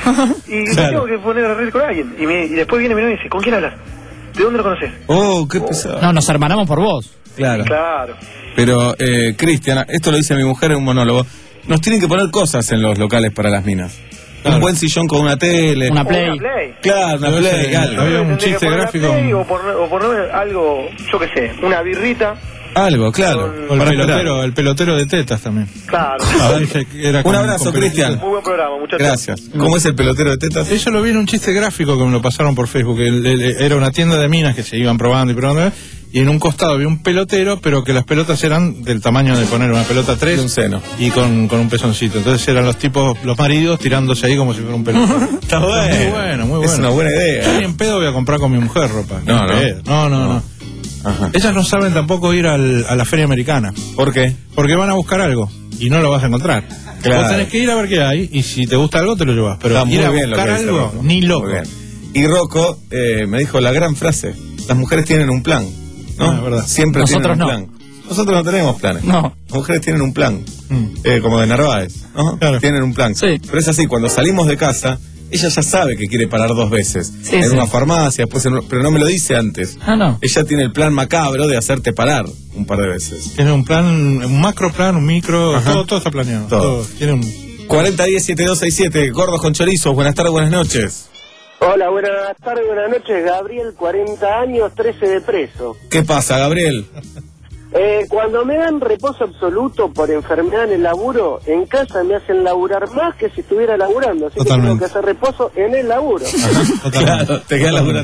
Y me Claro. tengo que poner a reír con alguien. Y, me- y después viene mi novia y dice, ¿con quién hablas? ¿De dónde lo conoces? Oh, qué pesado. No, nos hermanamos por vos. Claro. Claro. Pero, eh, Cristian, esto lo dice mi mujer en un monólogo. Nos tienen que poner cosas en los locales para las minas. Un buen sillón con una tele. Una O play. una play. Claro, una Debe play, ser- algo. había un Tendría que chiste poner la gráfico. play O por, o por no- algo, yo qué sé, una birrita. Algo, claro. O el Para pelotero, esperar. el pelotero de tetas también. Claro. Ah, dije que era Un con- abrazo, con Cristian. Muy buen programa, muchachos. Gracias. ¿Cómo es el pelotero de tetas? Eso lo vi en un chiste gráfico que me lo pasaron por Facebook. El- el- era una tienda de minas que se iban probando y probando. Y en un costado había un pelotero, pero que las pelotas eran del tamaño de poner una pelota tres. De un seno. Y con, con un pezoncito. Entonces eran los tipos, los maridos, tirándose ahí como si fuera un pelotero. Está bueno. Muy bueno, muy bueno. Es una buena idea. Yo ni en pedo voy a comprar con mi mujer ropa. No, Ni no. en pedo. No, no, no. Ajá. Ellas no saben tampoco ir al- a la feria americana. ¿Por qué? Porque van a buscar algo y no lo vas a encontrar. Claro. Vos tenés que ir a ver qué hay y si te gusta algo te lo llevas. Pero Está muy ir a bien lo buscar que dice algo, Rocco. ni loco. Muy bien. Y Rocco eh, me dijo la gran frase: las mujeres tienen un plan, ¿no? Ah, es verdad. Siempre Nosotros tienen un no. plan. Nosotros no tenemos planes. No. Las mujeres tienen un plan, Mm. eh, como de Narváez, ¿no? Claro. Tienen un plan. Sí. Pero es así, cuando salimos de casa, ella ya sabe que quiere parar dos veces. Sí, en sí. una farmacia, después en un- pero no me lo dice antes. Ah, no. Ella tiene el plan macabro de hacerte parar un par de veces. Tiene un plan, un macro plan, un micro, Ajá. todo, todo está planeado. Todo. Todo. Tiene un... cuarenta diez setenta y dos sesenta y siete, gordos con chorizos, buenas tardes, buenas noches. Hola, buenas tardes, buenas noches. Gabriel, cuarenta años, trece de preso. ¿Qué pasa, Gabriel? Eh, cuando me dan reposo absoluto por enfermedad en el laburo, en casa me hacen laburar más que si estuviera laburando. Así que tengo Totalmente. que hacer reposo en el laburo. Claro, te quedas laburando.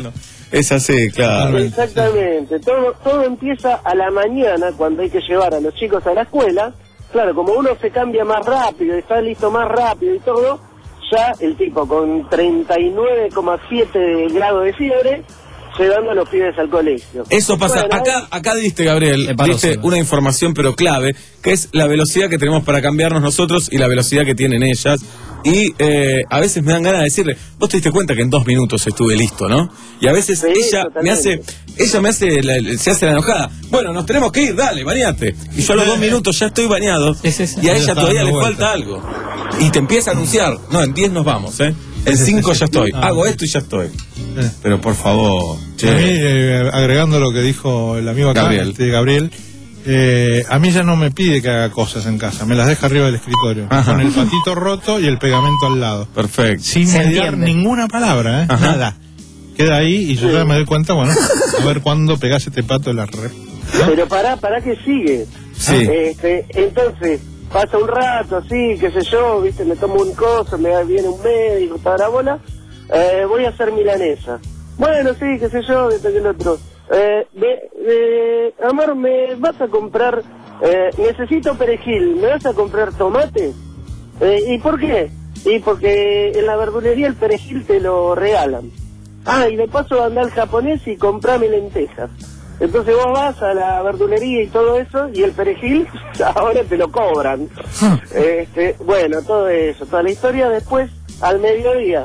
Es así, claro. Exactamente. Todo, todo empieza a la mañana cuando hay que llevar a los chicos a la escuela. Claro, como uno se cambia más rápido y está listo más rápido y todo, ya el tipo con treinta y nueve coma siete grados de fiebre llevando a los pibes al colegio. Eso pasa. Bueno, Acá acá diste, Gabriel, diste sí. una información pero clave, que es la velocidad que tenemos para cambiarnos nosotros y la velocidad que tienen ellas. Y eh, a veces me dan ganas de decirle, vos te diste cuenta que en dos minutos estuve listo, ¿no? Y a veces Sí, ella totalmente. me hace, ella me hace, la- se hace la enojada. Bueno, nos tenemos que ir, dale, bañate. Y yo a los dos minutos ya estoy bañado. Y a Ya ella está todavía le dando vuelta. falta algo. Y te empieza a anunciar, no, en diez nos vamos, ¿eh? En cinco ya estoy. Ah. Hago esto y ya estoy. Pero por favor, che. A mí, eh, agregando lo que dijo el amigo acá, Gabriel. este, Gabriel, eh, a mí ya no me pide que haga cosas en casa, me las deja arriba del escritorio, Ajá. con el patito roto y el pegamento al lado. Perfecto. Sin Se mediar entiende. ninguna palabra, ¿eh? Ajá. Nada. Queda ahí y yo ya me doy cuenta, bueno, a ver cuándo pegás este pato de la red. Pero pará, pará que sigue. Sí. Este, entonces, pasa un rato, así, qué sé yo, viste, me tomo un coso, me viene un médico, toda la bola, eh, voy a hacer milanesa. Bueno, sí, qué sé yo, esto que el otro. Eh, me- eh, amor, ¿me vas a comprar, eh, necesito perejil, ¿me vas a comprar tomate? Eh, ¿Y por qué? Y porque en la verdulería el perejil te lo regalan. Ah, y de paso anda al japonés y comprame lentejas. Entonces vos vas a la verdulería y todo eso, y el perejil ahora te lo cobran. este, bueno, todo eso, toda la historia. Después, al mediodía,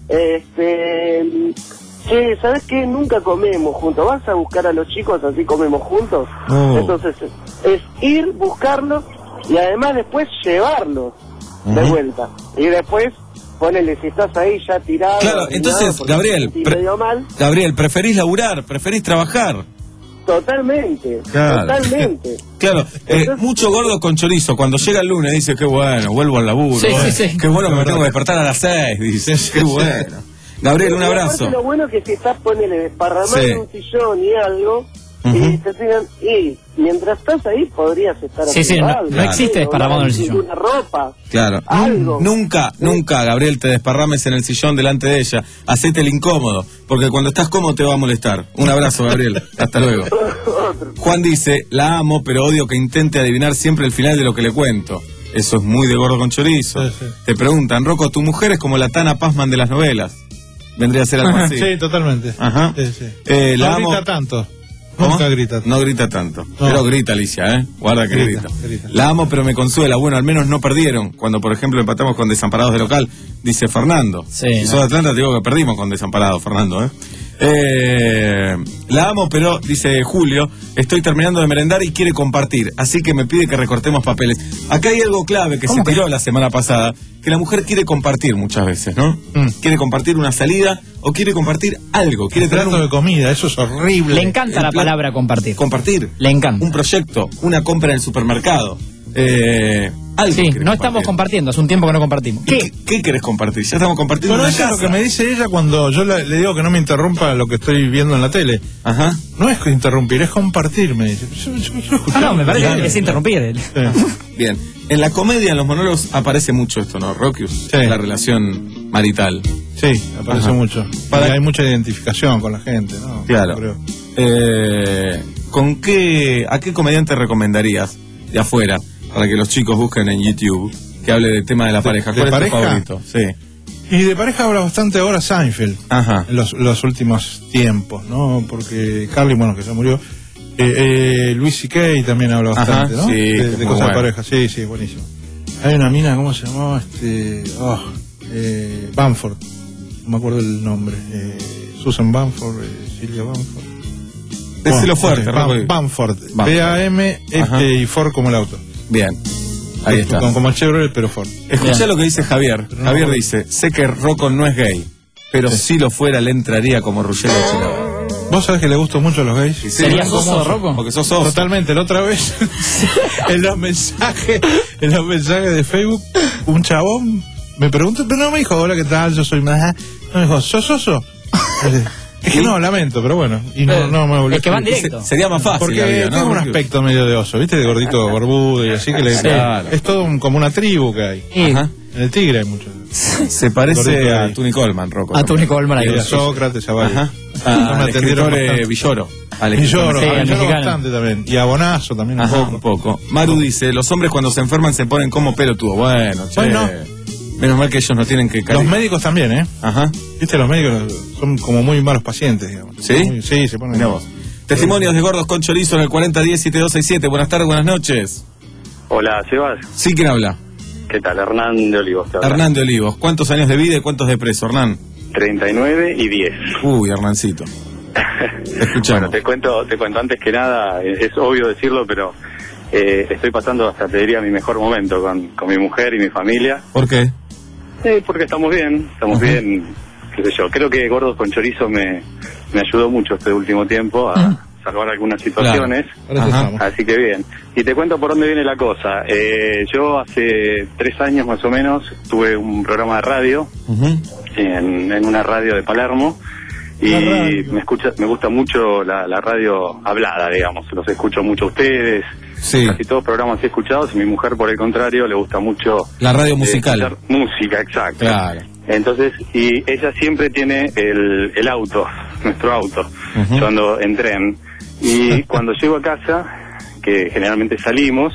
este, che, ¿sabes qué? Nunca comemos juntos. ¿Vas a buscar a los chicos así comemos juntos? No. Entonces, es ir, buscarlos, y además después llevarlos de Ujú. vuelta. Y después, ponele, si estás ahí ya tirado. Claro, ni entonces, nada, porque Gabriel, te sentís pre- medio mal. Gabriel, preferís laburar, preferís trabajar. Totalmente, Claro. totalmente. Claro, eh, mucho gordo con chorizo. Cuando llega el lunes dice, qué bueno, vuelvo al laburo. Sí, eh. sí, sí. Qué bueno que me tengo que despertar a las seis, dice. Qué bueno. Gabriel, un Y abrazo. aparte lo bueno es que si estás, ponele, desparramando Sí. en un sillón y algo, Ujú. y te digan, y mientras estás ahí podrías estar Sí, sí, haciendo no- algo, no existe ¿no? desparramado en el sillón. Una ropa. Claro. Algo. Nunca, nunca, Gabriel, te desparrames en el sillón delante de ella. Hacete el incómodo, porque cuando estás cómodo te va a molestar. Un abrazo, Gabriel. Hasta luego. Juan dice, la amo, pero odio que intente adivinar siempre el final de lo que le cuento. Eso es muy de gordo con chorizo. Te preguntan, Rocco, tu mujer es como la Tana Pazman de las novelas. Vendría a ser algo así. Sí, totalmente. Ajá. Sí, sí. Eh, la no amo. grita tanto. ¿Cómo? Nunca grita. No grita tanto. Pero grita, Alicia, ¿eh? Guarda que grita. Grita, grita. La amo, pero me consuela. Bueno, al menos no perdieron. Cuando, por ejemplo, empatamos con Desamparados de local, dice Fernando. Sí, si no. sos de Atlanta, te digo que perdimos con Desamparados, Fernando, ¿eh? Eh, la amo, pero, dice Julio, estoy terminando de merendar y quiere compartir. Así que me pide que recortemos papeles. Acá hay algo clave que se ¿Cómo que? tiró la semana pasada, que la mujer quiere compartir muchas veces, ¿no? Mm. Quiere compartir una salida o quiere compartir algo. Quiere Un tener plato un de comida, eso es horrible. Le encanta El la plan- palabra compartir. compartir. Le encanta. Un proyecto, una compra en el supermercado. Eh, algo Sí, querés no estamos compartir. compartiendo, hace un tiempo que no compartimos. ¿Qué, ¿Qué querés compartir? Ya estamos compartiendo Bueno, una eso es lo casa. que me dice ella cuando yo le, le digo que no me interrumpa lo que estoy viendo en la tele. Ajá. No es que interrumpir, es compartir, me dice. Yo, yo quiero escuchar. Ah, no, me parece Claro. que es interrumpir. Sí. Bien. En la comedia, en los monólogos, aparece mucho esto, ¿no? Rockius, la relación marital. Sí, aparece Ajá. mucho. Para- Y hay mucha identificación con la gente, ¿no? Claro. Yo creo. Eh, ¿Con qué, a qué comediante recomendarías de afuera para que los chicos busquen en YouTube que hable del tema de la pareja? de ¿Cuál es pareja? tu favorito? Sí. Y de pareja habla bastante ahora Seinfeld. Ajá. En los, los últimos tiempos, ¿no? Porque Carly, bueno, que ya murió. Eh, eh, Luis C K también habla bastante, Ajá, ¿no? sí, de que de es muy cosas bueno. de pareja. Sí, sí, buenísimo. Hay una mina, ¿cómo se llamaba? Este. Oh, eh, Bamford. No me acuerdo el nombre. Eh, Susan Bamford, eh, Silvia Bamford. Decilo Bueno, fuerte, eh, Rocco. Bam- Bamford. Bamford. B A M Ajá. este, y Ford como el auto. Bien. Ahí está. Como, como el Chevrolet, pero Ford. Escuchá Bien. lo que dice Javier. Pero no Javier me dice, sé que Rocco no es gay, pero si lo fuera le entraría como Ruggero Chilaba. ¿Vos sabés que le gustan mucho a los gays? ¿Serías ¿Cómo oso, sos? Rocco? Porque sos oso. Totalmente, la otra vez en los mensajes, en los mensajes de Facebook, un chabón me preguntó, pero no me dijo, hola, ¿qué tal? Yo soy más. No me dijo, ¿sos oso? Es que no, lamento, pero bueno. Y no, no me volvió Es que van a escribir. directo. Se- sería más fácil. Porque la vida, ¿no? tengo un Porque- aspecto medio de oso, ¿viste? De gordito barbudo y así que le, Claro. es todo un- como una tribu que hay. Sí. Ajá. En el Tigre hay muchos. Se parece a Tony Coleman, Rocco. A Tony Coleman, ahí. Y a Sócrates, a varios. Ajá. No me Al atendieron escritor eh, bastante. Villoro. Al Villoro, escritor- a Villoro bastante también. Y a Bonazo también un Ajá, poco. un poco. Maru dice, los hombres cuando se enferman se ponen como pelotudos. Bueno, che. Bueno. Menos mal que ellos no tienen que caer. Los médicos también, ¿eh? Ajá. Viste, los médicos son como muy malos pacientes, digamos. ¿Sí? Muy- sí, se ponen. Mirá vos. Testimonios de gordos con chorizo en el cuarenta diez siete dos seis siete. Buenas tardes, buenas noches. Hola, Sebas. Sí, ¿quién habla? ¿Qué tal? Hernán de Olivos. te habla. Hernán de Olivos. ¿Cuántos años de vida y cuántos de preso, Hernán? treinta y nueve y diez. Uy, Hernancito. Bueno, te cuento, te cuento antes que nada, es, es obvio decirlo, pero eh, estoy pasando hasta te diría mi mejor momento con, con mi mujer y mi familia. ¿Por qué? Eh, porque estamos bien, estamos Ajá. bien, qué sé yo. Creo que Gordos con Chorizo me, me ayudó mucho este último tiempo a salvar algunas situaciones. Para eso estamos. Así que bien. Y te cuento por dónde viene la cosa. Eh, yo hace tres años más o menos tuve un programa de radio en, en una radio de Palermo. Y La radio. me escucha, me gusta mucho la, la radio hablada, digamos. Los escucho mucho a ustedes. Sí. Casi todos programas he escuchado. Mi mujer, por el contrario, le gusta mucho La radio eh, musical. escuchar música, exacto. Claro. Entonces, y ella siempre tiene el, el auto, nuestro auto. Ujú. Yo ando en tren. Y cuando llego a casa, que generalmente salimos,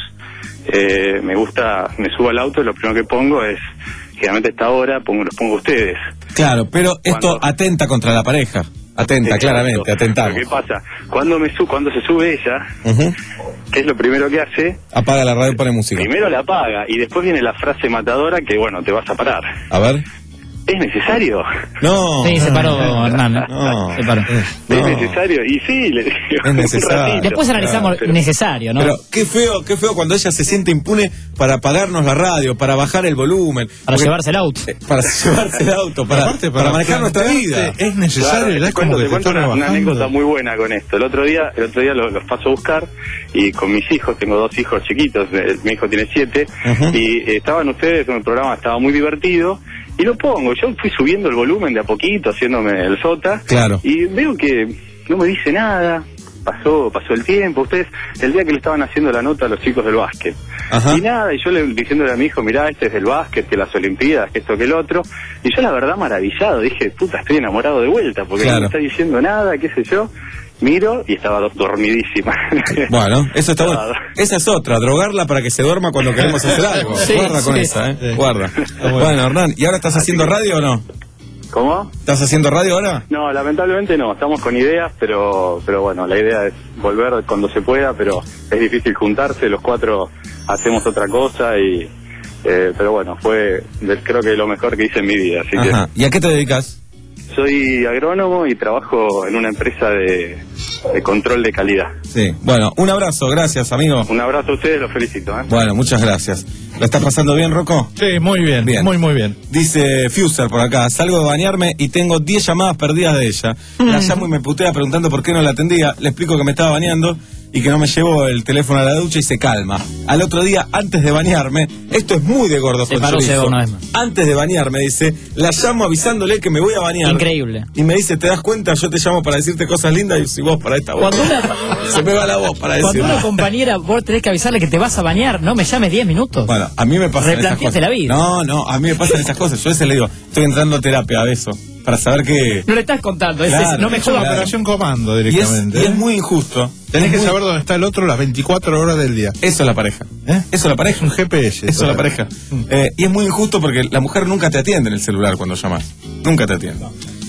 eh, me gusta, me subo al auto y lo primero que pongo es, generalmente a esta hora, pongo, los pongo a ustedes. Claro, pero esto atenta contra la pareja. Atenta, Exacto. claramente, atentamos. Pero ¿qué pasa? Cuando me su cuando se sube ella, Ujú. ¿qué es lo primero que hace? Apaga la radio y pone música. Primero la apaga y después viene la frase matadora que, bueno, te vas a parar. A ver. ¿Es necesario? No. Sí, se paró, Hernán. ¿eh? No. Se paró. ¿Es No. necesario? Y sí, le digo. Es necesario. un ratito. Después analizamos Pero- necesario, ¿no? Pero qué feo, qué feo cuando ella se siente impune para apagarnos la radio, para bajar el volumen. Para Porque- llevarse el auto. eh, Para llevarse el auto, para, Aparte, para, para manejar nuestra vida. Es necesario, Claro, ya te es como cuento, que te te cuento está una, una trabajando. anécdota muy buena con esto. El otro día, el otro día los, los paso a buscar y con mis hijos, tengo dos hijos chiquitos, eh, mi hijo tiene siete, Ujú. y eh, estaban ustedes en el programa, estaba muy divertido, y lo pongo. Yo fui subiendo el volumen de a poquito, haciéndome el sota, Claro. y veo que no me dice nada. Pasó, pasó el tiempo. Ustedes, el día que le estaban haciendo la nota a los chicos del básquet. Ajá. Y nada, y yo le diciéndole a mi hijo, mirá, este es del básquet, que las Olimpiadas, que esto, que el otro. Y yo la verdad maravillado, dije, puta, estoy enamorado de vuelta, porque Claro. no me está diciendo nada, qué sé yo. Miro y estaba do- dormidísima. Bueno, eso está bueno. Estaba- Esa es otra, drogarla para que se duerma cuando queremos hacer algo. Sí, Guarda con sí. esa, ¿eh? Sí. Guarda. bueno. Bueno, Hernán, ¿y ahora estás haciendo radio o no? ¿Cómo? ¿Estás haciendo radio ahora? No, lamentablemente no, estamos con ideas, pero pero bueno, la idea es volver cuando se pueda, pero es difícil juntarse, los cuatro hacemos otra cosa y... eh, pero bueno, fue de- creo que lo mejor que hice en mi vida, así que... Ajá. ¿Y a qué te dedicas? Soy agrónomo y trabajo en una empresa de, de control de calidad. Sí. Bueno, un abrazo, gracias, amigo. Un abrazo a ustedes, los felicito. ¿eh? Bueno, muchas gracias. ¿Lo estás pasando bien, Rocco? Sí, muy bien, Bien. muy, muy bien. Dice Fuser por acá, salgo de bañarme y tengo diez llamadas perdidas de ella. La llamo y me putea preguntando por qué no la atendía. Le explico que me estaba bañando y que no me llevó el teléfono a la ducha y se calma. Al otro día, antes de bañarme, esto es muy de gordo Se con paró chorizo. Seba una vez más. Antes de bañarme, dice, la llamo avisándole que me voy a bañar. Increíble. Y me dice, ¿te das cuenta? Yo te llamo para decirte cosas lindas y si vos para esta voz. Cuando una, Se me va la voz para cuando decir. una compañera, vos tenés que avisarle que te vas a bañar, no me llames diez minutos. Bueno, a mí me pasan esas Replanteate cosas. la vida. No, no, a mí me pasan esas cosas. Yo a veces le digo, estoy entrando a terapia a eso, para saber que... No le estás contando, es- Claro, es- no me Es una jodas. operación comando Y es, directamente. y es ¿eh? muy injusto. Tenés Es que muy- saber dónde está el otro las veinticuatro horas del día. Eso es la pareja. ¿Eh? Eso es la Es pareja. un G P S. Eso es la pareja. Eh, y es muy injusto porque la mujer nunca te atiende en el celular cuando llamas. Nunca te atiende.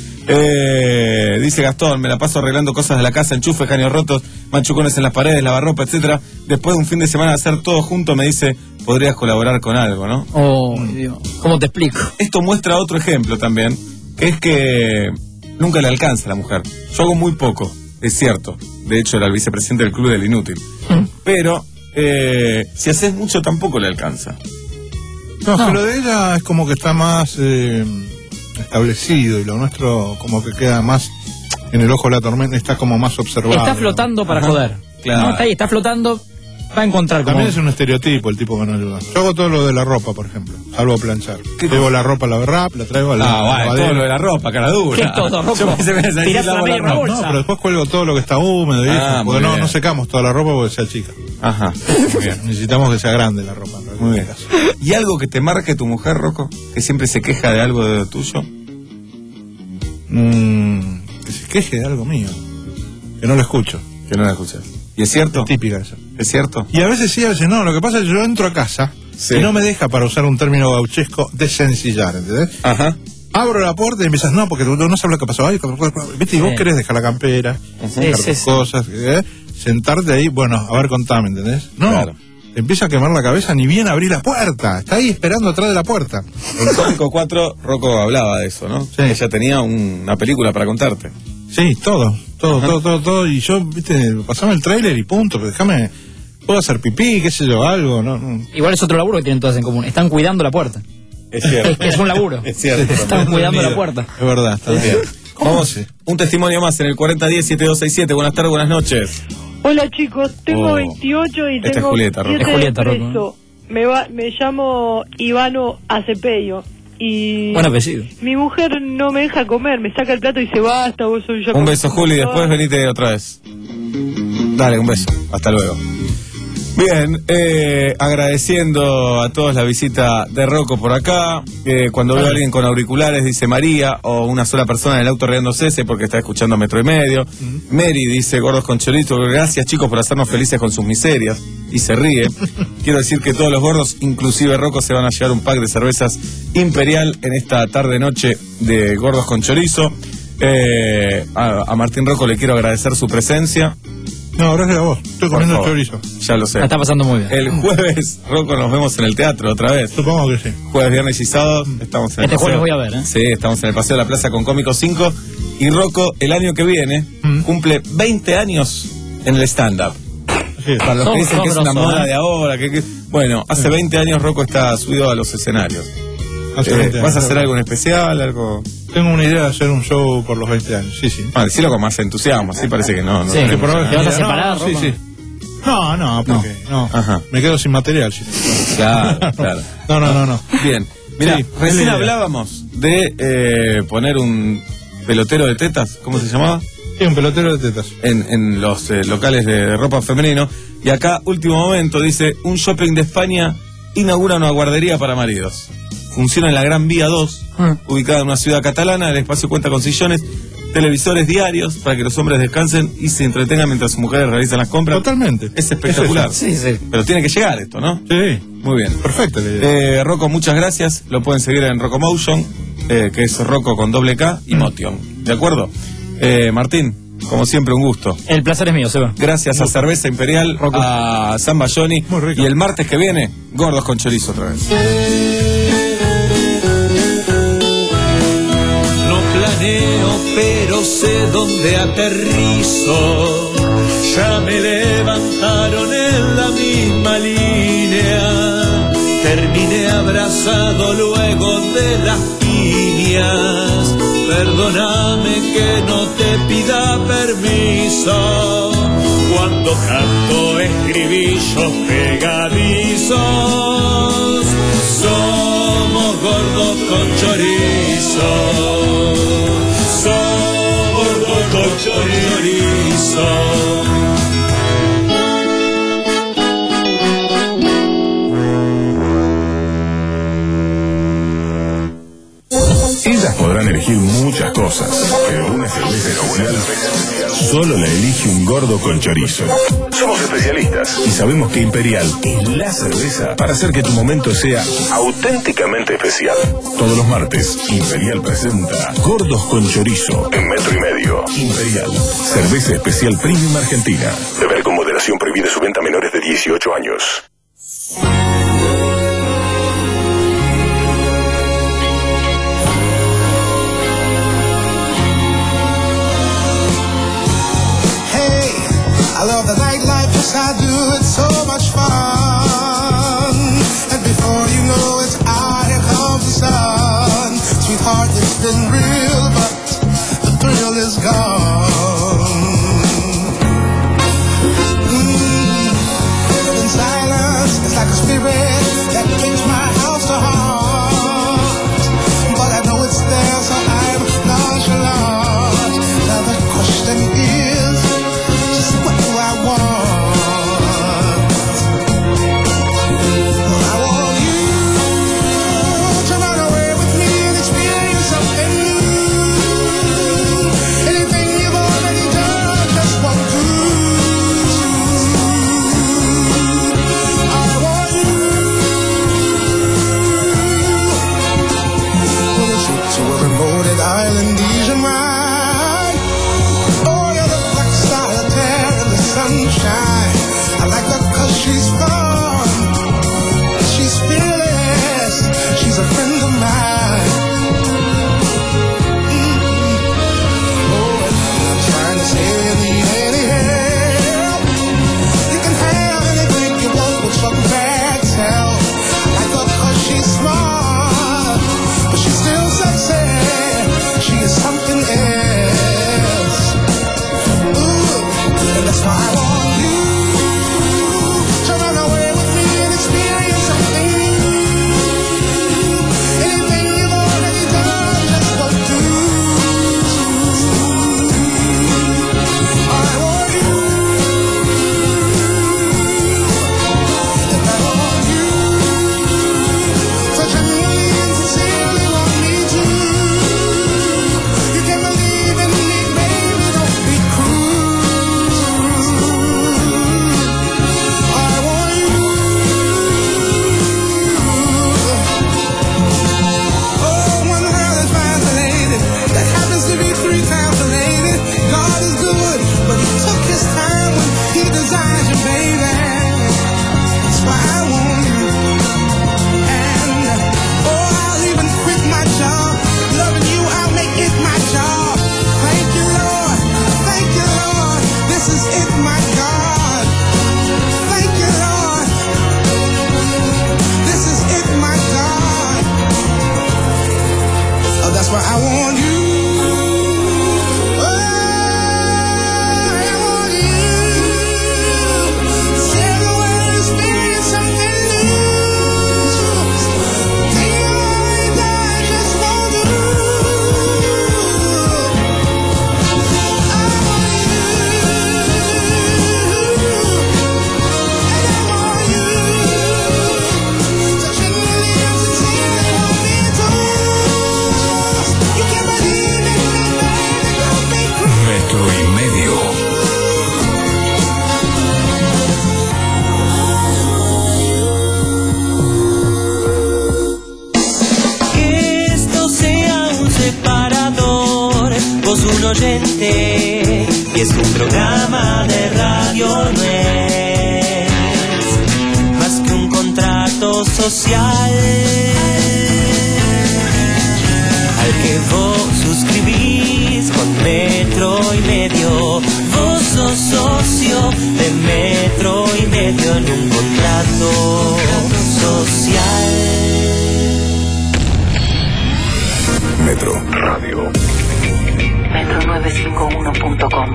Eh, dice Gastón, me la paso arreglando cosas de la casa, enchufes, caños rotos, machucones en las paredes, lavarropa, etcétera. Después de un fin de semana de hacer todo junto, me dice, podrías colaborar con algo, ¿no? Oh, Dios. ¿Cómo te explico? Esto muestra otro ejemplo también, que es que nunca le alcanza a la mujer. Yo hago muy poco, es cierto. De hecho, era el vicepresidente del Club del Inútil. Pero, eh, si haces mucho, tampoco le alcanza. No, No. pero de ella es como que está más eh, establecido y lo nuestro como que queda más en el ojo de la tormenta, está como más observado. Está flotando para Ajá. joder. Claro. No, está ahí, está flotando. va a encontrar como... También es un estereotipo el tipo que no ayuda. Yo hago todo lo de la ropa, por ejemplo, salvo planchar. Llevo la ropa a la rap, la traigo a la Ah, bueno, lavadera. todo lo de la ropa, cara dura. ¿Qué todo, ropa? Yo pensé que me ibas a decir Tirás lavo la la media ropa. bolsa. No, pero después cuelgo todo lo que está húmedo y Ah, eso, muy porque no, bien. no secamos toda la ropa porque sea chica. Ajá, muy bien. Necesitamos que sea grande la ropa. Muy bien. ¿Y algo que te marque tu mujer, Rocco? Que siempre se queja de algo de lo tuyo. Mm, que se queje de algo mío. Que no lo escucho. Que no la escuchas. ¿Y es cierto? Es típica eso. ¿Es cierto? Y a veces sí, a veces no. Lo que pasa es que yo entro a casa Sí. y no me deja, para usar un término gauchesco, desencillar, ¿entendés? Ajá. Abro la puerta y empiezas, no, porque tú no sabes lo que pasó. Ay, ¿viste? Y vos Sí. querés dejar la campera, Sí, dejar sí, tus sí. cosas, ¿eh? Sentarte ahí, bueno, a ver, contame, ¿entendés? No, Claro. te empieza a quemar la cabeza, ni bien abrí la puerta. Está ahí esperando atrás de la puerta. En Cómico cuatro, Rocco hablaba de eso, ¿no? Sí. Ella tenía un- una película para contarte. Sí, todo, todo, Ajá. todo, todo, todo. Y yo, viste, pasame el tráiler y punto, pero déjame, puedo hacer pipí, qué sé yo, algo, ¿no? no. Igual es otro laburo que tienen todas en común. Están cuidando la puerta. Es cierto. Es que es un laburo. Es cierto. Están cuidando la puerta. Es verdad, está bien. Vamos, Sí. un testimonio más en el cuarenta diez siete dos seis siete. Buenas tardes, buenas noches. Hola chicos, tengo Oh. veintiocho y Esta es tengo Julieta, Rocco. siete Es Julieta, de Rocco. preso. Me, va, me llamo Ivano Acepeyo y Buen apellido. mi mujer no me deja comer, me saca el plato y se basta, vos soy yo. Un beso, Juli, después venite otra vez. Dale, un beso. Hasta luego. Bien, eh, agradeciendo a todos la visita de Rocco por acá. Eh, cuando veo a alguien con auriculares, dice María, o una sola persona en el auto riéndose, ese porque está escuchando Metro y Medio. Mary dice, gordos con chorizo, gracias chicos por hacernos felices con sus miserias. Y se ríe. Quiero decir que todos los gordos, inclusive Rocco, se van a llevar un pack de cervezas Imperial en esta tarde-noche de Gordos con Chorizo. Eh, a, a Martín Rocco le quiero agradecer su presencia. No, gracias a vos. Estoy Por comiendo favor. chorizo. Ya lo sé. La está pasando muy bien. El jueves, Rocco, nos vemos en el teatro otra vez. Supongo que sí. Jueves, viernes y sábado estamos en el Este paseo. jueves voy a ver, ¿eh? Sí, estamos en el Paseo de la Plaza con Cómico cinco. Y Rocco, el año que viene, Mm. cumple veinte años en el stand-up. Sí. Para los Son que dicen que es una sabrosos, moda ¿eh? de ahora. Que, que- Bueno, hace veinte años Rocco está subido a los escenarios. Hace Eh, veinte ¿Vas a años. hacer algo en especial? algo Tengo una idea de hacer un show por los veinte años, sí, sí. Ah, decirlo con más entusiasmo, así parece que no. no Sí, tenemos que por nada. ¿Te vas a No, separar, sí, Rocco? sí. No, no, porque no. Ajá. Me quedo sin material. Si no. Claro, claro. No, no, no, no. Bien. Mira, Sí, recién dale. hablábamos de eh, poner un pelotero de tetas, ¿cómo se llamaba? Sí, un pelotero de tetas. En, en los eh, locales de, de ropa femenino. Y acá, último momento, dice, un shopping de España inaugura una guardería para maridos. Funciona en la Gran Vía dos, Ah. ubicada en una ciudad catalana. El espacio cuenta con sillones, televisores diarios para que los hombres descansen y se entretengan mientras sus mujeres realizan las compras. Totalmente. Es espectacular. Sí, sí. Pero tiene que llegar esto, ¿no? Sí. Muy bien. Perfecto la idea. Eh, Rocco, muchas gracias. Lo pueden seguir en Roccomotion, eh, que es Rocco con doble K y Motion. ¿De acuerdo? Eh, Martín, como siempre, un gusto. El placer es mío, Seba. Gracias a Cerveza Imperial, Rocco. a San Bayoni. Muy rico. Y el martes que viene, Gordos con Chorizo otra vez. No planeo, pero sé dónde aterrizo. Ya me levantaron en la misma línea. Terminé abrazado luego de las piñas. Perdóname que no te pida permiso. Cuando canto estribillos pegadizos. Somos gordos con chorizo. Somos gordos con chorizo. Ellas podrán elegir muchas cosas, pero una cerveza especial solo la elige un gordo con chorizo. Somos especialistas y sabemos que Imperial es la cerveza para hacer que tu momento sea auténticamente especial. Todos los martes, Imperial presenta Gordos con Chorizo en Metro y Medio. Imperial, cerveza especial premium argentina. Beber con moderación, prohibida su venta a menores de dieciocho años. I love the nightlife, yes I do, it's so much fun. And before you know it, ah, here comes the sun. Sweetheart, it's been real, but the thrill is gone. Mm, better than spirit that brings my house to heart. But I know it's there, so I'm nonchalant. Now the question is, just what do I want? Well, I want you to run away with me and experience something new. Anything you've already done just won't do. I want you. Well, a trip to a remote island, Asian ride. Oh, you're the black solitaire in the sunshine. I like her 'cause she's fun. She's fearless. She's a friend of mine. Mm-hmm. Oh, and I'm not trying to say you need any help. You can have anything you want with some bad self. I like her 'cause she's smart, but she's still sexy. She is something else. Ooh, and that's why I want you to run away with me and experience something new. Anything you've already done just won't do. I want you. And I want you to genuinely and sincerely want me to. You can believe in me, baby, don't be cruel. I want you. Oh, one girl that finds a lady that happens to be three times a lady. God is good, but he took his time when he designed you, baby. That's why I want you. And oh, I'll even quit my job. Loving you, I'll make it my job. Thank you, Lord. Thank you, Lord. This is it, my God. Thank you, Lord. This is it, my God. Oh, that's why I want you. Oh, I want you. Sail away and experience something new. Think you already done, just won't do. I want you. And I want you to genuinely and sincerely want me to. You can believe in me, baby, don't be cruel. Metro y medio. Que esto sea un separador, vos un oyente, y es un programa de radio, no es más que un contrato social al que vos suscribís con Metro y Medio. Vos sos socio de Metro y Medio en un contrato social. Metro Radio. metro nueve cinco uno punto com.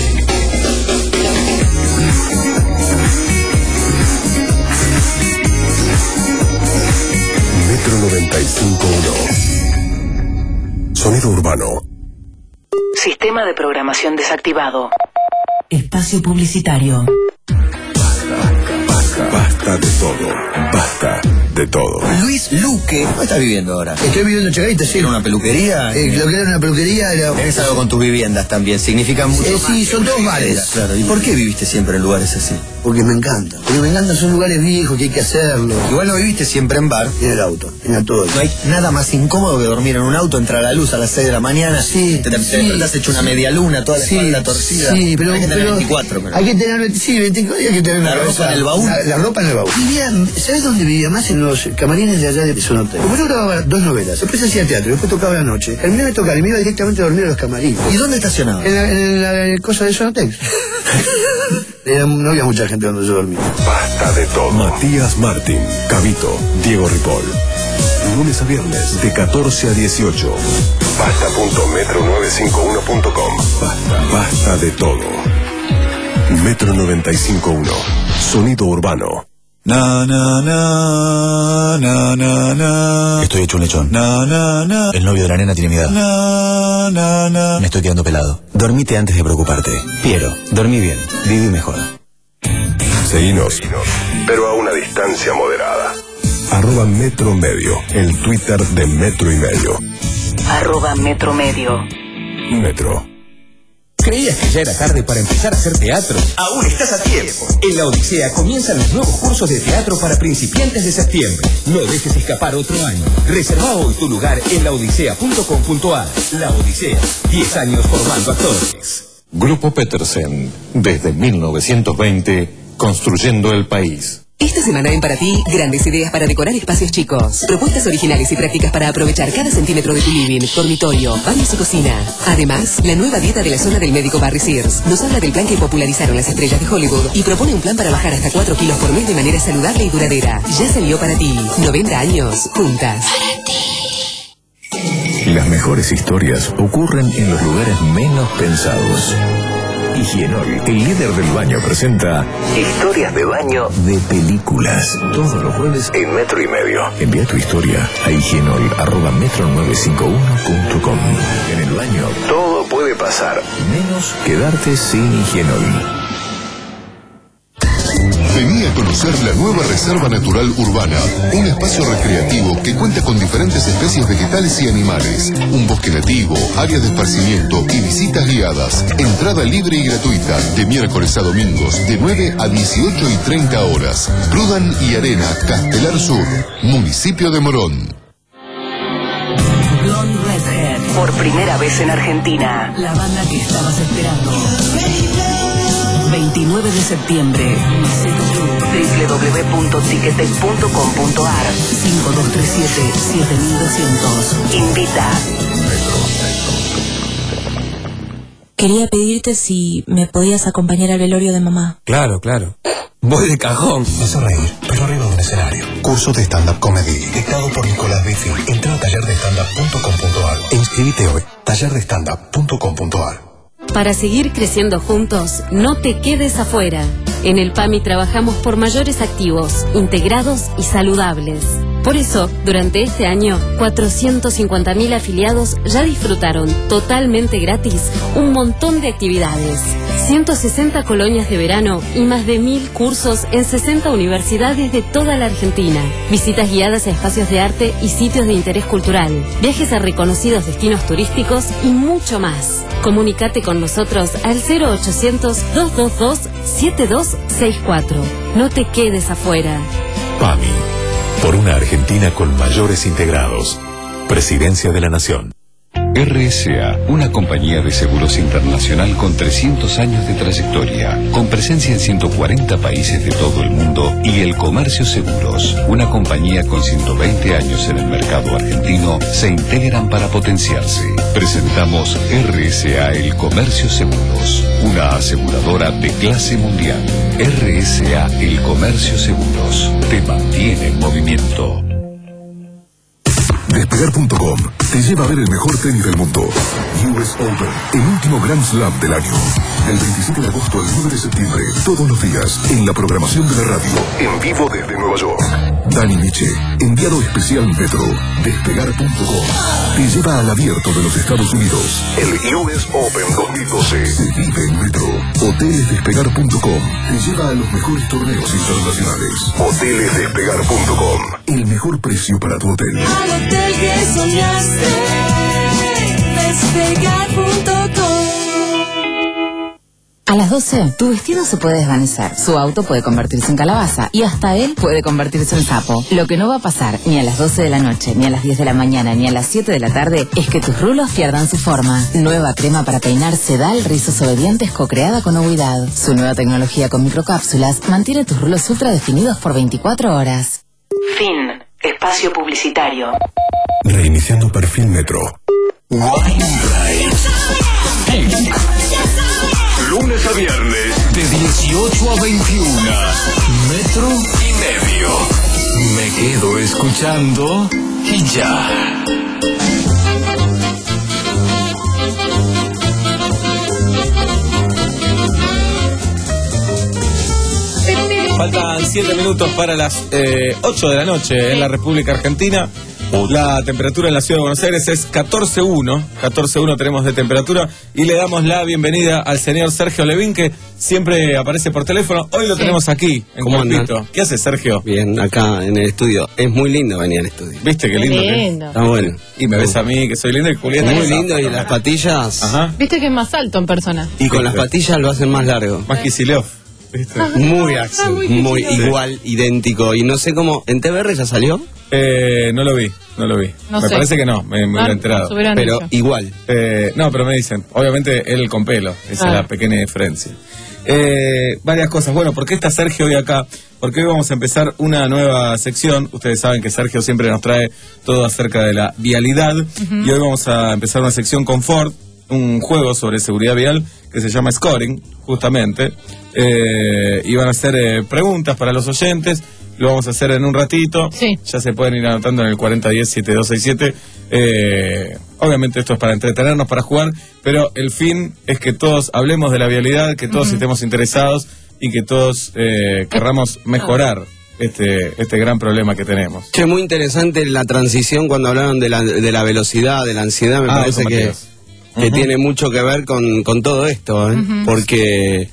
Metro noventa y cinco punto uno. Sonido urbano. Sistema de programación desactivado. Espacio publicitario. Basta de todo. Basta de todo. Luis Luque, ¿dónde estás viviendo ahora? Estoy viviendo en Chacarita, sí. ¿En una peluquería? Eh, lo que era una peluquería era... Tenés algo con tus viviendas también, significan mucho Eh, más sí, que son una todos vivienda. bares. Claro, ¿y por qué viviste siempre en lugares así? Porque me encanta. Porque me encantan, son lugares viejos que hay que hacerlo. Igual no viviste siempre en bar. En el auto, en todo. No hay nada más incómodo que dormir en un auto, entrar a la luz a las seis de la mañana. Sí, Te, te, sí, te despertás hecho una media luna, toda la sí, espalda torcida. Sí, pero... Hay que tener pero veinticuatro. Pero. Hay que tener, sí, veinticuatro, hay que tener La una ropa cabeza- en el baúl. La, la ropa en el baúl. Vivía, ¿sabes dónde vivía más? En los camarines de allá de Sonotel. Como yo grababa dos novelas, después hacía teatro, después tocaba la noche. Terminé de tocar y me iba directamente a dormir a los camarines. ¿Y dónde estacionaba? En la, en la, en la cosa de Sonotel. Era- no había mucha gente donde yo dormía. Basta de todo. Matías Martín, Cabito, Diego Ripoll. Lunes a viernes de catorce a dieciocho. Basta punto metro nueve cinco uno punto com. Basta, basta de todo. Metro noventa y cinco punto uno. Sonido urbano. Na, na, na, na, na, na. Estoy hecho un lechón. Na, na, na. El novio de la nena tiene mi edad. Na, na, na. Me estoy quedando pelado. Dormite antes de preocuparte. Piero, dormí bien. Viví mejor. Seguinos, pero a una distancia moderada. Arroba Metro Medio, el Twitter de Metro y Medio. Arroba Metro Medio. Metro. ¿Creías que ya era tarde para empezar a hacer teatro? Aún estás a tiempo. En La Odisea comienzan los nuevos cursos de teatro para principiantes de septiembre. No dejes escapar otro año. Reserva hoy tu lugar en la odisea punto com punto a r. La Odisea, diez años formando actores. Grupo Petersen, desde mil novecientos veinte, construyendo el país. Esta semana en Para Ti, grandes ideas para decorar espacios chicos. Propuestas originales y prácticas para aprovechar cada centímetro de tu living, dormitorio, baños y cocina. Además, la nueva dieta de la zona del médico Barry Sears nos habla del plan que popularizaron las estrellas de Hollywood y propone un plan para bajar hasta cuatro kilos por mes de manera saludable y duradera. Ya salió Para Ti. noventa años, juntas. Para Ti. Las mejores historias ocurren en los lugares menos pensados. Higienol, el líder del baño, presenta Historias de baño de películas. Todos los jueves en Metro y Medio. Envía tu historia a higienol arroba metro nueve cinco uno punto com. En el baño todo puede pasar, menos quedarte sin Higienol. Vení a conocer la nueva Reserva Natural Urbana, un espacio recreativo que cuenta con diferentes especies vegetales y animales, un bosque nativo, áreas de esparcimiento y visitas guiadas. Entrada libre y gratuita, de miércoles a domingos, de nueve a dieciocho y treinta horas. Prudán y Arena, Castelar Sur, municipio de Morón. Blonde Redhead, por primera vez en Argentina. La banda que estabas esperando. veintinueve de septiembre. doble u doble u doble u punto ticketek punto com punto a r. cinco dos tres siete siete mil doscientos. Invita. Quería pedirte si me podías acompañar al velorio de mamá. Claro, claro. Voy de cajón. Me hace reír, pero arriba de un escenario. Curso de stand-up comedy, dictado por Nicolás Bifi. Entra a taller de stand up punto com punto a r e inscríbete hoy. taller de stand up punto com punto a r. Para seguir creciendo juntos, no te quedes afuera. En el PAMI trabajamos por mayores activos, integrados y saludables. Por eso, durante este año, cuatrocientos cincuenta mil afiliados ya disfrutaron totalmente gratis un montón de actividades. ciento sesenta colonias de verano y más de mil cursos en sesenta universidades de toda la Argentina. Visitas guiadas a espacios de arte y sitios de interés cultural. Viajes a reconocidos destinos turísticos y mucho más. Comunícate con nosotros al cero ochocientos, dos dos dos, siete dos seis cuatro. No te quedes afuera. PAMI, por una Argentina con mayores integrados. Presidencia de la Nación. R S A, una compañía de seguros internacional con trescientos años de trayectoria, con presencia en ciento cuarenta países de todo el mundo, y El Comercio Seguros, una compañía con ciento veinte años en el mercado argentino, se integran para potenciarse. Presentamos R S A El Comercio Seguros, una aseguradora de clase mundial. R S A El Comercio Seguros te mantiene en movimiento. Despegar punto com te lleva a ver el mejor tenis del mundo. U S Open, el último Grand Slam del año. Del veintisiete de agosto al nueve de septiembre, todos los días, en la programación de la radio. En vivo desde Nueva York. Dani Miche, enviado especial Metro. Despegar punto com te lleva al abierto de los Estados Unidos. El U S Open dos mil doce se vive en Metro. Hoteles Despegar punto com te lleva a los mejores torneos internacionales. Hoteles Despegar punto com, el mejor precio para tu hotel. Al hotel que soñaste, despegar punto com. A las doce, tu vestido se puede desvanecer, su auto puede convertirse en calabaza y hasta él puede convertirse en sapo. Lo que no va a pasar ni a las doce de la noche, ni a las diez de la mañana, ni a las siete de la tarde es que tus rulos pierdan su forma. Nueva crema para peinar Sedal Rizos Obedientes co-creada con Ovidad. Su nueva tecnología con microcápsulas mantiene tus rulos ultra definidos por veinticuatro horas. Fin. Espacio publicitario. Reiniciando perfil Metro. Lunes a viernes, de dieciocho a veintiuno. Metro y Medio. Me quedo escuchando y ya. Faltan siete minutos para las eh, ocho de la noche en la República Argentina. La temperatura en la ciudad de Buenos Aires es catorce uno. catorce uno tenemos de temperatura. Y le damos la bienvenida al señor Sergio Levín, que siempre aparece por teléfono. Hoy lo Sí. tenemos aquí, en ¿Cómo andan? Cuerpito. ¿Qué hace, Sergio? Bien, acá en el estudio. Es muy lindo venir al estudio. ¿Viste qué lindo? que es? Está bueno. Y me ves a mí, que soy lindo, y Julieta. Muy que lindo, es- y las patillas. Ajá. Viste que es más alto en persona. Y con las patillas lo hacen más largo. Más Kicillof. ¿Viste? Muy axi, muy igual, idéntico. Y no sé cómo. ¿En T V R ya salió? Eh, no lo vi, no lo vi. No me sé. parece que no, me, me Ah, lo he enterado. nos hubieran Pero dicho. igual. Eh, no, pero me dicen, obviamente él con pelo, esa Ah. es la pequeña diferencia. Eh, varias cosas. Bueno, ¿por qué está Sergio hoy acá? Porque hoy vamos a empezar una nueva sección. Ustedes saben que Sergio siempre nos trae todo acerca de la vialidad. Ujú. Y hoy vamos a empezar una sección con Ford, un juego sobre seguridad vial que se llama Scoring, justamente. Eh, y van a hacer eh, preguntas para los oyentes. Lo vamos a hacer en un ratito. Ya se pueden ir anotando en el cuarenta diez setenta y dos sesenta y siete. Eh, obviamente esto es para entretenernos, para jugar, pero el fin es que todos hablemos de la vialidad, que todos Ujú. estemos interesados y que todos eh, querramos mejorar este, este gran problema que tenemos. Che, muy interesante la transición cuando hablaron de la, de la velocidad, de la ansiedad. Me Ah, parece eso, que, Matías. que Ujú. tiene mucho que ver con, con todo esto, ¿eh? Ujú. Porque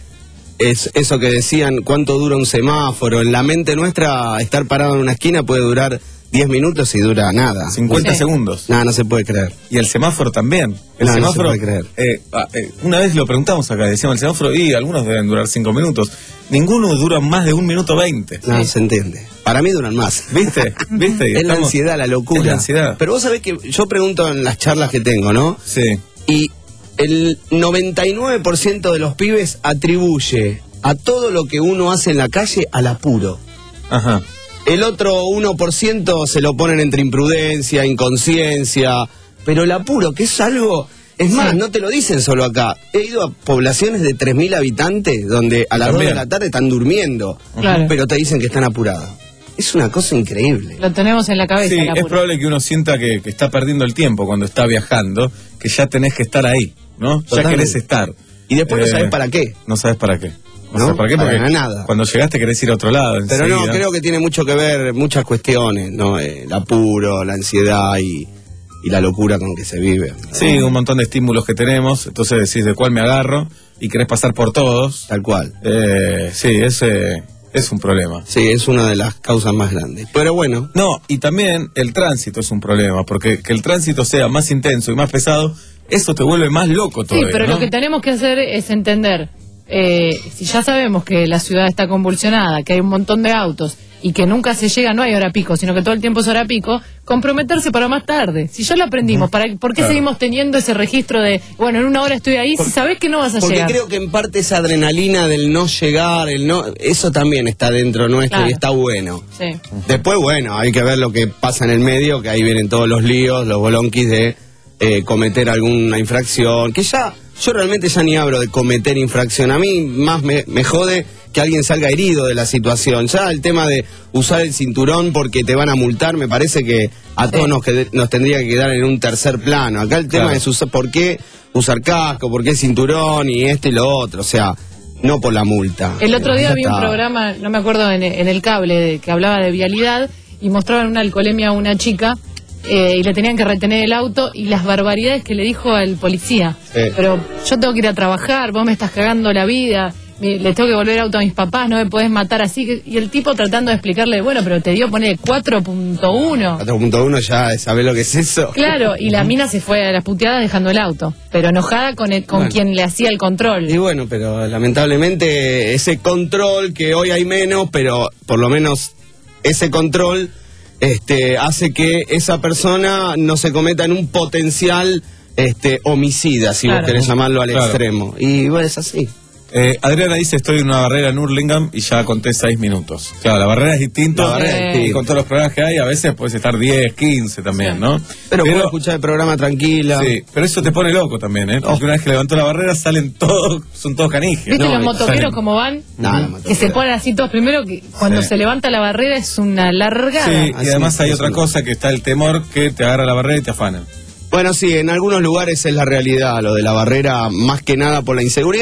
es eso que decían, cuánto dura un semáforo. En la mente nuestra, estar parado en una esquina puede durar diez minutos y dura nada. cincuenta segundos. Nada, no se puede creer. Y el semáforo también. El No, no se semáforo, puede creer. eh, ah, eh, una vez lo preguntamos acá, decíamos el semáforo, y algunos deben durar cinco minutos. Ninguno dura más de un minuto veinte. No, se entiende. Para mí duran más. ¿Viste? ¿Viste? Y Es la estamos- ansiedad, la locura. Es la ansiedad. Pero vos sabés que yo pregunto en las charlas que tengo, ¿no? Sí. Y el noventa y nueve por ciento de los pibes atribuye a todo lo que uno hace en la calle al apuro. Ajá. El otro uno por ciento se lo ponen entre imprudencia, inconsciencia, pero el apuro, que es algo... Es más, no te lo dicen solo acá. He ido a poblaciones de tres mil habitantes donde a las dos También. de la tarde están durmiendo, Claro. pero te dicen que están apurados. Es una cosa increíble. Lo tenemos en la cabeza. Sí, el es apuro. probable que uno sienta que, que está perdiendo el tiempo cuando está viajando, que ya tenés que estar ahí, ¿no? Ya Totalmente. querés estar. Y después no Eh, sabes para qué. No sabes para qué. No, ¿No? sabes para qué porque Para nada. cuando llegaste querés ir a otro lado. Pero no, enseguida. creo que tiene mucho que ver muchas cuestiones, ¿no? Eh, el apuro, la ansiedad y, y la locura con que se vive. Sí, un montón de estímulos que tenemos, entonces decís de cuál me agarro y querés pasar por todos. Tal cual. Eh, sí, ese es un problema. Sí, es una de las causas más grandes. Pero bueno. No, y también el tránsito es un problema, porque que el tránsito sea más intenso y más pesado, eso te vuelve más loco Sí, todavía, pero ¿no? lo que tenemos que hacer es entender, eh, si ya sabemos que la ciudad está convulsionada, que hay un montón de autos y que nunca se llega, no hay hora pico, sino que todo el tiempo es hora pico, comprometerse para más tarde. Si ya lo aprendimos, ¿para, ¿por qué Claro. seguimos teniendo ese registro de, bueno, en una hora estoy ahí, si sabés que no vas a Porque llegar? creo que en parte esa adrenalina del no llegar, el no, eso también está dentro nuestro Claro. y está bueno. Sí. Después, bueno, hay que ver lo que pasa en el medio, que ahí vienen todos los líos, los bolonquis de eh, cometer alguna infracción, que ya, yo realmente ya ni hablo de cometer infracción, a mí más me, me jode que alguien salga herido de la situación, ya el tema de usar el cinturón porque te van a multar, me parece que a todos nos, qued- nos tendría que quedar en un tercer plano, acá el tema Claro. es usar, por qué usar casco, por qué cinturón y esto y lo otro, o sea, no por la multa. El otro día Ya vi un está. programa, no me acuerdo, en, en el cable, de- que hablaba de vialidad y mostraban una alcoholemia a una chica eh, y le tenían que retener el auto y las barbaridades que le dijo al policía. Sí. Pero yo tengo que ir a trabajar, vos me estás cagando la vida, me- le tengo que volver auto a mis papás, no me podés matar así. que- Y el tipo tratando de explicarle, bueno, pero te dio poner cuatro punto uno. cuatro punto uno ya sabés lo que es eso. Claro, y la mina se fue a las puteadas dejando el auto, pero enojada con, el- con Bueno. quien le hacía el control. Y bueno, pero lamentablemente ese control que hoy hay menos, pero por lo menos ese control este, hace que esa persona no se cometa en un potencial este, homicida, si Claro. vos querés llamarlo al Claro. extremo. Y bueno, es así. Eh, Adriana dice, estoy en una barrera en Hurlingham y ya conté seis minutos. Claro, la barrera es distinta. La barrera es Y distinta. con todos los programas que hay, a veces puedes estar diez, quince también, ¿no? Pero, puedo escuchar el programa tranquila. Sí, pero eso te pone loco también, ¿eh? Porque una vez que levantó la barrera salen todos, son todos canijes. ¿Viste No, los motoqueros salen- cómo van? No, no, Que se ponen así todos primero, que cuando Sí. se levanta la barrera es una largada. Sí, y además hay otra cosa que está el temor que te agarra la barrera y te afanan. Bueno, sí, en algunos lugares es la realidad, lo de la barrera, más que nada por la inseguridad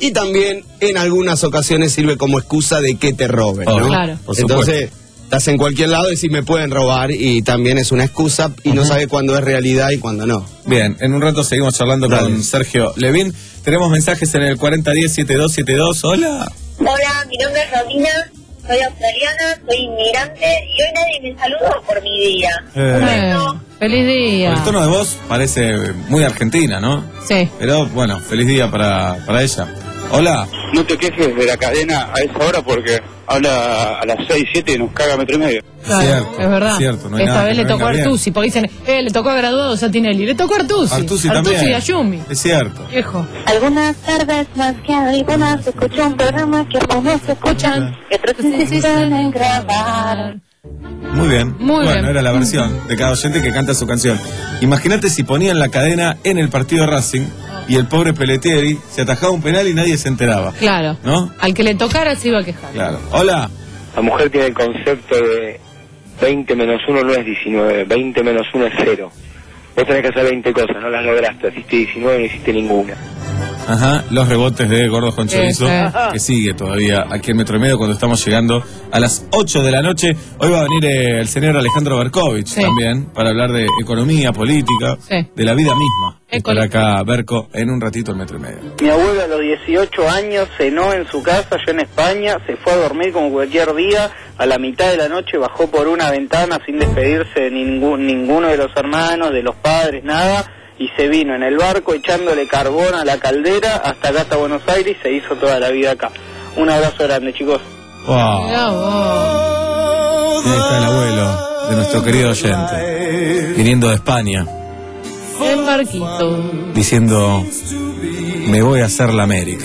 y también en algunas ocasiones sirve como excusa de que te roben, ¿no? Oh, claro. Por supuesto. Entonces, estás en cualquier lado y si me pueden robar y también es una excusa y no sabe cuándo es realidad y cuándo no. Bien, en un rato seguimos charlando Dale. con Sergio Levin. Tenemos mensajes en el cuarenta diez setenta y dos setenta y dos. Hola. Hola, mi nombre es Romina, soy australiana, soy inmigrante y hoy nadie me saluda por mi día. Eh. Un beso. Feliz día. El tono de voz parece muy argentina, ¿no? Sí. Pero bueno, feliz día para, para ella. Hola. No te quejes de la cadena a esa hora porque habla a las seis, siete y nos caga metro y medio. Claro, cierto, es verdad. es cierto, no hay Esta nada vez que le no tocó a venga bien. Artusi, porque dicen, eh, le tocó a graduado Satinelli. Le tocó a Artusi. Artusi Artusi también. y a Yumi. Es cierto. Viejo. Algunas tardes más que algunas escucho un programa que algunos escuchan y otros insisten en grabar. Muy bien. Muy bueno, bien. era la versión de cada oyente que canta su canción. Imagínate si ponían la cadena en el partido de Racing y el pobre Pelletieri se atajaba un penal y nadie se enteraba. Claro. ¿No? Al que le tocara se iba a quejar. Claro. Hola. La mujer tiene el concepto de veinte menos uno no es diecinueve, veinte menos uno es cero. Vos tenés que hacer veinte cosas, no las lograste, hiciste diecinueve y no hiciste ninguna. Ajá, los rebotes de Gordos con Chorizo, Ese. que sigue todavía aquí en Metro y Medio cuando estamos llegando a las ocho de la noche. Hoy va a venir eh, el señor Alejandro Berkovich Sí. también para hablar de economía, política, Sí. de la vida misma. École. Estará acá Berco en un ratito en Metro y Medio. Mi abuelo a los dieciocho años cenó en su casa, yo en España, se fue a dormir como cualquier día, a la mitad de la noche bajó por una ventana sin despedirse de ningún, ninguno de los hermanos, de los padres, nada, y se vino en el barco echándole carbón a la caldera hasta acá, hasta Buenos Aires, y se hizo toda la vida acá. Un abrazo grande, chicos. Wow. Mirá vos. Y ahí está el abuelo de nuestro querido oyente, viniendo de España, El barquito. diciendo, me voy a hacer la América.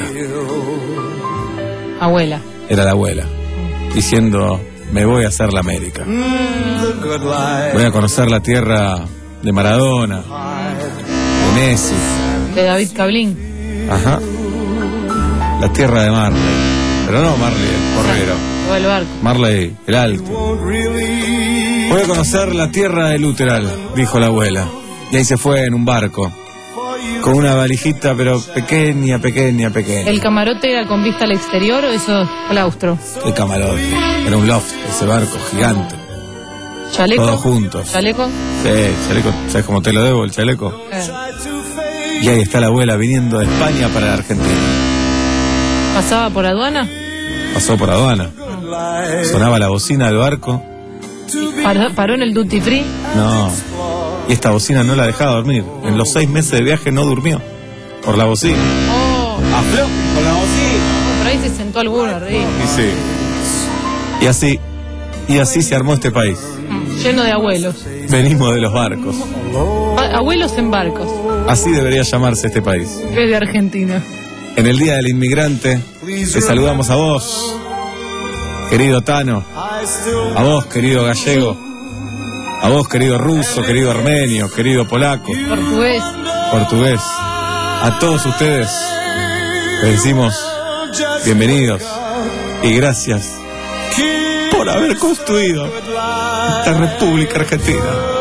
Abuela. Era la abuela, diciendo, me voy a hacer la América. Voy a conocer la tierra de Maradona, de Messi, De David Cablín. ajá, la tierra de Marley, pero no Marley el porrero, O el barco. Marley el alto. Voy a conocer la tierra de Luteral, dijo la abuela, y ahí se fue en un barco, con una valijita pero pequeña, pequeña, pequeña. ¿El camarote era con vista al exterior o eso claustro? El camarote, era un loft, ese barco gigante, ¿Chaleco? todos juntos. ¿Chaleco? Sí, chaleco, ¿sabes cómo te lo debo el chaleco? Eh. Y ahí está la abuela viniendo de España para la Argentina. ¿Pasaba por aduana? Pasó por aduana. Sonaba la bocina del barco. ¿Paró, paró en el duty free? No. Y esta bocina no la dejaba dormir. En los seis meses de viaje no durmió. Por la bocina. Oh. A flote con la bocina. Por ahí se sentó alguno arriba. Y sí. Y así, y así se armó este país. Lleno de abuelos. Venimos de los barcos. A- abuelos en barcos. Así debería llamarse este país. Es de Argentina. En el Día del Inmigrante, te saludamos a vos, querido Tano, a vos, querido gallego, a vos, querido ruso, querido armenio, querido polaco, Portugués. portugués, a todos ustedes les decimos bienvenidos y gracias por haber construido esta República Argentina.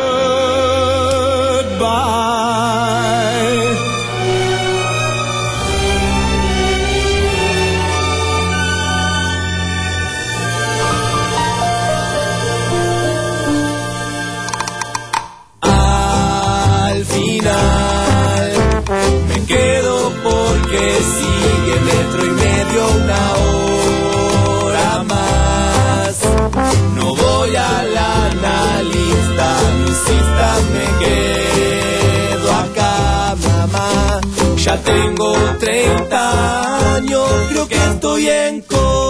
Al final me quedo porque sigue metro y medio una hora más. No voy a la analista, no insistas, me quedo acá, mamá. Ya tengo treinta años, creo que estoy en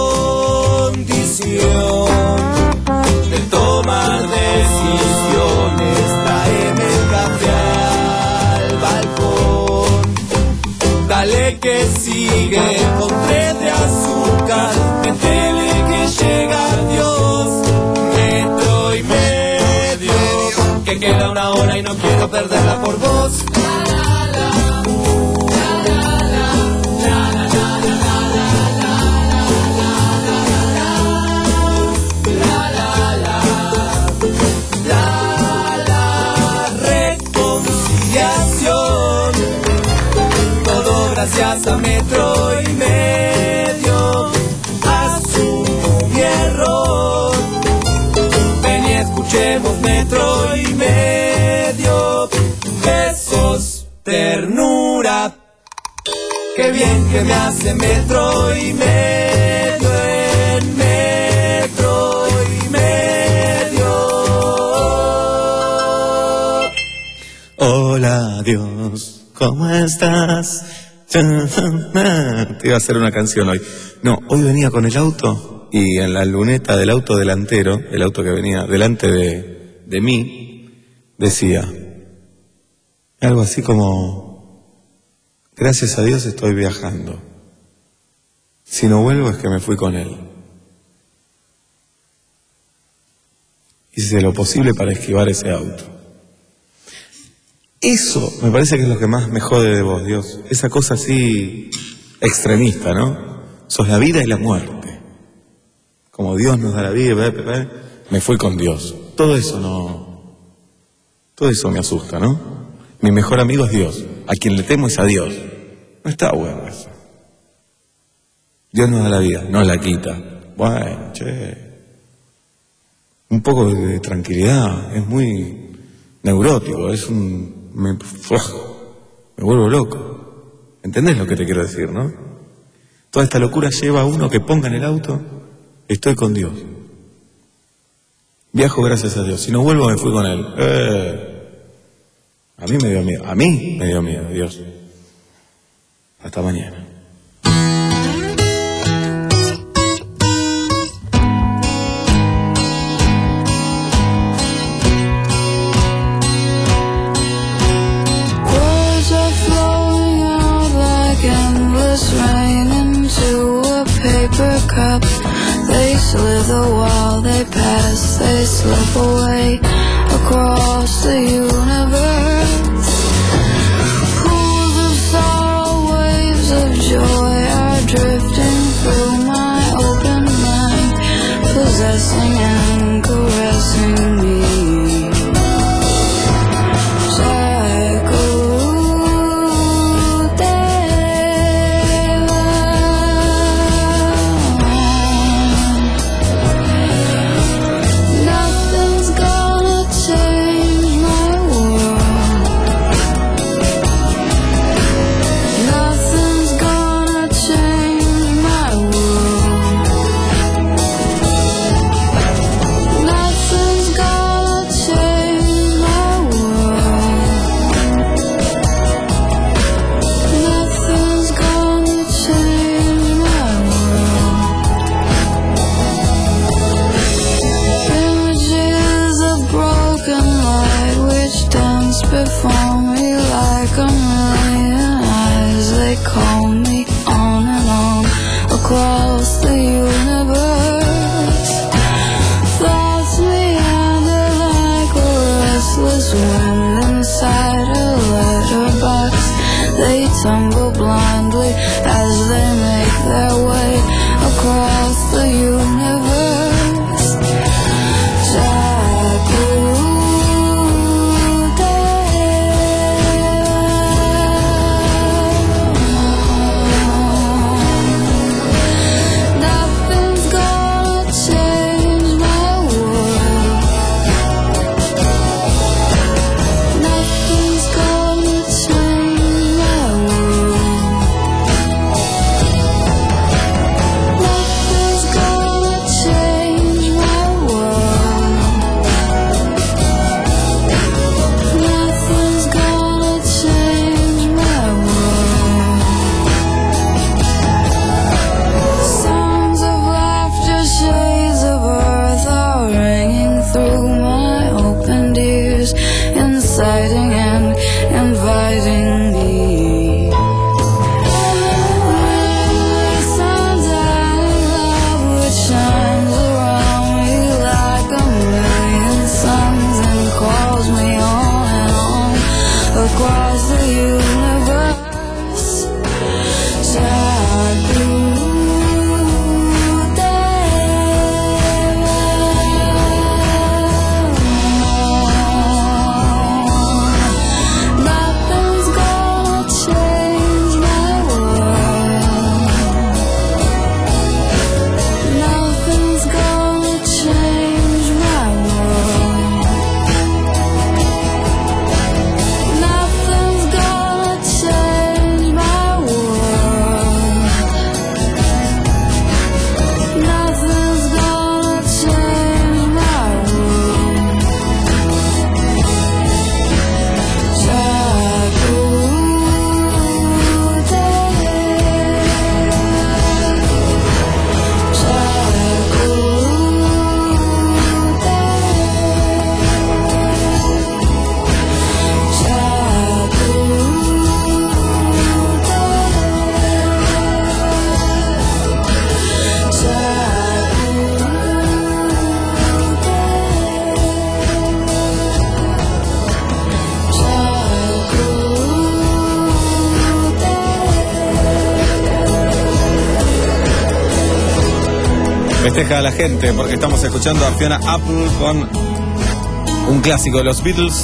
condición de tomar decisiones. Tráeme el café al balcón, dale que sigue con tres de azúcar, métele que llega Dios, metro y medio, que queda una hora y no quiero perderla por vos. Reconciliación, todo gracias a metro y medio. hacemos metro y medio. Besos, ternura. Qué bien que me hace metro y medio en metro y medio. Hola, Dios, ¿cómo estás? Te iba a hacer una canción hoy. No, hoy venía con el auto y en la luneta del auto delantero, el auto que venía delante de, de mí, decía algo así como: gracias a Dios estoy viajando. Si no vuelvo es que me fui con él. Hice lo posible para esquivar ese auto. Eso me parece que es lo que más me jode de vos, Dios. Esa cosa así extremista, ¿no? Sos la vida y la muerte. Como Dios nos da la vida, me fui con Dios. Todo eso no... Todo eso me asusta, ¿no? Mi mejor amigo es Dios. A quien le temo es a Dios. No está bueno eso. Dios nos da la vida, no la quita. Bueno, che. Un poco de tranquilidad. Es muy neurótico. Es un... Me, me vuelvo loco. ¿Entendés lo que te quiero decir, no? Toda esta locura lleva a uno que ponga en el auto: estoy con Dios. Viajo gracias a Dios. Si no vuelvo me fui con Él. Eh, a mí me dio miedo. A mí me dio miedo, Dios. Hasta mañana. Rain into a paper cup. They slither while they pass, they slip away across the universe. Pools of sorrow, waves of joy are drifting through my open mind, possessing and caressing me. Before me like a million eyes, they call me on and on across the universe. Thoughts meander like a restless wind inside a letterbox. They tumble blindly as they make their way across the universe. festeja a la gente porque estamos escuchando a Fiona Apple con un clásico de los Beatles.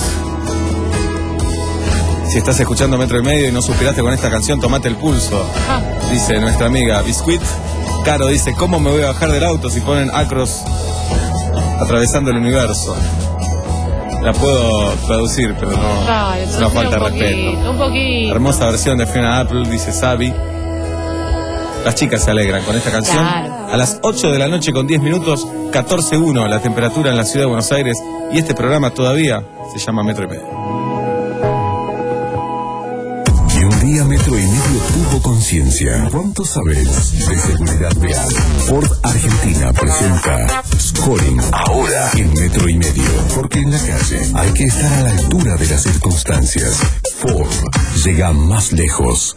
Si estás escuchando Metro y Medio y no suspiraste con esta canción, tomate el pulso, Ah, dice nuestra amiga Biscuit. Caro dice, ¿cómo me voy a bajar del auto si ponen Acros atravesando el universo? La puedo traducir, pero no, ay, es una falta de un respeto. poquito, un poquito. Hermosa versión de Fiona Apple, dice Sabi. Las chicas se alegran con esta canción. Claro. A las ocho de la noche con diez minutos, catorce uno la temperatura en la ciudad de Buenos Aires. Y este programa todavía se llama Metro y Medio. Y un día Metro y Medio tuvo conciencia. ¿Cuánto sabes de seguridad vial? Ford Argentina presenta Scoring ahora en Metro y Medio. Porque en la calle hay que estar a la altura de las circunstancias. Ford llega más lejos.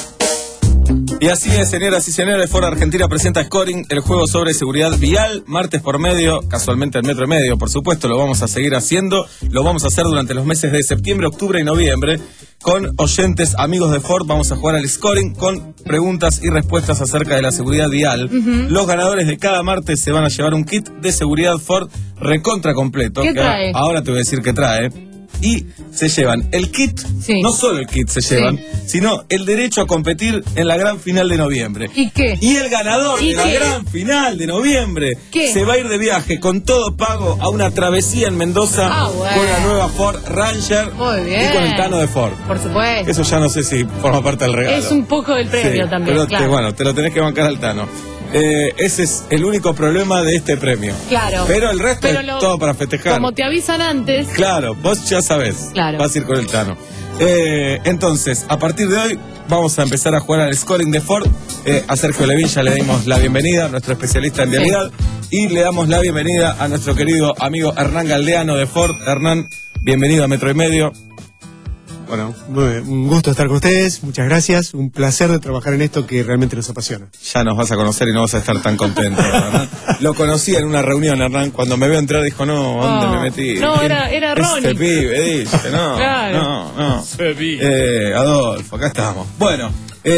Y así es, señoras y señores, Ford Argentina presenta Scoring, el juego sobre seguridad vial, martes por medio, casualmente en Metro y Medio, por supuesto, lo vamos a seguir haciendo, lo vamos a hacer durante los meses de septiembre, octubre y noviembre, con oyentes amigos de Ford, vamos a jugar al Scoring con preguntas y respuestas acerca de la seguridad vial. Ujú. Los ganadores de cada martes se van a llevar un kit de seguridad Ford recontra completo. ¿Qué que trae? Ahora te voy a decir qué trae. Y se llevan el kit, Sí. no solo el kit se llevan, Sí. sino el derecho a competir en la gran final de noviembre. ¿Y qué? Y el ganador ¿Y de la qué? gran final de noviembre ¿Qué? se va a ir de viaje con todo pago a una travesía en Mendoza Ah, bueno. con la nueva Ford Ranger Muy bien. y con el Tano de Ford. Por supuesto. Eso ya no sé si forma parte del regalo. Es un poco del premio Sí, también, pero te- claro. bueno, te lo tenés que bancar al Tano. Eh, ese es el único problema de este premio. Claro. Pero el resto Pero es lo- todo para festejar. Como te avisan antes, Claro, vos ya sabés. Claro. Vas a ir con el Tano. Eh, entonces, a partir de hoy, vamos a empezar a jugar al Scoring de Ford. Eh, a Sergio Levín ya le dimos la bienvenida, nuestro especialista en Sí. vialidad. Y le damos la bienvenida a nuestro querido amigo Hernán Galdeano de Ford. Hernán, bienvenido a Metro y Medio. Bueno, muy bien. Un gusto estar con ustedes, muchas gracias, un placer de trabajar en esto que realmente nos apasiona. Ya nos vas a conocer y no vas a estar tan contento, Hernán. Lo conocí en una reunión, Hernán. Cuando me vio entrar dijo, no, ¿dónde Oh. me metí? No, ¿Quién- era- era Este Ronnie. pibe, dice, no, Claro. no, no. Eh, Adolfo, acá estamos. Bueno,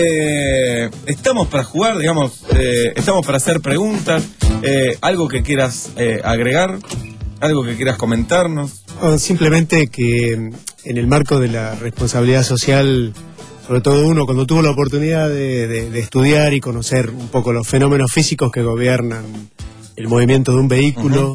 eh, estamos para jugar, digamos, eh, estamos para hacer preguntas. Eh, algo que quieras eh, agregar, algo que quieras comentarnos. Oh, simplemente que mm, en el marco de la responsabilidad social, sobre todo uno cuando tuvo la oportunidad de, de- de estudiar y conocer un poco los fenómenos físicos que gobiernan el movimiento de un vehículo,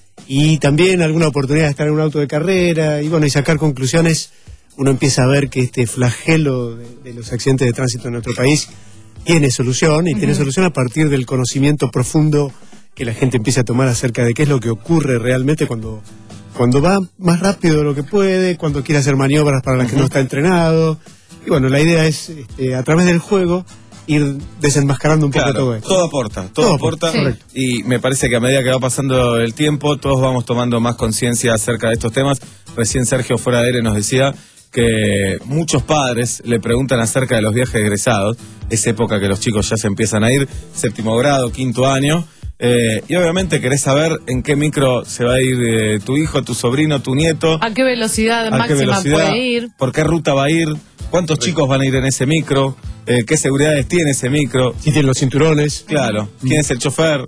y también alguna oportunidad de estar en un auto de carrera y bueno, y sacar conclusiones, uno empieza a ver que este flagelo de, de los accidentes de tránsito en nuestro país tiene solución, y tiene Ujú. solución a partir del conocimiento profundo que la gente empieza a tomar acerca de qué es lo que ocurre realmente cuando, cuando va más rápido de lo que puede, cuando quiere hacer maniobras para las que no está entrenado. Y bueno, la idea es, este, a través del juego, ir desenmascarando un poco Claro, todo esto. todo aporta, todo, Todo aporta. aporta, correcto. Y me parece que a medida que va pasando el tiempo, todos vamos tomando más conciencia acerca de estos temas. Recién Sergio fuera de aire nos decía que muchos padres le preguntan acerca de los viajes egresados. Es época que los chicos ya se empiezan a ir, séptimo grado, quinto año. Eh, y obviamente querés saber en qué micro se va a ir eh, tu hijo, tu sobrino, tu nieto. ¿a qué velocidad ¿A qué máxima velocidad? puede ir? ¿Por qué ruta va a ir? ¿Cuántos chicos van a ir en ese micro? Eh, ¿Qué seguridades tiene ese micro? Si tiene los cinturones. Claro. ¿Quién es el chofer?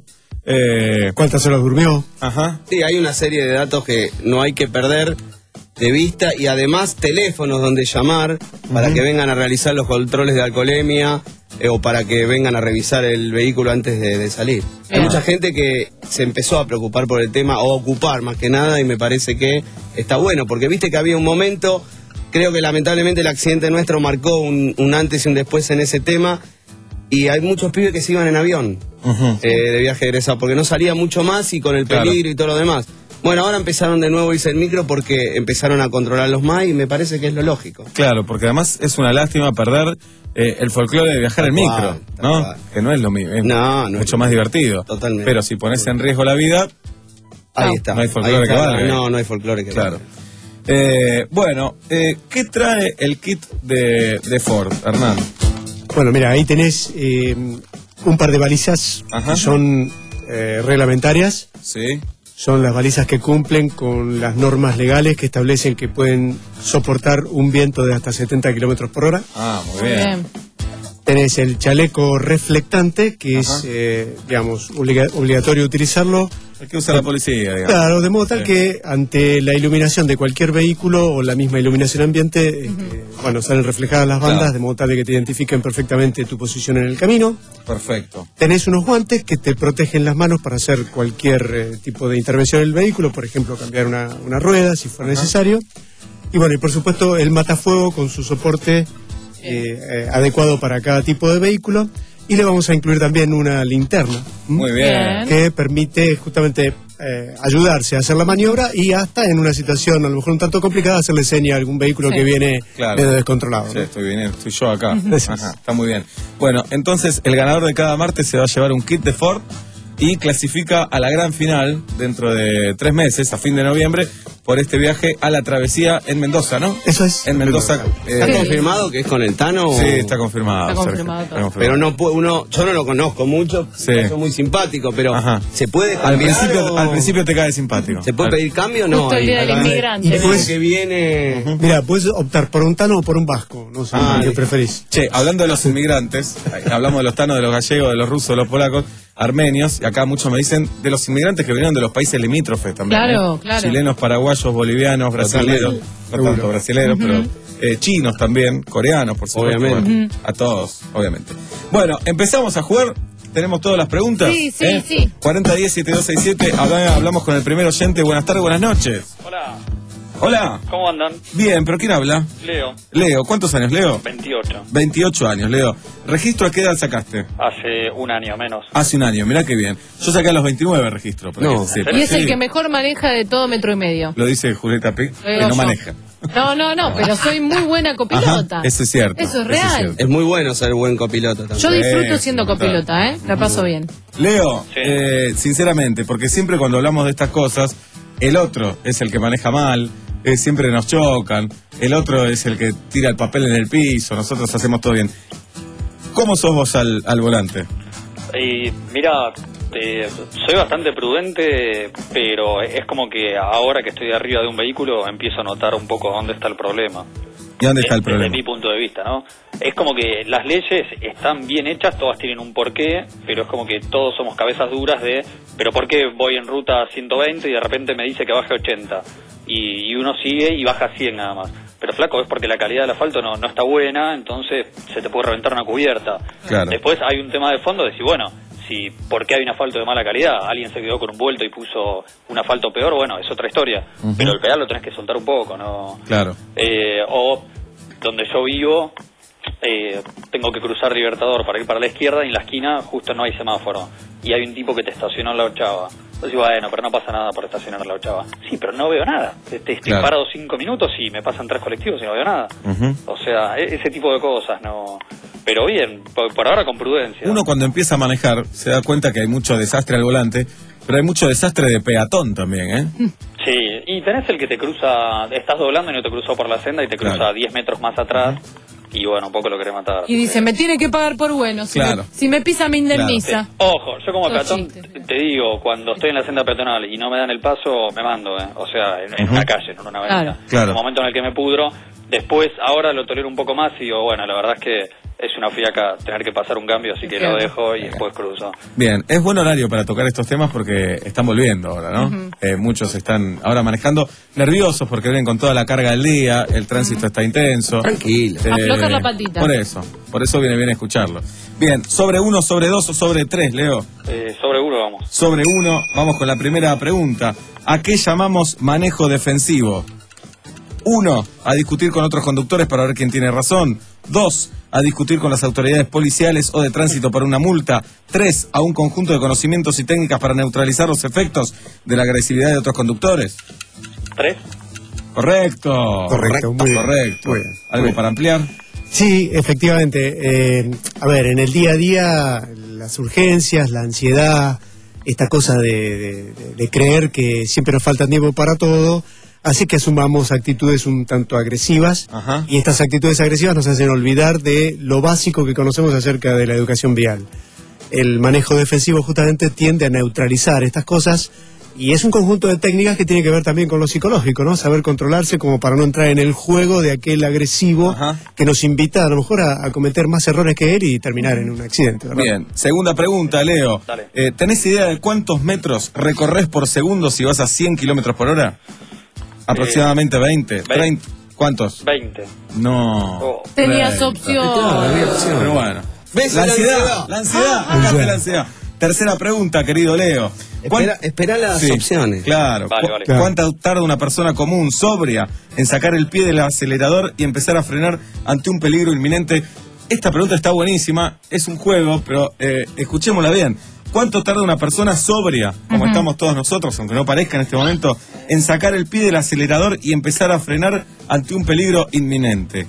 Eh, ¿Cuántas horas durmió? Ajá. Sí, hay una serie de datos que no hay que perder de vista, y además teléfonos donde llamar para Ujú. que vengan a realizar los controles de alcoholemia eh, o para que vengan a revisar el vehículo antes de, de salir. Hay Bien. mucha gente que se empezó a preocupar por el tema, o a ocupar más que nada, y me parece que está bueno, porque viste que había un momento, creo que lamentablemente el accidente nuestro marcó un, un antes y un después en ese tema, y hay muchos pibes que se iban en avión Ujú. eh, de viaje egresado, porque no salía mucho más y con el Claro. peligro y todo lo demás. Bueno, ahora empezaron de nuevo a irse el micro porque empezaron a controlarlos más, y me parece que es lo lógico. Claro, porque además es una lástima perder eh, el folclore de viajar en Tal micro, cual, tal ¿no? cual. Que no es lo mismo, es No, no mucho es- más divertido. Totalmente. Pero si pones en riesgo la vida, Ahí No. está. No hay folclore ahí está. que valga. No, no hay folclore que claro. valga. Eh, bueno, eh, ¿qué trae el kit de, de Ford, Hernán? Bueno, mira, ahí tenés eh, un par de balizas Ajá. que son eh, reglamentarias. Sí. Son las balizas que cumplen con las normas legales que establecen que pueden soportar un viento de hasta setenta kilómetros por hora. Ah, muy Muy bien. bien. Tenés el chaleco reflectante, que Ajá. es, eh, digamos, obliga obligatorio utilizarlo. El que usa la policía, digamos. Claro, de modo tal sí. que ante la iluminación de cualquier vehículo o la misma iluminación ambiente, uh-huh. este, bueno, salen reflejadas las bandas, claro. de modo tal de que te identifiquen perfectamente tu posición en el camino. Perfecto. Tenés unos guantes que te protegen las manos para hacer cualquier eh, tipo de intervención en el vehículo, por ejemplo, cambiar una, una rueda si fuera uh-huh. necesario. Y bueno, y por supuesto el matafuego con su soporte eh, eh, adecuado para cada tipo de vehículo. Y le vamos a incluir también una linterna. Muy bien. Que permite justamente eh, ayudarse a hacer la maniobra y hasta en una situación a lo mejor un tanto complicada hacerle seña a algún vehículo sí. que viene claro. medio descontrolado. Sí, ¿no? estoy bien, estoy yo acá. Ajá, está muy bien. Bueno, entonces el ganador de cada martes se va a llevar un kit de Ford y clasifica a la gran final dentro de tres meses, a fin de noviembre, por este viaje a la travesía en Mendoza, ¿no? Eso es. En Mendoza. Eh, ¿Está confirmado que es con el Tano? Sí, está confirmado. Está confirmado, Sergio, está confirmado. Pero no puede, uno, yo no lo conozco mucho, sí. es muy simpático, pero Ajá. ¿se puede al principio, o... al principio te cae simpático. ¿Se puede pedir cambio o no? Justo el día del inmigrante. Y pues que viene... Uh-huh. Mira, puedes optar por un Tano o por un vasco, no sé ah, qué preferís. Che, hablando de los inmigrantes, hablamos de los tanos, de los gallegos, de los rusos, de los polacos, armenios, y acá muchos me dicen de los inmigrantes que vinieron de los países limítrofes también. Claro, ¿eh? claro. Chilenos, paraguayos, bolivianos, brasileños, no tanto brasileños, uh-huh. pero eh, chinos también, coreanos, por supuesto. Obviamente. Bueno, uh-huh. A todos, obviamente. Bueno, empezamos a jugar. ¿Tenemos todas las preguntas? Sí, sí, ¿Eh? sí. cuarenta diez, setenta y dos sesenta y siete. Habla, hablamos con el primer oyente. Buenas tardes, buenas noches. Hola. Hola. ¿Cómo andan? Bien, pero ¿quién habla? Leo. Leo, ¿cuántos años, Leo? veintiocho. veintiocho años, Leo. ¿Registro a qué edad sacaste? Hace un año menos. Hace un año, mirá qué bien. Yo saqué a los veintinueve registro. No. Sí, y es sí. el que mejor maneja de todo metro y medio. Lo dice Julieta Pic, que no yo. maneja. No, no, no, pero soy muy buena copilota. Ajá, eso es cierto. Eso es real. Es, cierto. Es muy bueno ser buen copiloto también. Yo disfruto siendo copilota, ¿eh? La paso bien. Leo, sí. eh, sinceramente, porque siempre cuando hablamos de estas cosas, el otro es el que maneja mal, eh, siempre nos chocan, el otro es el que tira el papel en el piso, nosotros hacemos todo bien. ¿Cómo sos vos al, al volante? Y mira, eh, soy bastante prudente, pero es como que ahora que estoy arriba de un vehículo empiezo a notar un poco dónde está el problema. ¿Y dónde está el Desde problema? mi punto de vista, ¿no? Es como que las leyes están bien hechas, todas tienen un porqué, pero es como que todos somos cabezas duras de, pero ¿por qué voy en ruta ciento veinte y de repente me dice que baje ochenta? Y, y uno sigue y baja cien nada más. Pero flaco, es porque la calidad del asfalto no, no está buena, entonces se te puede reventar una cubierta. Claro. Después hay un tema de fondo de decir, bueno, si ¿por qué hay un asfalto de mala calidad? Alguien se quedó con un vuelto y puso un asfalto peor, bueno, es otra historia. Uh-huh. Pero el pedal lo tenés que soltar un poco, ¿no? Claro. Eh, o donde yo vivo, eh, tengo que cruzar Libertador para ir para la izquierda y en la esquina justo no hay semáforo. Y hay un tipo que te estacionó en la ochava. Entonces, bueno, pero no pasa nada por estacionar en la ochava. Sí, pero no veo nada. Estoy Claro. parado cinco minutos y me pasan tres colectivos y no veo nada. Uh-huh. O sea, e- ese tipo de cosas, no. Pero bien, por, por ahora con prudencia. Uno cuando empieza a manejar se da cuenta que hay mucho desastre al volante, pero hay mucho desastre de peatón también, ¿eh? Sí, y tenés el que te cruza, estás doblando y no te cruzó por la senda y te cruza Claro. diez metros más atrás. Y bueno, un poco lo querés matar. Y dice, me tiene que pagar por bueno. Si, Claro. me, si me pisa, me indemniza. Sí. Ojo, yo como Todo peatón chiste. te, te digo, cuando estoy en la senda peatonal y no me dan el paso, me mando, ¿eh? O sea, en, en Ujú. una calle, no en una avenida. Claro. Claro. En el momento en el que me pudro, después, ahora lo tolero un poco más y digo, bueno, la verdad es que es una fiaca tener que pasar un cambio, así que Claro. lo dejo y después cruzo. Bien, es buen horario para tocar estos temas porque están volviendo ahora, ¿no? Ujú. Eh, muchos están ahora manejando nerviosos porque vienen con toda la carga del día, el tránsito está intenso. Tranquilo. Aflojar la patita. Por eso, por eso viene bien escucharlo. Bien, sobre uno, sobre dos o sobre tres, Leo. Eh, sobre uno vamos. Sobre uno, vamos con la primera pregunta. ¿A qué llamamos manejo defensivo? Uno, a discutir con otros conductores para ver quién tiene razón. Dos, a discutir con las autoridades policiales o de tránsito para una multa. Tres, a un conjunto de conocimientos y técnicas para neutralizar los efectos de la agresividad de otros conductores. ¿Tres? Correcto. Correcto, muy bien. Correcto. Muy bien. ¿Algo Muy bien. para ampliar? Sí, efectivamente. Eh, a ver, en el día a día, las urgencias, la ansiedad, esta cosa de, de- de- de creer que siempre nos falta tiempo para todo, hace que asumamos actitudes un tanto agresivas. Ajá. Y estas actitudes agresivas nos hacen olvidar de lo básico que conocemos acerca de la educación vial. El manejo defensivo justamente tiende a neutralizar estas cosas Y es un conjunto de técnicas que tiene que ver también con lo psicológico, ¿no? Saber controlarse como para no entrar en el juego de aquel agresivo Ajá. que nos invita a lo mejor a, a cometer más errores que él y terminar en un accidente, ¿verdad? Bien, segunda pregunta, Leo. Eh, ¿Tenés idea de cuántos metros recorres por segundo si vas a cien kilómetros por hora? Aproximadamente veinte, treinta. ¿Cuántos? veinte. No. Tenías veinte. opción. Pero bueno. ¿Ves La la ansiedad, ansiedad? la ansiedad, acá está la ansiedad. Tercera pregunta, querido Leo. ¿Cuán- Espera, espera las Sí, opciones. Claro. Vale, ¿Cu- vale. ¿Cuánto tarda una persona común, sobria, en sacar el pie del acelerador y empezar a frenar ante un peligro inminente? Esta pregunta está buenísima, es un juego, pero eh, escuchémosla bien. ¿Cuánto tarda una persona sobria, como Ujú. estamos todos nosotros, aunque no parezca en este momento, en sacar el pie del acelerador y empezar a frenar ante un peligro inminente?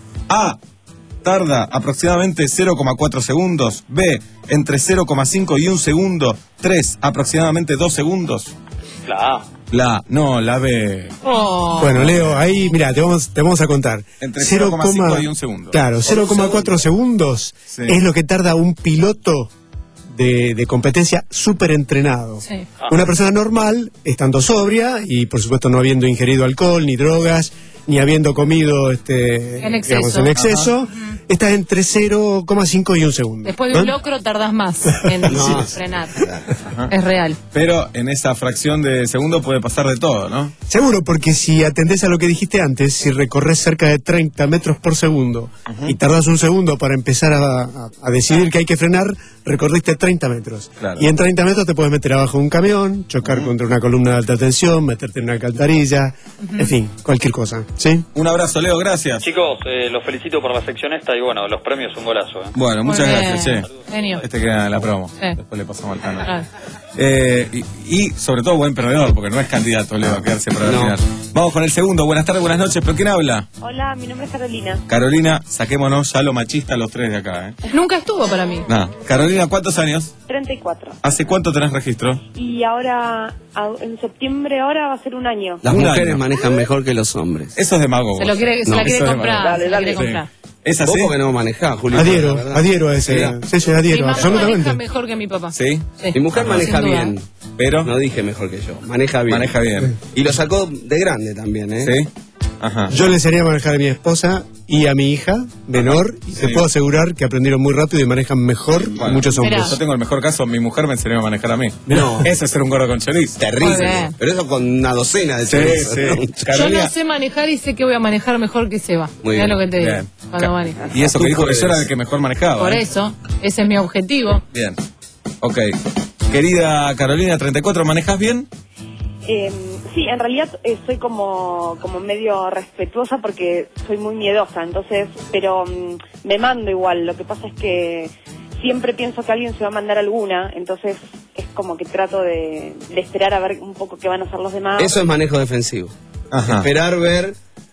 A. Tarda aproximadamente cero coma cuatro segundos. B. Entre cero coma cinco y un segundo. tres. Aproximadamente dos segundos. La A. La A. No, la B. Oh. Bueno, Leo, ahí, mira, te vamos, te vamos a contar. Entre cero coma cinco y un segundo. Claro, cero coma cuatro segundos Sí. es lo que tarda un piloto de, de competencia súper entrenado. Sí. Una persona normal, estando sobria y por supuesto no habiendo ingerido alcohol, ni drogas, ni habiendo comido este, En exceso. digamos, en exceso, está entre cero coma cinco y un segundo. Después de un ¿Eh? locro tardas más en No. frenar. Es real. Pero en esa fracción de segundo puede pasar de todo, ¿no? Seguro, porque si atendés a lo que dijiste antes, si recorres cerca de treinta metros por segundo y tardás un segundo para empezar a, a- a decidir que hay que frenar, recorriste treinta metros. Claro. Y en treinta metros te puedes meter abajo de un camión, chocar contra una columna de alta tensión, meterte en una alcantarilla, en fin, cualquier cosa. ¿Sí? Un abrazo, Leo, gracias. Chicos, eh, los felicito por la sección esta y bueno, los premios un golazo. ¿eh? Bueno, Muy muchas bien. gracias, che. Genio. Este queda en la promo. Sí. Después le pasamos al canal. Ah. Eh, y, y sobre todo buen perdedor, porque no es candidato, Leo, a quedarse para la No. final. Vamos con el segundo. Buenas tardes, buenas noches. ¿Pero quién habla? Hola, mi nombre es Carolina. Carolina, saquémonos ya lo machista los tres de acá, ¿eh? Nunca estuvo para mí. Nada. Carolina, ¿cuántos años? treinta y cuatro. ¿Hace cuánto tenés registro? Y ahora, a- en septiembre ahora va a ser un año. Las Un mujeres año. manejan mejor que los hombres. Eso es demagogo. Se, lo quiere, se No, la quiere eso es comprar. demasiado. se la Dale, quiere dale. comprar. ¿Es Vos así? porque no manejás, Julio. Adhiero, la verdad. adhiero a ese. Mira, Sí, sí, Mi adhiero, mamá absolutamente. maneja mejor que mi papá. ¿Sí? Sí. Mi mujer Sin maneja duda. bien. Pero No dije mejor que yo. Maneja bien. maneja bien. Y lo sacó de grande también, ¿eh? ¿Sí? Ajá. Yo le enseñé a manejar a mi esposa y a mi hija menor y te Sí. puedo asegurar que aprendieron muy rápido y manejan mejor que Bueno, muchos hombres. Mirá. Yo tengo el mejor caso, mi mujer me enseñó a manejar a mí. No. Eso es ser un gordo con chorizo. Muy Terrible. bien. Pero eso con una docena de Sí, chorizos, sí. ¿no? Yo Carolina, no sé manejar y sé que voy a manejar mejor que Seba. Muy Mirá bien. lo que te digo. bien. Cuando Ca- maneja. Y eso que Tú dijo que puedes. yo era el que mejor manejaba. Por ¿eh? eso, ese es mi objetivo. Bien. Ok. Querida Carolina, treinta y cuatro, ¿manejas bien? Eh, sí, en realidad eh, soy como, como medio respetuosa porque soy muy miedosa, entonces, pero mm, me mando igual. Lo que pasa es que siempre pienso que alguien se va a mandar alguna, entonces es como que trato de, de esperar a ver un poco qué van a hacer los demás. Eso es manejo defensivo. Ajá. Esperar ver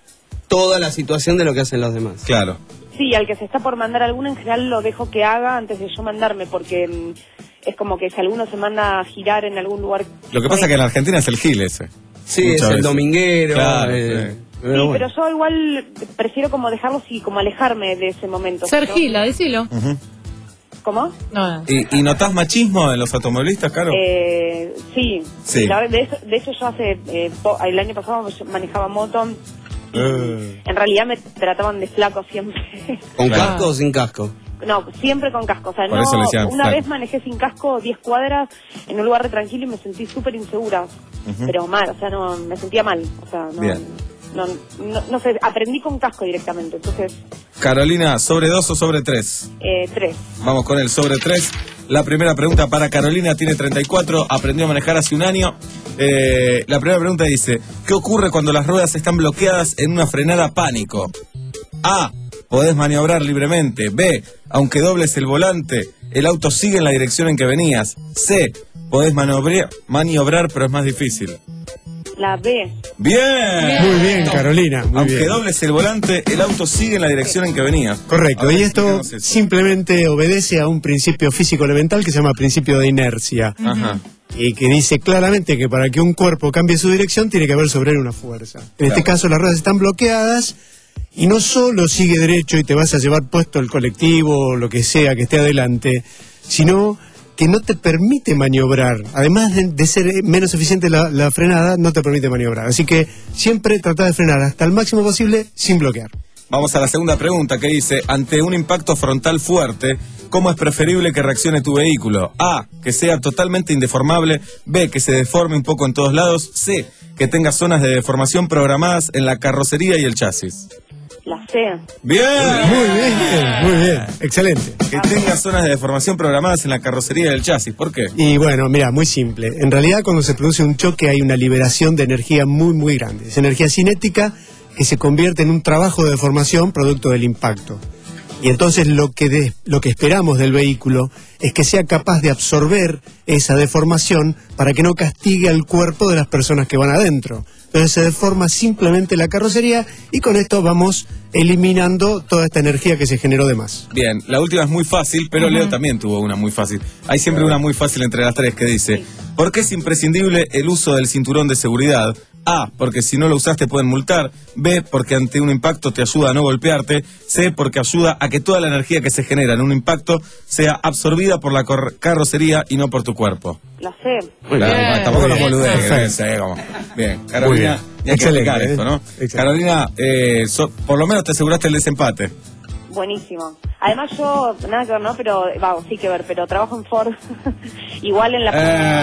toda la situación de lo que hacen los demás. Claro. Sí, al que se está por mandar alguna, en general lo dejo que haga antes de yo mandarme, porque mm, es como que si alguno se manda a girar en algún lugar... Lo que pasa es que en la Argentina es el gil ese. Sí, Muchas es el veces. dominguero. Claro, eh, sí. Sí, pero bueno. pero yo igual prefiero como dejarlos y como alejarme de ese momento. Ser ¿no? gila, decilo. Ujú. ¿Cómo? No, no. ¿Y, ¿Y notás machismo en los automovilistas, Caro? Eh, sí, Sí. La- de, eso, de hecho yo hace, eh, po- el año pasado yo manejaba moto, Eh. en realidad me trataban de flaco siempre. ¿Con Claro. casco o sin casco? No, siempre con casco, o sea, Por eso le no, decían una flaco. vez manejé sin casco diez cuadras en un lugar re tranquilo y me sentí súper insegura, Ujú. pero mal, o sea, no, me sentía mal, o sea, no, Bien. no, no, no sé, aprendí con casco directamente, entonces, Carolina, ¿sobre dos o sobre tres? eh, tres. Vamos con el sobre tres. La primera pregunta para Carolina, tiene treinta y cuatro, aprendió a manejar hace un año. Eh, la primera pregunta dice, ¿qué ocurre cuando las ruedas están bloqueadas en una frenada pánico? A, podés maniobrar libremente. B, aunque dobles el volante, el auto sigue en la dirección en que venías. C, podés maniobrar, maniobrar pero es más difícil. La B. ¡Bien! Muy bien, Carolina. Muy Aunque bien. dobles el volante, el auto sigue en la dirección en que venías. Correcto, A ver, y esto explícanos eso. simplemente obedece a un principio físico elemental que se llama principio de inercia. Ajá. Y que dice claramente que para que un cuerpo cambie su dirección tiene que haber sobre él una fuerza. En Claro. este caso las ruedas están bloqueadas y no solo sigue derecho y te vas a llevar puesto el colectivo o lo que sea que esté adelante, sino que no te permite maniobrar. Además de, de ser menos eficiente la, la frenada, no te permite maniobrar. Así que siempre trata de frenar hasta el máximo posible sin bloquear. Vamos a la segunda pregunta que dice, ante un impacto frontal fuerte, ¿cómo es preferible que reaccione tu vehículo? A, que sea totalmente indeformable. B, que se deforme un poco en todos lados. C, que tenga zonas de deformación programadas en la carrocería y el chasis. La C. ¡Bien! Muy bien, muy bien. Excelente. Que tenga zonas de deformación programadas en la carrocería y el chasis. ¿Por qué? Y bueno, mira, muy simple. En realidad, cuando se produce un choque hay una liberación de energía muy, muy grande. Es energía cinética que se convierte en un trabajo de deformación producto del impacto. Y entonces lo que, de, lo que esperamos del vehículo es que sea capaz de absorber esa deformación para que no castigue al cuerpo de las personas que van adentro. Entonces se deforma simplemente la carrocería y con esto vamos eliminando toda esta energía que se generó de más. Bien, la última es muy fácil, pero Leo también tuvo una muy fácil. Hay siempre una muy fácil entre las tres que dice, ¿por qué es imprescindible el uso del cinturón de seguridad? A, porque si no lo usaste pueden multar. B, porque ante un impacto te ayuda a no golpearte. C, porque ayuda a que toda la energía que se genera en un impacto sea absorbida por la carrocería y no por tu cuerpo. La C. Muy bien. Tampoco nos boludez. Bien, Carolina, y hay que explicar ¿eh? esto, ¿no? Excelente. Carolina, eh, so, por lo menos te aseguraste el desempate. Buenísimo. Además yo, nada que ver, ¿no? Pero, va, sí que ver, pero trabajo en Ford. Igual en la...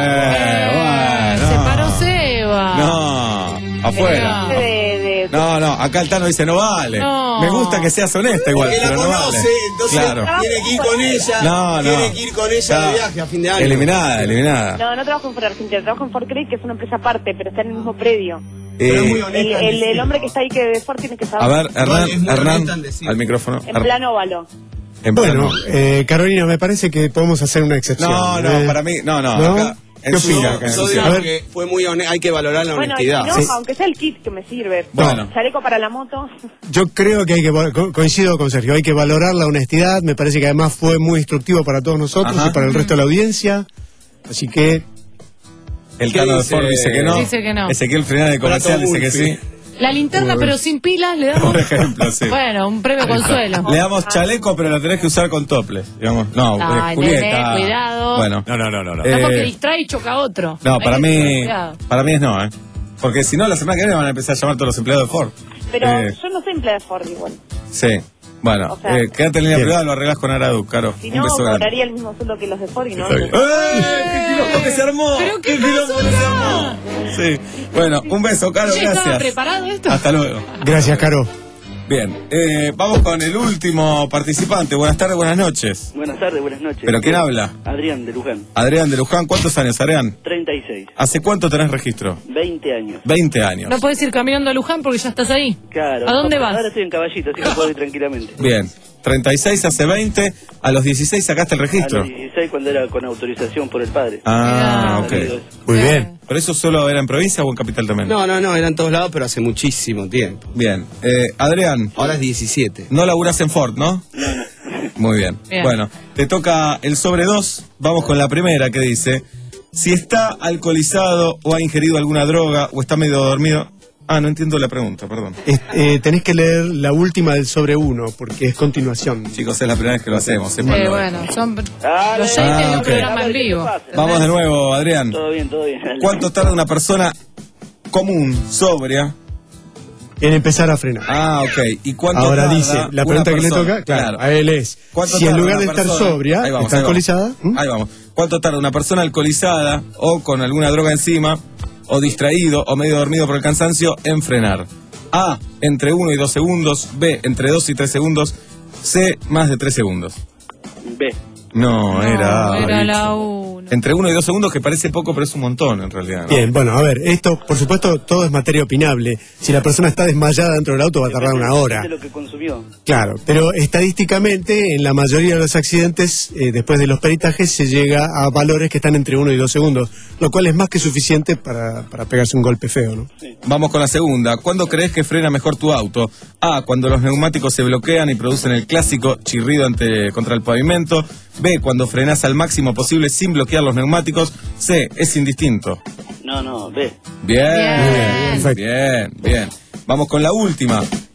Eh, bueno. Se paró Seba. No, afuera. De, de, de... No, no, acá el Tano dice no vale. No. Me gusta que seas honesta igual, Porque pero la no conoce, vale. entonces Claro. tiene que ir con ella. No, no. Tiene que ir con ella No. de viaje a fin de año. Eliminada, eliminada. No, no trabajo en Ford Argentina, trabajo en Ford Credit, que es una empresa aparte, pero está en el mismo predio. Eh, El, el, el hombre que está ahí que de Ford tiene que saber. a ver, Hernán, Hernán, al micrófono. En plan óvalo. En Bueno, plano. eh, Carolina, me parece que podemos hacer una excepción. No, no, ¿eh? para mí, no, no, ¿No? acá, en ¿Qué su- opina? en Yo su- digo A ver. que fue muy hone- hay que valorar la Bueno, y honestidad. si no, Sí. aunque sea el kit que me sirve. Bueno. Chaleco para la moto. Yo creo que hay que, val- co- coincido con Sergio, hay que valorar la honestidad, me parece que además fue muy instructivo para todos nosotros Ajá. y para el resto de la audiencia, así que... El ¿Qué Tano de dice? Ford dice que no. Dice que no. Ezequiel Frenar de Comercial Prato dice que Bulfi. sí. La linterna, Uy. pero sin pilas, le damos. Por ejemplo, sí. Bueno, un premio consuelo. Le damos chaleco, pero lo tenés que usar con tople. Digamos. No, Ay, eh, Julieta. nene, cuidado. Bueno. No, no, no, no. no. No, porque Eh, distrae y choca a otro. No, Hay para que tener mí, cuidado. para mí es no, ¿eh? Porque si no, la semana que viene van a empezar a llamar todos los empleados de Ford. Pero Eh, yo no soy empleada de Ford igual. Sí. Bueno, O sea, eh, quédate en línea bien. privada, lo arreglás con Aradu, Caro. Si Un no, beso grande. cobraría el mismo sueldo que los de Ford y no. ¡Eh! ¡Qué quilombo que se armó! ¿Pero qué quilombo que se armó! Sí. Bueno, un beso, Caro, Che, ¿estaba gracias. preparado esto? Hasta luego. Gracias, Caro. Bien, eh, vamos con el último participante. Buenas tardes, buenas noches. Buenas tardes, buenas noches. ¿Pero quién habla? Adrián de Luján, Adrián de Luján. ¿Cuántos años, Adrián? treinta y seis, ¿Hace cuánto tenés registro? veinte años. veinte años. No puedes ir caminando a Luján porque ya estás ahí. Claro. ¿A dónde no, vas? Ahora estoy en Caballito, así que puedo ir tranquilamente. Bien, treinta y seis hace veinte, a los dieciséis sacaste el A registro. los dieciséis cuando era con autorización por el padre. Ah, ok. Muy bien. ¿Pero eso solo era en provincia o en capital también? No, no, no, eran todos lados, pero hace muchísimo tiempo. Bien, eh, Adrián. Ahora es diecisiete. No laburás en Ford, ¿no? Muy bien. Bien. Bueno, te toca el sobre dos. Vamos con la primera que dice: si está alcoholizado o ha ingerido alguna droga o está medio dormido. Ah, no entiendo la pregunta, perdón. Es- eh, tenés que leer la última del sobre uno, porque es continuación. Chicos, es la primera vez que lo hacemos. Eh, sépanlo. bueno, son los Ah, oyentes de un ok. programa en vivo. Vamos de nuevo, Adrián. Todo bien, todo bien. ¿Cuánto tarda una persona común, sobria, en empezar a frenar? Ah, ok. ¿Y cuánto Ahora tarda dice, la una pregunta que le persona? toca, claro, a él es, ¿Cuánto si en tarda lugar de una estar persona? sobria, Ahí vamos, está ahí vamos. alcoholizada. Ahí vamos. ¿Cuánto tarda una persona alcoholizada o con alguna droga encima, o distraído o medio dormido por el cansancio en frenar? A, entre uno y dos segundos. B, entre dos y tres segundos. C, más de tres segundos. B. No, era A. Era bicho. la uno. Entre uno y dos segundos, que parece poco, pero es un montón en realidad, ¿no? Bien, bueno, a ver, esto, por supuesto, todo es materia opinable. Si la persona está desmayada dentro del auto va a tardar una hora. De lo que consumió. Claro, pero estadísticamente, en la mayoría de los accidentes, eh, después de los peritajes, se llega a valores que están entre uno y dos segundos, lo cual es más que suficiente para, para pegarse un golpe feo, ¿no? Vamos con la segunda. ¿Cuándo crees que frena mejor tu auto? A, cuando los neumáticos se bloquean y producen el clásico chirrido ante, contra el pavimento. B, cuando frenás al máximo posible sin bloquear los neumáticos. C, es indistinto. No, no, B. Bien, Bien. bien, bien. Vamos con la última.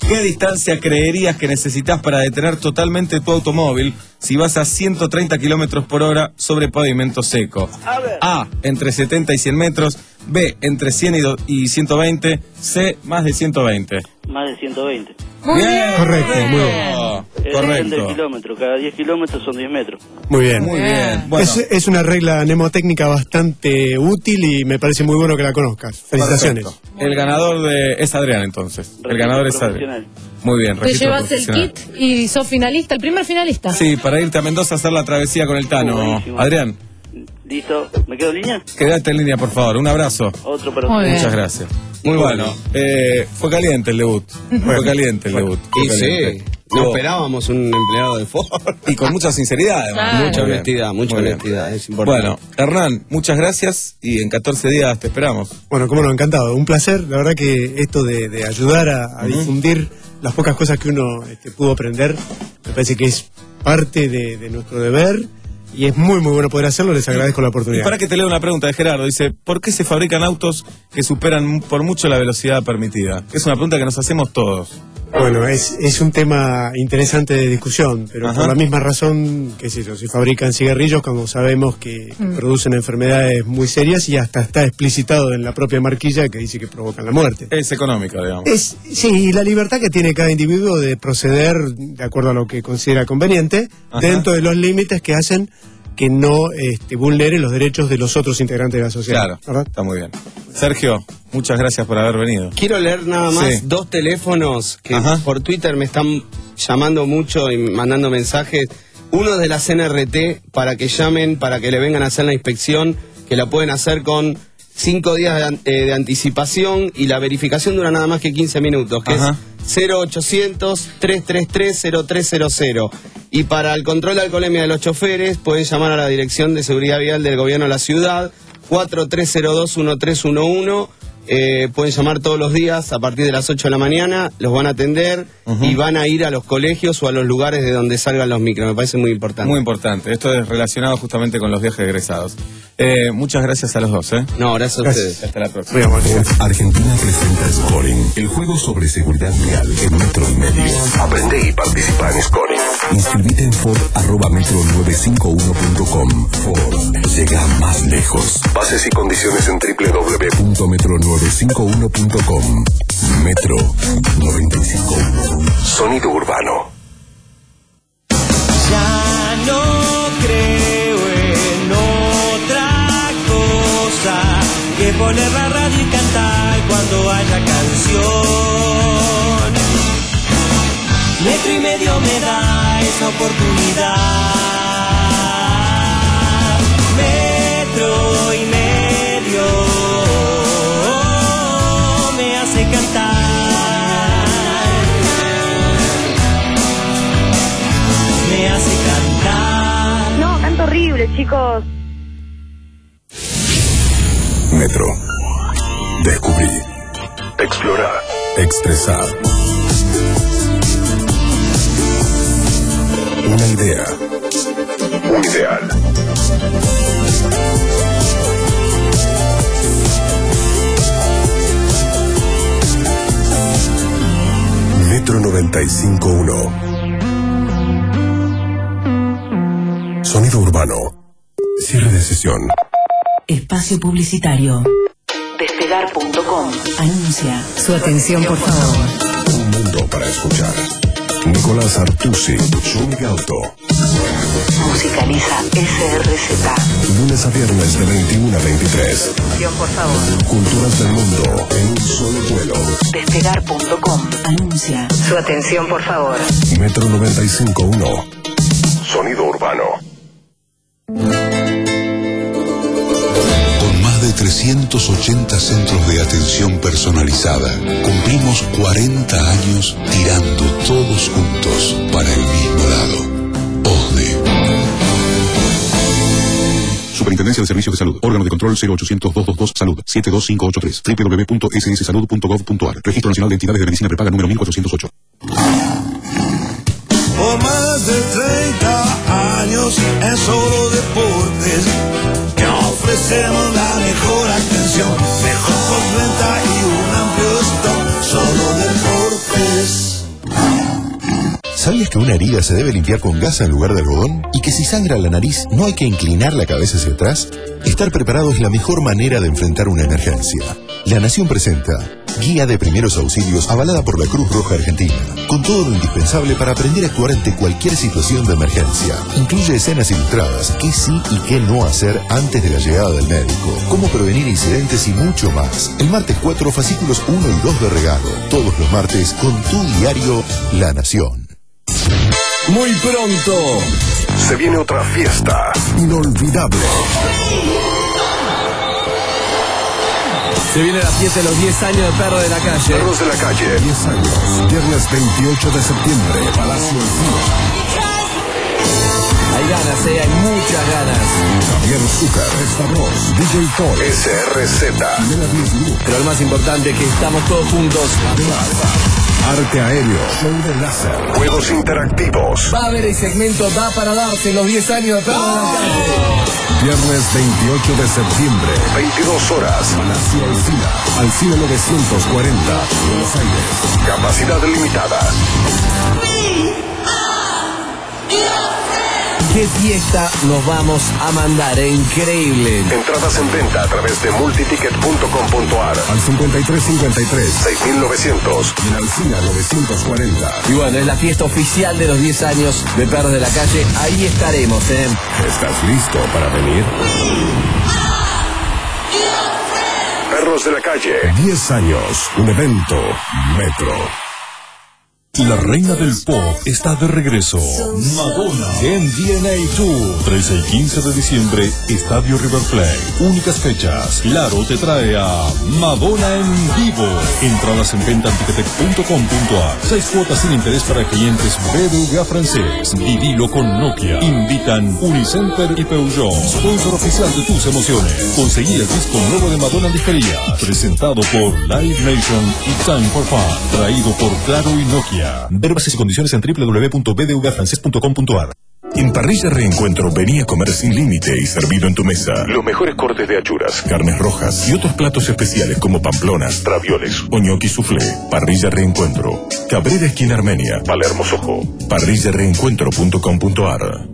¿Qué distancia creerías que necesitas para detener totalmente tu automóvil si vas a ciento treinta kilómetros por hora sobre pavimento seco? A, entre setenta y cien metros. B, entre cien y, do- y ciento veinte. C, más de ciento veinte. Más de ciento veinte. Muy bien. Correcto, muy bien. Eh, Correcto. setenta kilómetros, cada diez kilómetros son diez metros. Muy bien. Muy bien. Bueno, Es, es una regla mnemotécnica bastante útil y me parece muy bueno que la conozcas. Felicitaciones. perfecto. El ganador de, es Adrián, entonces. El ganador es Adrián. Profesional. Muy bien, Te registro llevas el profesional. kit y sos finalista, el primer finalista. Sí, para irte a Mendoza a hacer la travesía con el Tano. Buenísimo. Adrián, Listo, ¿me quedo en línea? quédate en línea, por favor. Un abrazo. Otro para Muy usted. bien. Muchas gracias. Muy bueno, bueno. eh, fue caliente el debut. Fue caliente el debut. Fue Y sí, caliente. no Hubo- esperábamos un empleado de Ford. Y con mucha sinceridad, además. Claro. Mucha Muy bien. honestidad, mucha Muy bien. honestidad, es importante. Bueno, Hernán, muchas gracias y en catorce días te esperamos. Bueno, cómo no, encantado. Un placer. La verdad que esto de, de ayudar a, a difundir las pocas cosas que uno este, pudo aprender, me parece que es parte de, de nuestro deber y es muy, muy bueno poder hacerlo. Les agradezco la Y oportunidad. para que te lea una pregunta de Gerardo, dice, ¿por qué se fabrican autos que superan por mucho la velocidad permitida? Es una pregunta que nos hacemos todos. Bueno, es, es un tema interesante de discusión, pero Ajá. por la misma razón, qué sé yo, se fabrican cigarrillos cuando sabemos que, que Mm. producen enfermedades muy serias y hasta está explicitado en la propia marquilla que dice que provocan la muerte. Es económico, digamos. Es, sí, y la libertad que tiene cada individuo de proceder de acuerdo a lo que considera conveniente, Ajá. dentro de los límites que hacen que no este, vulnere los derechos de los otros integrantes de la sociedad. Claro, ¿verdad? está muy bien. Sergio, muchas gracias por haber venido. Quiero leer nada más Sí. dos teléfonos que Ajá. por Twitter me están llamando mucho y mandando mensajes. Uno es de la C N R T para que llamen, para que le vengan a hacer la inspección, que la pueden hacer con cinco días de, an- eh, de anticipación y la verificación dura nada más que quince minutos, que Ajá. es cero ochocientos, trescientos treinta y tres, cero tres cero cero. Y para el control de alcoholemia de los choferes pueden llamar a la Dirección de Seguridad Vial del Gobierno de la Ciudad, cuatro tres cero dos, uno tres uno uno. Eh, pueden llamar todos los días a partir de las ocho de la mañana, los van a atender Ujú. y van a ir a los colegios o a los lugares de donde salgan los micros. Me parece muy importante. Muy importante. Esto es relacionado justamente con los viajes egresados. Eh, muchas gracias a los dos, ¿eh? No, gracias a Gracias. ustedes. Hasta la próxima. Muy amable. Argentina presenta Scoring, el juego sobre seguridad vial en metro y medio. Aprende y participa en Scoring. Inscribite en Ford arroba metro nueve cinco uno punto com. Ford llega más lejos. Bases y condiciones en doble u doble u doble u punto metro nueve cinco uno punto com. Metro noventa y cinco punto uno. Sonido urbano. Ya no creo en otra cosa que poner la radio y cantar cuando haya canción. Metro y medio me da esa oportunidad. Metro y medio me hace cantar. Me hace cantar. No, canto horrible, chicos. Metro. Descubrir. Explorar. Expresar. Una idea. Un ideal. Metro noventa y cinco punto uno. Sonido urbano. Cierre de sesión. Espacio publicitario. Despegar punto com. Anuncia. Su atención, por favor. Un mundo para escuchar. Nicolás Artusi, Sonic Auto. Musicaliza S R Z. Lunes a viernes de veintiuno a veintitrés. Atención, por favor. Culturas del mundo en un solo vuelo. Despegar punto com. Anuncia. Su atención, por favor. Metro noventa y cinco punto uno. Sonido urbano. Con más de trescientos ochenta centros de atención personalizada, cumplimos cuarenta años tirando todos juntos para el mismo lado. OSDE. Superintendencia de Servicios de Salud. Órgano de control cero ochocientos, doscientos veintidós Salud. siete dos cinco ocho tres. doble u doble u doble u punto s s salud punto gov punto a r. Registro Nacional de Entidades de Medicina Prepaga número mil cuatrocientos ocho. Por más de treinta años en Solo Deportes te ofrecemos la mejor atención, mejor postventa y un amplio stock. Solo Deportes. ¿Sabías que una herida se debe limpiar con gasa en lugar de algodón? ¿Y que si sangra la nariz no hay que inclinar la cabeza hacia atrás? Estar preparado es la mejor manera de enfrentar una emergencia. La Nación presenta Guía de Primeros Auxilios avalada por la Cruz Roja Argentina, con todo lo indispensable para aprender a actuar ante cualquier situación de emergencia. Incluye escenas ilustradas, qué sí y qué no hacer antes de la llegada del médico, cómo prevenir incidentes y mucho más. El martes cuatro, fascículos uno y dos de regalo. Todos los martes con tu diario La Nación. Muy pronto Se viene otra fiesta inolvidable. se viene la fiesta de los diez años de Perros de la Calle. Perros de la Calle. diez años. Viernes veintiocho de septiembre. Palacio El Cine. Hay ganas, eh, hay muchas ganas. Javier Zucker, Stavros, D J Paul, S R Z. Pero lo más importante es que estamos todos juntos. Arte aéreo, show de láser, juegos interactivos. Va a haber el segmento Da para darse los diez años de Perros de la Calle. Viernes veintiocho de septiembre, veintidós horas. Palacio Alcina, Alcina novecientos cuarenta, Buenos Aires. Capacidad limitada. ¡Qué fiesta nos vamos a mandar! ¡Eh! Increíble. Entradas en venta a través de multiticket punto com punto ar al cincuenta y tres cincuenta y tres, seis mil novecientos y en Alcina novecientos cuarenta. Y bueno, es la fiesta oficial de los diez años de Perros de la Calle. Ahí estaremos, ¿eh? ¿Estás listo para venir? Perros de la Calle, diez años, un evento Metro. La reina del pop está de regreso. Madonna en D N A Tour. trece y quince de diciembre, Estadio River Plate. Únicas fechas. Claro te trae a Madonna en vivo. Entradas en venta en ticketek punto com punto ar. Seis cuotas sin interés para clientes B B V A francés. Vivilo con Nokia. Invitan Unicenter y Peugeot. Sponsor oficial de tus emociones. Conseguí el disco nuevo de Madonna en disquería. Presentado por Live Nation y Time for Fun. Traído por Claro y Nokia. Ver bases y condiciones en doble u doble u doble u punto b d v francés punto com punto ar. En Parrilla Reencuentro venía a comer sin límite y servido en tu mesa. Los mejores cortes de achuras, carnes rojas y otros platos especiales como pamplonas, ravioles o ñoqui soufflé. Parrilla Reencuentro. Cabrera esquina Armenia, Palermo Sojo. parrilla reencuentro punto com punto ar.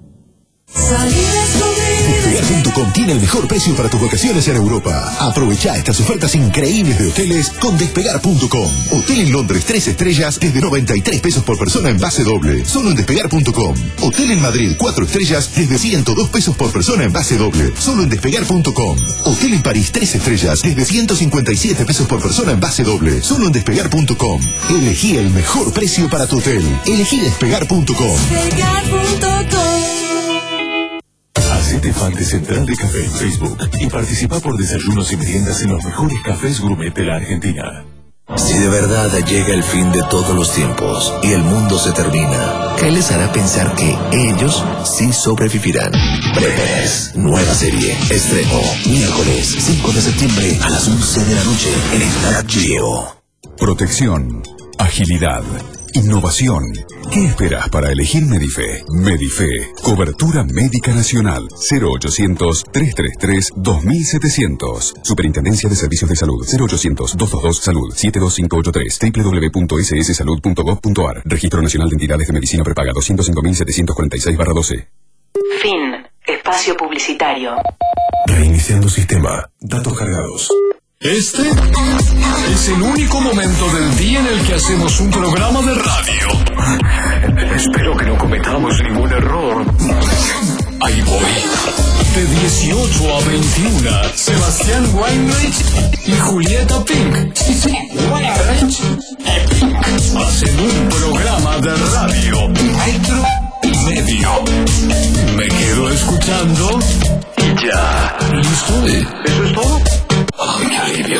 Despegar punto com tiene el mejor precio para tus vacaciones en Europa. Aprovecha estas ofertas increíbles de hoteles con Despegar punto com. Hotel en Londres tres estrellas desde noventa y tres pesos por persona en base doble, solo en Despegar punto com. Hotel en Madrid cuatro estrellas desde ciento dos pesos por persona en base doble, solo en Despegar punto com. Hotel en París tres estrellas desde ciento cincuenta y siete pesos por persona en base doble, solo en Despegar punto com. Elegí el mejor precio para tu hotel. Elegí Despegar punto com. Despegar punto com. Hacete fan de Central de Café en Facebook y participa por desayunos y meriendas en los mejores cafés gourmet de la Argentina. Si de verdad llega el fin de todos los tiempos y el mundo se termina, ¿qué les hará pensar que ellos sí sobrevivirán? Breves, nueva serie, estreno, miércoles cinco de septiembre a las once de la noche en Star Geo. Protección, agilidad, innovación. ¿Qué esperas para elegir Medife? Medife, cobertura médica nacional. cero ochocientos, trescientos treinta y tres, dos mil setecientos. Superintendencia de Servicios de Salud. cero ochocientos, doscientos veintidós, salud. siete dos cinco ocho tres. doble u doble u doble u punto s s salud punto gov punto ar. Registro Nacional de Entidades de Medicina Prepaga doscientos cinco mil setecientos cuarenta y seis barra doce. Fin. Espacio publicitario. Reiniciando sistema. Datos cargados. Este es el único momento del día en el que hacemos un programa de radio. Espero que no cometamos ningún error. Ahí voy. De dieciocho a veintiuno, Sebastián Weinreich y Julieta Pink. Sí, sí, Weinreich y Pink hacen un programa de radio. Metro y medio. Me quedo escuchando y ya. ¿Listo? ¿Eso es todo? ¡Ay, qué alivio!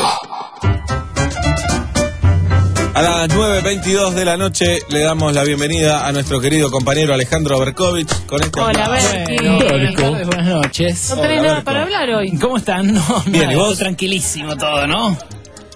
A las nueve veintidós de la noche le damos la bienvenida a nuestro querido compañero Alejandro Berkovich con este Hola, Berki. Buenas tardes, buenas noches. No tenés Hola, nada Berko. para hablar hoy. ¿Cómo están? No, Bien, nada, ¿y vos? Tranquilísimo todo, ¿no?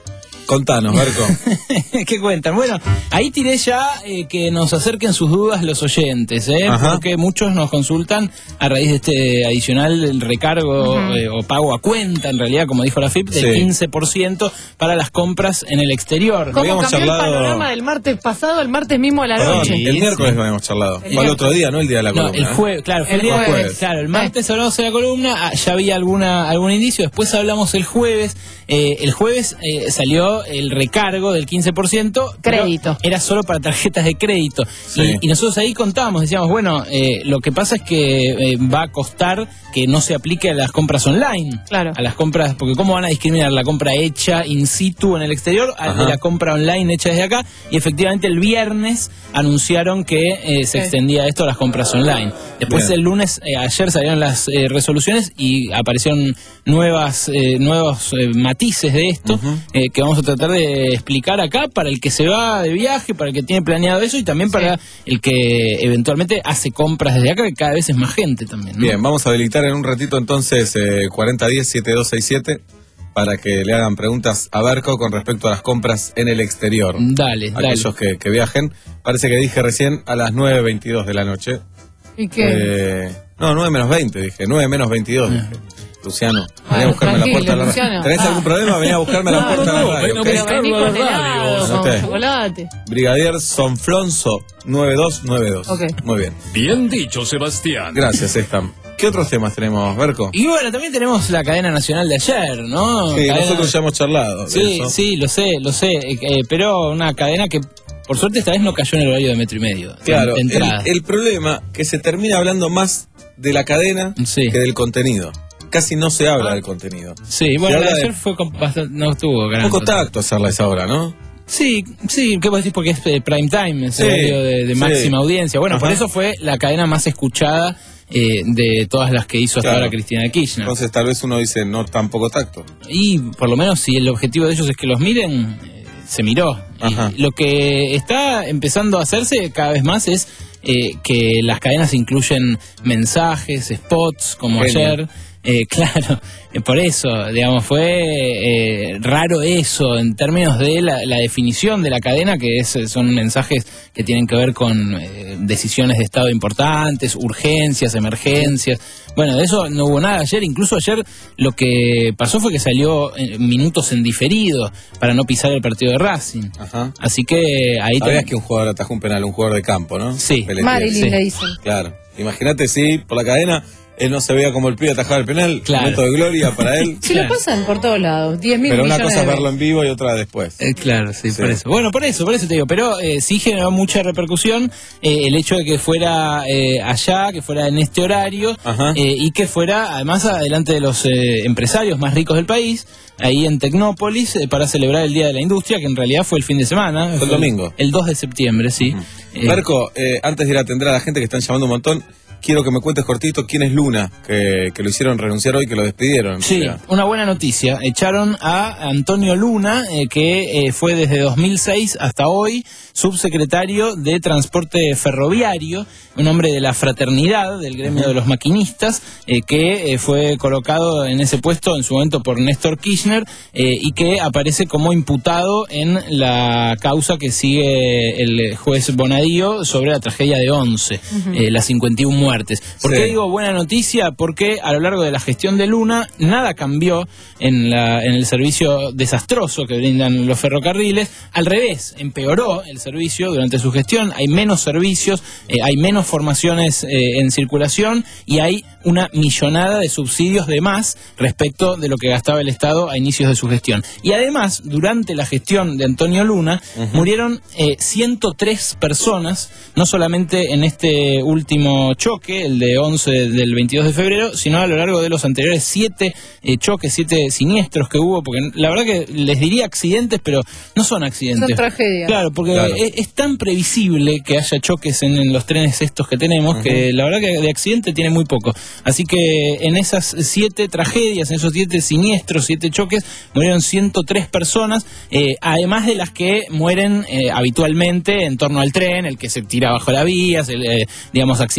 Contanos, Marco. ¿Qué cuentan? Bueno, ahí tiré ya eh, que nos acerquen sus dudas los oyentes, ¿eh? Ajá. Porque muchos nos consultan a raíz de este adicional el recargo Ujú. eh, o pago a cuenta, en realidad, como dijo la F I P, del Sí. quince por ciento para las compras en el exterior. ¿Cómo Habíamos cambió charlado- el panorama del martes pasado al martes mismo a la Perdón, noche? el miércoles lo habíamos charlado. El Fue el otro día, no el día de la No, columna. el ¿eh? jueves, claro, fue El el día jueves. jueves. Claro, el martes hablamos de la columna, ah, ya había alguna algún indicio, después hablamos el jueves. Eh, el jueves eh, salió el recargo del quince por ciento. pero Crédito. Era solo para tarjetas de crédito. Sí. Y, y nosotros ahí contábamos, decíamos, bueno, eh, lo que pasa es que eh, va a costar que no se aplique a las compras online. Claro. A las compras, porque ¿cómo van a discriminar la compra hecha in situ en el exterior a Ajá. de la compra online hecha desde acá? Y efectivamente el viernes anunciaron que eh, se Sí. extendía esto a las compras online. Después Bien. el lunes, eh, ayer salieron las eh, resoluciones y aparecieron nuevas eh, nuevos eh, matices de esto Ujú. eh, que vamos a tratar de explicar acá para el que se va de viaje, para el que tiene planeado eso y también para el que eventualmente hace compras desde acá, que cada vez es más gente también, ¿no? Bien, vamos a habilitar en un ratito entonces eh, cuarenta diez setenta y dos sesenta y siete para que le hagan preguntas a Berco con respecto a las compras en el exterior. Dale, dale. Aquellos que, que viajen. Parece que dije recién a las nueve veintidós de la noche. ¿Y qué? Eh, no, nueve menos veinte, dije. nueve menos veintidós, dije. Luciano, vení a Ah, buscarme a la tranquilo, puerta de la Luciano. radio. ¿Tenés Ah. algún problema? Vení a buscarme a la No, puerta de la no, radio. no, ¿ok? pero Pero vení con helado, con Ok. chocolate. Brigadier Sonflonso nueve dos nueve dos. Ok. Muy bien. Bien dicho, Sebastián. Gracias, Estam. ¿Qué otros temas tenemos, Berco? Y bueno, también tenemos la cadena nacional de ayer, ¿no? Sí, Cadena- nosotros ya hemos charlado. de Sí, eso. sí, lo sé, lo sé, eh, eh, pero una cadena que por suerte esta vez no cayó en el horario de metro y medio. Claro, de el, entrada. el problema que se termina hablando más de la cadena Sí. que del contenido. Casi no se habla del contenido. Sí, Se bueno, la habla de de ayer fue con bastante, no estuvo gran poco cosa. tacto hacerla a esa hora, ¿no? Sí, sí, ¿qué vos decís? Porque es eh, prime time, es Sí, horario de, de sí. máxima audiencia. Bueno, por Ajá. eso fue la cadena más escuchada eh, de todas las que hizo hasta Claro. ahora Cristina Kirchner. Entonces tal vez uno dice no tan poco tacto. Y por lo menos si el objetivo de ellos es que los miren, eh, se miró. Ajá. Y lo que está empezando a hacerse cada vez más es eh, que las cadenas incluyen mensajes, spots, como Genio. ayer. Eh, claro, eh, por eso, digamos, fue eh, raro eso en términos de la, la definición de la cadena, que es, son mensajes que tienen que ver con eh, decisiones de Estado importantes, urgencias, emergencias. Bueno, de eso no hubo nada ayer. Incluso ayer lo que pasó fue que salió eh, minutos en diferido para no pisar el partido de Racing. Ajá. Así que ahí Sabías te- que un jugador atajó un penal, un jugador de campo, ¿no? Sí. Pelletier. Marilyn Sí. le dicen. Claro. Imagínate si por la cadena él no se veía como el pibe atajaba el penal. Claro. Momento de gloria para él. Si lo pasan por todos lados, diez mil Pero una millones cosa es de verlo en vivo y otra después. Eh, claro, sí, Sí. por eso. Bueno, por eso, por eso te digo, pero eh, sí generó mucha repercusión eh, el hecho de que fuera eh, allá, que fuera en este horario Ajá. eh, y que fuera además adelante de los eh, empresarios más ricos del país, ahí en Tecnópolis, eh, para celebrar el Día de la Industria, que en realidad fue el fin de semana. Fue el domingo. El dos de septiembre, sí. Eh, Marco, eh, antes de ir a atender a la gente que están llamando un montón, quiero que me cuentes cortito quién es Luna, que, que lo hicieron renunciar hoy, que lo despidieron. Sí, O sea, una buena noticia. Echaron a Antonio Luna, eh, que eh, fue desde dos mil seis hasta hoy subsecretario de Transporte Ferroviario, un hombre de la fraternidad, del gremio de los maquinistas, eh, que eh, fue colocado en ese puesto en su momento por Néstor Kirchner eh, y que aparece como imputado en la causa que sigue el juez Bonadío sobre la tragedia de Once, Ujú. eh, las cincuenta y una muertes. ¿Por Sí. qué digo buena noticia? Porque a lo largo de la gestión de Luna nada cambió en, la, en el servicio desastroso que brindan los ferrocarriles. Al revés, empeoró el servicio durante su gestión. Hay menos servicios, eh, hay menos formaciones eh, en circulación y hay una millonada de subsidios de más respecto de lo que gastaba el Estado a inicios de su gestión. Y además, durante la gestión de Antonio Luna, Ujú. murieron eh, ciento tres personas, no solamente en este último choque, el de once del veintidós de febrero, sino a lo largo de los anteriores siete eh, choques, siete siniestros que hubo, porque la verdad que les diría accidentes, pero no son accidentes. Son tragedias. Claro, porque Claro. Es, es tan previsible que haya choques en, en los trenes estos que tenemos, Ujú. que la verdad que de accidente tiene muy poco. Así que en esas siete tragedias, en esos siete siniestros, siete choques, murieron ciento tres personas, eh, además de las que mueren eh, habitualmente en torno al tren, el que se tira bajo la vía, el, eh, digamos, accidentes individuales.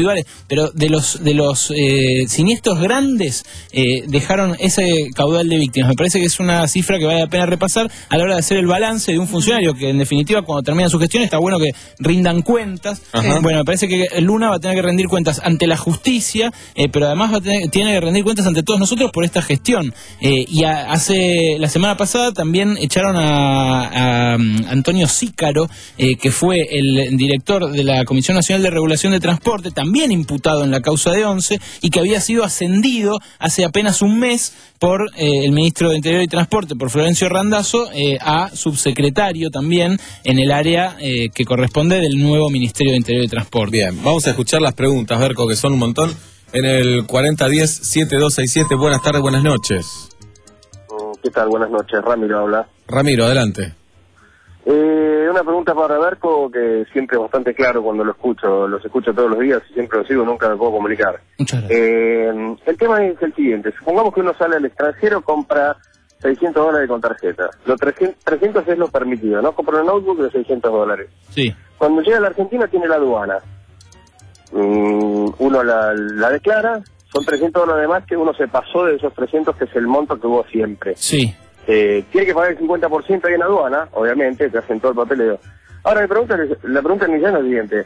individuales, pero de los de los eh, siniestros grandes eh, dejaron ese caudal de víctimas. Me parece que es una cifra que vale la pena repasar a la hora de hacer el balance de un funcionario que en definitiva cuando termina su gestión está bueno que rindan cuentas. Eh, bueno, me parece que Luna va a tener que rendir cuentas ante la justicia, eh, pero además va a tener, tiene que rendir cuentas ante todos nosotros por esta gestión. Eh, y a, hace la semana pasada también echaron a, a um, Antonio Sícaro, eh, que fue el director de la Comisión Nacional de Regulación de Transporte, también imputado en la causa de Once, y que había sido ascendido hace apenas un mes por eh, el ministro de Interior y Transporte, por Florencio Randazzo, eh, a subsecretario también en el área eh, que corresponde del nuevo Ministerio de Interior y Transporte. Bien, vamos a escuchar las preguntas, Berco, que son un montón. En el cuarenta diez, setenta y dos sesenta y siete, buenas tardes, buenas noches. ¿Qué tal? Buenas noches, Ramiro habla. Ramiro, adelante. Eh, una pregunta para Berco, que siempre es bastante claro cuando lo escucho, los escucho todos los días y siempre lo sigo, nunca me puedo comunicar. Muchas gracias. Eh, el tema es el siguiente, supongamos que uno sale al extranjero, compra seiscientos dólares con tarjeta, los trescientos, trescientos es lo permitido, ¿no? Compra un notebook de seiscientos dólares. Sí. Cuando llega a la Argentina tiene la aduana, mm, uno la, la declara, son trescientos dólares más que uno se pasó de esos trescientos, que es el monto que hubo siempre. Sí. Eh, tiene que pagar el cincuenta por ciento ahí en aduana, obviamente, te hacen todo el papeleo. Ahora, mi pregunta es, la pregunta inicial es la siguiente.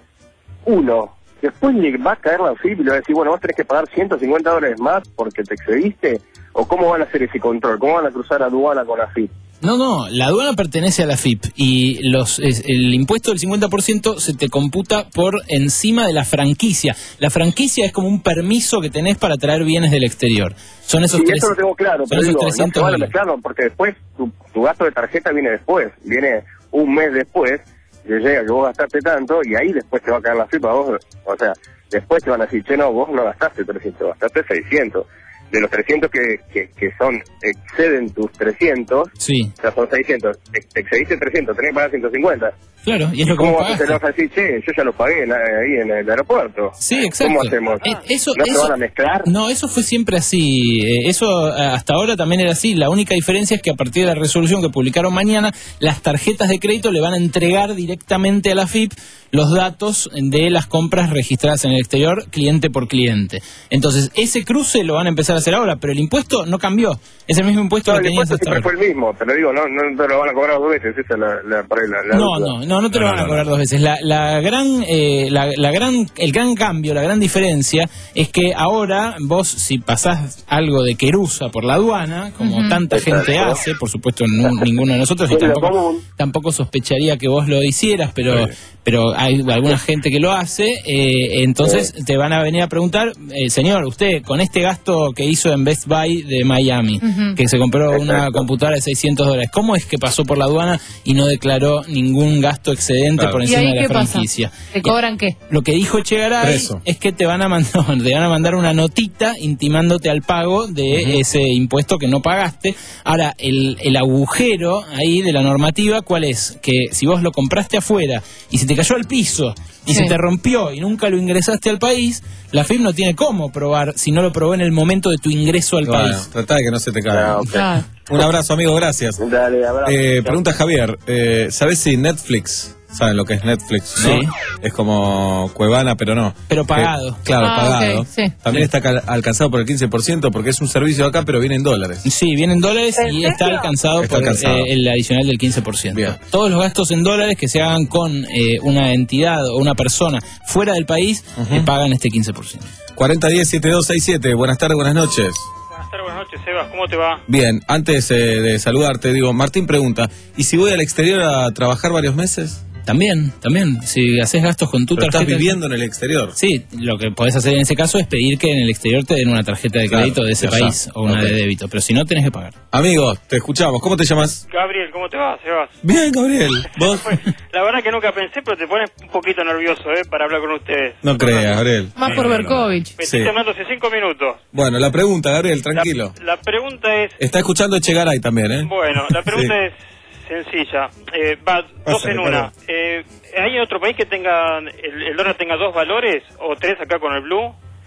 Uno, después le va a caer la F I P y le va a decir, bueno, vos tenés que pagar ciento cincuenta dólares más porque te excediste, o cómo van a hacer ese control, cómo van a cruzar aduana con la F I P. No, no, la aduana pertenece a la F I P y los es, el impuesto del cincuenta por ciento se te computa por encima de la franquicia. La franquicia es como un permiso que tenés para traer bienes del exterior. Son esos Sí, tres, eso lo tengo claro, son pero esos digo, no trescientos se van a dólares. mezclarlo, porque después tu, tu gasto de tarjeta viene después, viene un mes después, que llega que vos gastaste tanto, y ahí después te va a caer la F I P a vos, o sea, después te van a decir, che, no, vos no gastaste trescientos, gastaste seiscientos. De los trescientos que, que, que son, exceden tus trescientos, sí. O sea, son seiscientos, te, te excediste trescientos, tenés que pagar ciento cincuenta. Claro, y es lo que ¿Cómo vos vas a pagaste. hacer así? Che, yo ya lo pagué en, ahí en el aeropuerto. Sí, exacto. ¿Cómo hacemos? Eh, eso, ¿No eso, se van a mezclar? No, eso fue siempre así. Eh, eso eh, hasta ahora también era así. La única diferencia es que a partir de la resolución que publicaron mañana, las tarjetas de crédito le van a entregar directamente a la F I P los datos de las compras registradas en el exterior, cliente por cliente. Entonces, ese cruce lo van a empezar a hacer ahora, pero el impuesto no cambió. Es el mismo impuesto No, que el tenías impuesto hasta siempre ahora. fue el mismo, te lo digo, no, no te lo van a cobrar dos veces, esa es la, la, la, la No, duda. no, no, no te lo van a cobrar dos veces. La, la gran, eh, la, la gran, el gran cambio, la gran diferencia es que ahora vos, si pasás algo de querusa por la aduana, como Ujú. tanta gente Exacto. hace, por supuesto nu- ninguno de nosotros, y Es lo tampoco, común. tampoco sospecharía que vos lo hicieras, pero, pero hay alguna gente que lo hace, eh, entonces te van a venir a preguntar, eh, señor, usted con este gasto que hizo en Best Buy de Miami, Ujú. que se compró una computadora de seiscientos dólares, ¿cómo es que pasó por la aduana y no declaró ningún gasto excedente Claro. por ¿Y encima ahí de la qué pasa? franquicia? ¿Te cobran qué? Lo que dijo Echegaray Preso. es que te van a mandar, te van a mandar una notita intimándote al pago de ese impuesto que no pagaste. Ahora, el, el agujero ahí de la normativa, ¿cuál es? Que si vos lo compraste afuera y se te cayó al piso y Sí. se te rompió y nunca lo ingresaste al país, la F I P no tiene cómo probar si no lo probó en el momento de tu ingreso al Bueno, país. tratá de que no se te caiga. Ah, ok. Claro. Un abrazo, amigo, gracias. Dale, abrazo. Eh, pregunta Javier, eh, ¿sabés si Netflix, saben lo que es Netflix, no? Sí. Es como Cuevana, pero no. Pero pagado. Eh, claro, Ah, pagado. ok, sí. También está cal- alcanzado por el quince por ciento porque es un servicio de acá, pero viene en dólares. Sí, viene en dólares y está alcanzado Está por alcanzado. eh, el adicional del quince por ciento. Bien. Todos los gastos en dólares que se hagan con eh, una entidad o una persona fuera del país Ujú. eh, pagan este quince por ciento. cuarenta diez, setenta y dos sesenta y siete, buenas tardes, buenas noches. Buenas tardes, buenas noches, Sebas. ¿Cómo te va? Bien, antes eh, de saludarte, digo, Martín pregunta, ¿y si voy al exterior a trabajar varios meses? También, también. Si haces gastos con tu Pero tarjeta. estás viviendo en el exterior. Sí, lo que podés hacer en ese caso es pedir que en el exterior te den una tarjeta de Claro, crédito de ese ya está. país o una Ok. de débito, pero si no tenés que pagar. Amigo, te escuchamos. ¿Cómo te llamas? Gabriel, ¿cómo te va, Sebas? Bien, Gabriel. ¿Vos? La verdad que nunca pensé, pero te pones un poquito nervioso, ¿eh? Para hablar con ustedes. No creas, Gabriel. Más por Berkovich. Me estoy Sí. llamando hace cinco minutos. Bueno, la pregunta, Gabriel, tranquilo. La pregunta es... Está escuchando Echegaray también, ¿eh? Bueno, la pregunta Sí. es sencilla. Eh, va, dos Pásale, en una. perdón. Eh, ¿Hay otro país que tenga el, el dólar tenga dos valores o tres acá con el blue?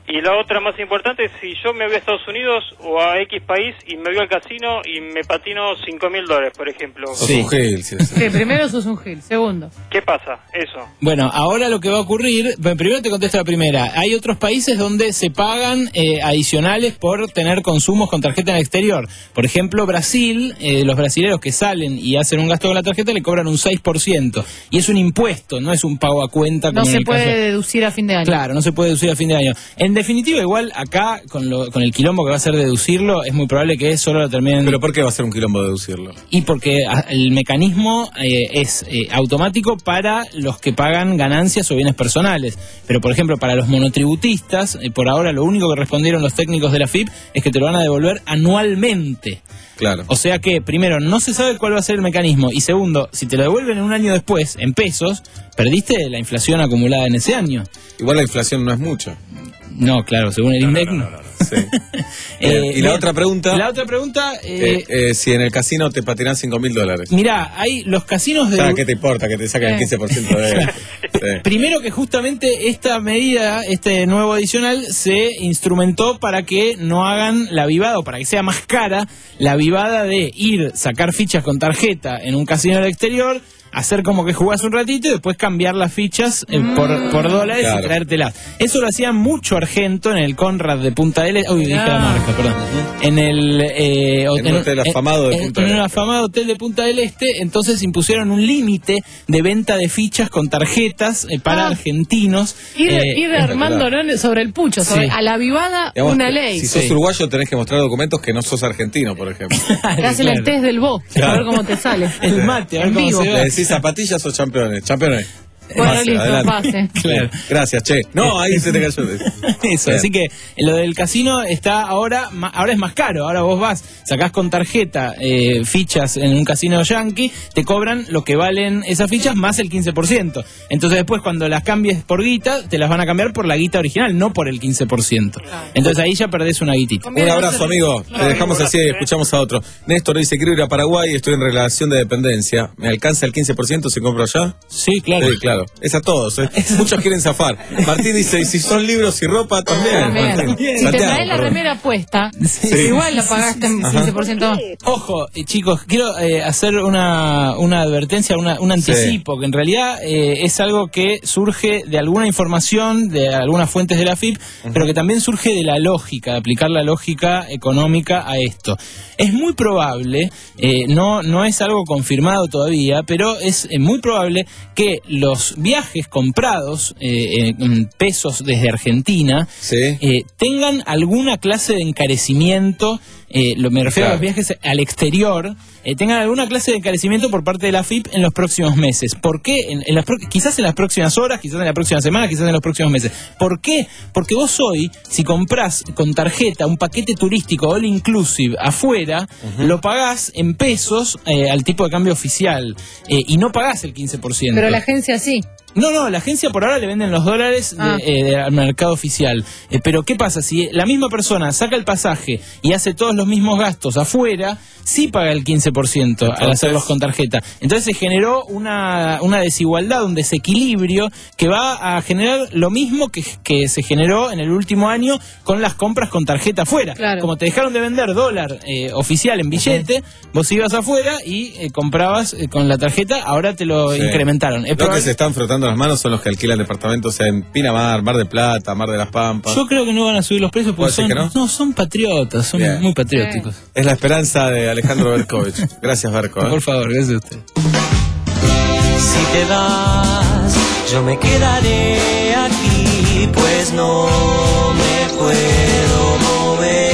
Y la otra más importante es si yo me voy a Estados Unidos o a X país y me voy al casino y me patino cinco mil dólares, por ejemplo. Sí. Un gil, sí, sí. Sí, primero sos un gil. Segundo. ¿Qué pasa? Eso. Bueno, ahora lo que va a ocurrir, bueno, primero te contesto la primera. Hay otros países donde se pagan eh, adicionales por tener consumos con tarjeta en el exterior. Por ejemplo, Brasil, eh, los brasileños que salen y hacen un gasto con la tarjeta le cobran un seis por ciento. Y es un impuesto, no es un pago a cuenta. No como en se el puede caso- deducir a fin de año. Claro, no se puede deducir a fin de año. En definitiva, igual acá, con, lo, con el quilombo que va a ser deducirlo, es muy probable que solo lo terminen... ¿Pero por qué va a ser un quilombo deducirlo? Y porque a- el mecanismo eh, es eh, automático para los que pagan ganancias o bienes personales. Pero, por ejemplo, para los monotributistas, eh, por ahora lo único que respondieron los técnicos de la F I P es que te lo van a devolver anualmente. Claro. O sea que, primero, no se sabe cuál va a ser el mecanismo. Y segundo, si te lo devuelven un año después, en pesos, perdiste la inflación acumulada en ese año. Igual la inflación no es mucho. No, claro, según el INDEC. no. Sí. Bien, y la otra pregunta. La otra pregunta... eh, Eh, eh, si en el casino te patinan cinco mil dólares. Mirá, hay los casinos de... Ah, ¿qué te importa? Que te saquen el Eh. quince por ciento de... Sí. Primero que justamente esta medida, este nuevo adicional, se instrumentó para que no hagan la vivada, o para que sea más cara, la vivada de ir, sacar fichas con tarjeta en un casino del exterior, hacer como que jugás un ratito y después cambiar las fichas eh, por, por dólares Claro. y traértelas. Eso lo hacía mucho Argento en el Conrad de Punta del Este. Uy, dije la marca, perdón. En el... eh, En un hotel afamado de en- Punta en del un Este. afamado hotel de Punta del Este, entonces impusieron un límite de venta de fichas con tarjetas eh, para Ah. argentinos. Ir, eh, ir es armando ¿no? sobre el pucho, sobre, Sí. a la vivada, Digamos, una ley. Si sos Sí. uruguayo tenés que mostrar documentos que no sos argentino, por ejemplo. Te hacen el test del bo, a ver cómo te sale. El mate, a ver En cómo vivo. se Le va. decís zapatillas o campeones. Campeones. Bueno, Pase, listo, adelante. pase. Claro. Gracias, che. No, ahí se te cayó. Eso, Bien. así que lo del casino está ahora, ma- ahora es más caro. Ahora vos vas, sacás con tarjeta eh, fichas en un casino yankee, te cobran lo que valen esas fichas más el quince por ciento. Entonces después cuando las cambies por guita, te las van a cambiar por la guita original, no por el quince por ciento. Entonces ahí ya perdés una guitita. Un abrazo, amigo. Te dejamos así y escuchamos a otro. Néstor dice, quiero ir a Paraguay, estoy en relación de dependencia. ¿Me alcanza el quince por ciento si compro allá? Sí, claro. Sí, claro. Es a todos. ¿eh? Muchos quieren zafar. Martín dice, y si son libros y ropa, también. También. Martín. Si te Santiago, traes la perdón. remera puesta, Sí. igual la pagaste en Ajá. quince por ciento más. Ojo, eh, chicos, quiero eh, hacer una, una advertencia, una, un anticipo, que en realidad eh, es algo que surge de alguna información, de algunas fuentes de la F I P, pero que también surge de la lógica, de aplicar la lógica económica a esto. Es muy probable, eh, no, no es algo confirmado todavía, pero es eh, muy probable que los viajes comprados eh, en pesos desde Argentina eh, tengan alguna clase de encarecimiento, eh, lo, me refiero a los Claro. viajes al exterior, eh, tengan alguna clase de encarecimiento por parte de la F I P en los próximos meses. ¿Por qué? En, en las pro- quizás en las próximas horas, quizás en la próxima semana, quizás en los próximos meses. ¿Por qué? Porque vos hoy, si comprás con tarjeta un paquete turístico all inclusive afuera, lo pagás en pesos eh, al tipo de cambio oficial eh, y no pagás el quince por ciento. Pero la agencia sí. No, no, la agencia por ahora le venden los dólares de- Ah. eh, de- al mercado oficial. Eh, pero ¿qué pasa? Si la misma persona saca el pasaje y hace todos los mismos gastos afuera, sí paga el quince por ciento al Entonces- hacerlos con tarjeta. Entonces se generó una, una desigualdad, un desequilibrio que va a generar lo mismo que, que se generó en el último año con las compras con tarjeta afuera. Claro. Como te dejaron de vender dólar eh, oficial en billete, vos ibas afuera y eh, comprabas eh, con la tarjeta, ahora te lo Sí. incrementaron. Es Los que probable- se están frotando las manos son los que alquilan departamentos en Pinamar, Mar de Plata, Mar de las Pampas. Yo creo que no van a subir los precios porque ¿Puede ser son, que no? son patriotas, son Bien. muy patrióticos. Es la esperanza de Alejandro Berkovich. Gracias, Berko. ¿eh? Por favor, gracias a usted. Si te vas, yo me quedaré aquí, pues no me puedo mover.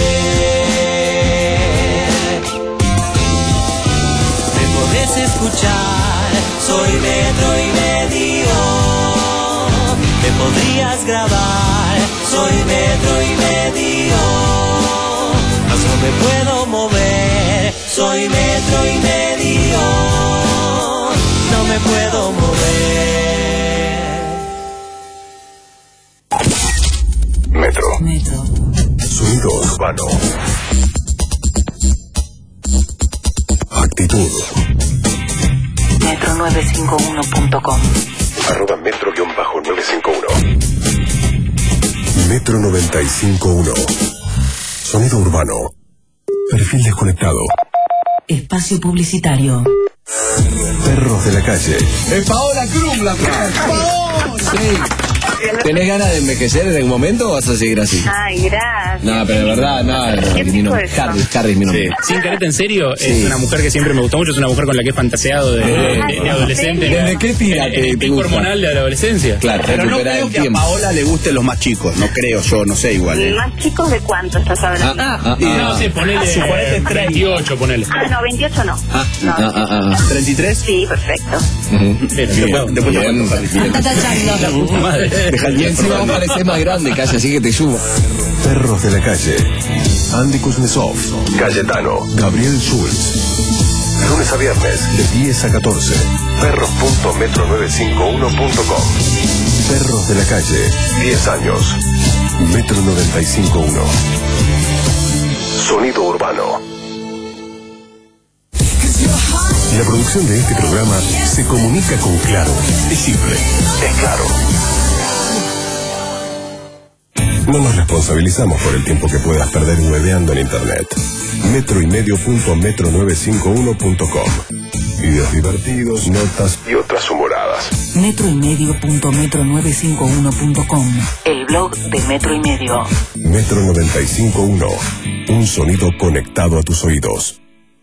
Me podés escuchar, soy metro y medio. Me podrías grabar, soy metro y medio. Mas no me puedo mover, soy metro y medio. No me puedo mover. Metro. Metro. Sonido urbano. Actitud. metro nueve cinco uno punto com. Arroba metro nueve cinco uno. Metro noventa y cinco punto uno. Sonido urbano. Perfil desconectado. Espacio publicitario. Perros de la calle. Es Paola Krum la Paola. Sí. ¿Tenés ganas de envejecer en algún momento o vas a seguir así? Ay, gracias. No, pero de verdad, no. ¿Qué mi tipo nombre. es eso? Harry, Harry es mi nombre. Sin quererte en serio, Sí. es una mujer que siempre me gustó mucho, es una mujer con la que he fantaseado de, de- de- de adolescente. ¿Desde qué tira El- te, el te pico gusta? hormonal de la adolescencia. Claro, Pero no recuperar creo el que a tiempo. Paola le gusten los más chicos, no creo yo, no sé igual. ¿eh? ¿Más chicos de cuánto estás hablando? Ah, Ah, no sé, ponele Suponete eh, veintiocho, ponele. Ah, no, veintiocho no. Ah, No. ah, ah, ah. ¿treinta y tres? Sí, perfecto. Ujú. Pero, Bien, después- después te bien, cuento, bien. Está tachando. La puta madre. Deja el- Y encima vos parecés más grande, casi, así que te subo. Perros de la calle. Andy Kuznetsov. Cayetano. Gabriel Schultz. Lunes a viernes, de diez a catorce. perros punto metro novecientos cincuenta y uno punto com. Perros de la calle. diez años. Metro noventa y cinco punto uno. Sonido urbano. La producción de este programa se comunica con Claro. Es simple. Es claro. No nos responsabilizamos por el tiempo que puedas perder hueveando en internet. metro y medio punto metro novecientos cincuenta y uno punto com. Videos divertidos, notas y otras humoradas. Metro y medio punto metro novecientos cincuenta y uno punto com. El blog de Metro y Medio. Metro noventa y cinco punto uno. Un sonido conectado a tus oídos.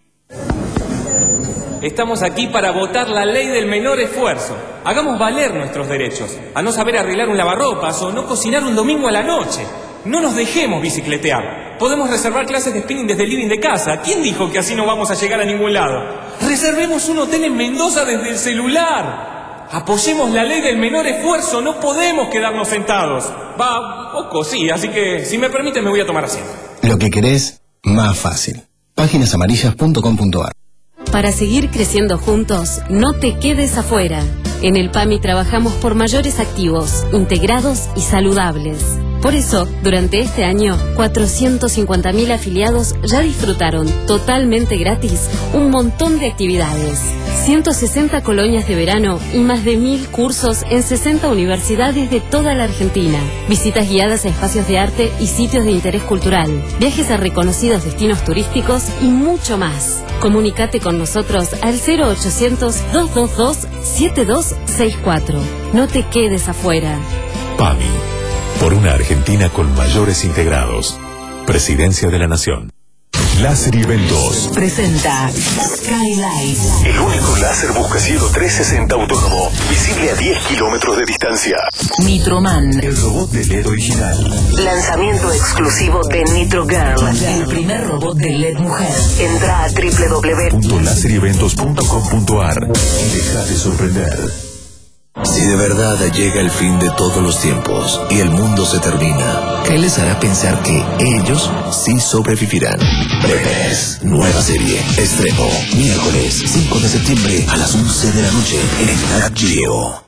Estamos aquí para votar la ley del menor esfuerzo. Hagamos valer nuestros derechos, a no saber arreglar un lavarropas o no cocinar un domingo a la noche. No nos dejemos bicicletear. Podemos reservar clases de spinning desde el living de casa. ¿Quién dijo que así no vamos a llegar a ningún lado? Reservemos un hotel en Mendoza desde el celular. Apoyemos la ley del menor esfuerzo, no podemos quedarnos sentados. Va, poco sí, así que si me permite me voy a tomar asiento. Lo que querés, más fácil. páginas amarillas punto com punto ar. Para seguir creciendo juntos, no te quedes afuera. En el PAMI trabajamos por mayores activos, integrados y saludables. Por eso, durante este año, cuatrocientos cincuenta mil afiliados ya disfrutaron totalmente gratis un montón de actividades. ciento sesenta colonias de verano y más de mil cursos en sesenta universidades de toda la Argentina. Visitas guiadas a espacios de arte y sitios de interés cultural. Viajes a reconocidos destinos turísticos y mucho más. Comunicate con nosotros al cero ochocientos, dos dos dos, siete dos seis cuatro. No te quedes afuera. PAMI. Por una Argentina con mayores integrados. Presidencia de la Nación. Láser Eventos. Presenta Skylight. El único láser buscacielo trescientos sesenta autónomo, visible a diez kilómetros de distancia. Nitroman. El robot de L E D original. Lanzamiento exclusivo de Nitro Girl. El primer robot de L E D mujer. Entra a doble u doble u doble u punto láser eventos punto com punto ar y déjate sorprender. Si de verdad llega el fin de todos los tiempos y el mundo se termina, ¿qué les hará pensar que ellos sí sobrevivirán? Breves, nueva serie, estreno, miércoles cinco de septiembre a las once de la noche en Nat Geo.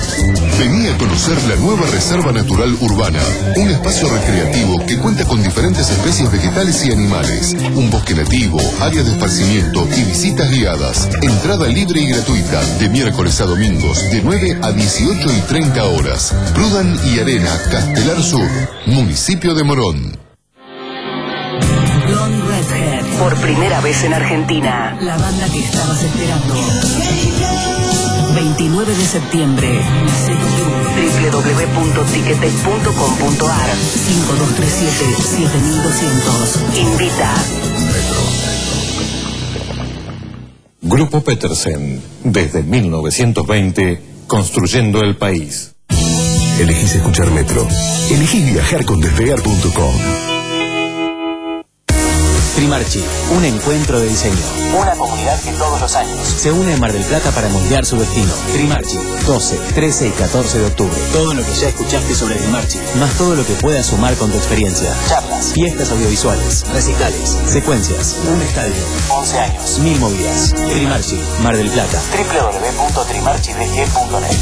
Vení a conocer la nueva Reserva Natural Urbana, un espacio recreativo que cuenta con diferentes especies vegetales y animales, un bosque nativo, área de esparcimiento y visitas guiadas. Entrada libre y gratuita, de miércoles a domingos, de nueve a dieciocho y treinta horas. Prudan y Arena, Castelar Sur, municipio de Morón. Blonde Redhead. Por primera vez en Argentina. La banda que estabas esperando. veintinueve de septiembre. doble u doble u doble u punto ticketek punto com punto ar. cinco dos tres siete, siete mil doscientos. Invita. Grupo Petersen. Desde mil novecientos veinte, construyendo el país. Elegís escuchar Metro. Elegís viajar con despegar punto com. Trimarchi, un encuentro de diseño. Una comunidad que todos los años se une en Mar del Plata para moldear su destino. Trimarchi, doce, trece y catorce de octubre. Todo lo que ya escuchaste sobre Trimarchi, más todo lo que puedas sumar con tu experiencia. Charlas, fiestas audiovisuales, recitales, secuencias, un estadio, once años, mil movidas. Trimarchi, Mar del Plata. doble u doble u doble u punto trimarchi d g punto net.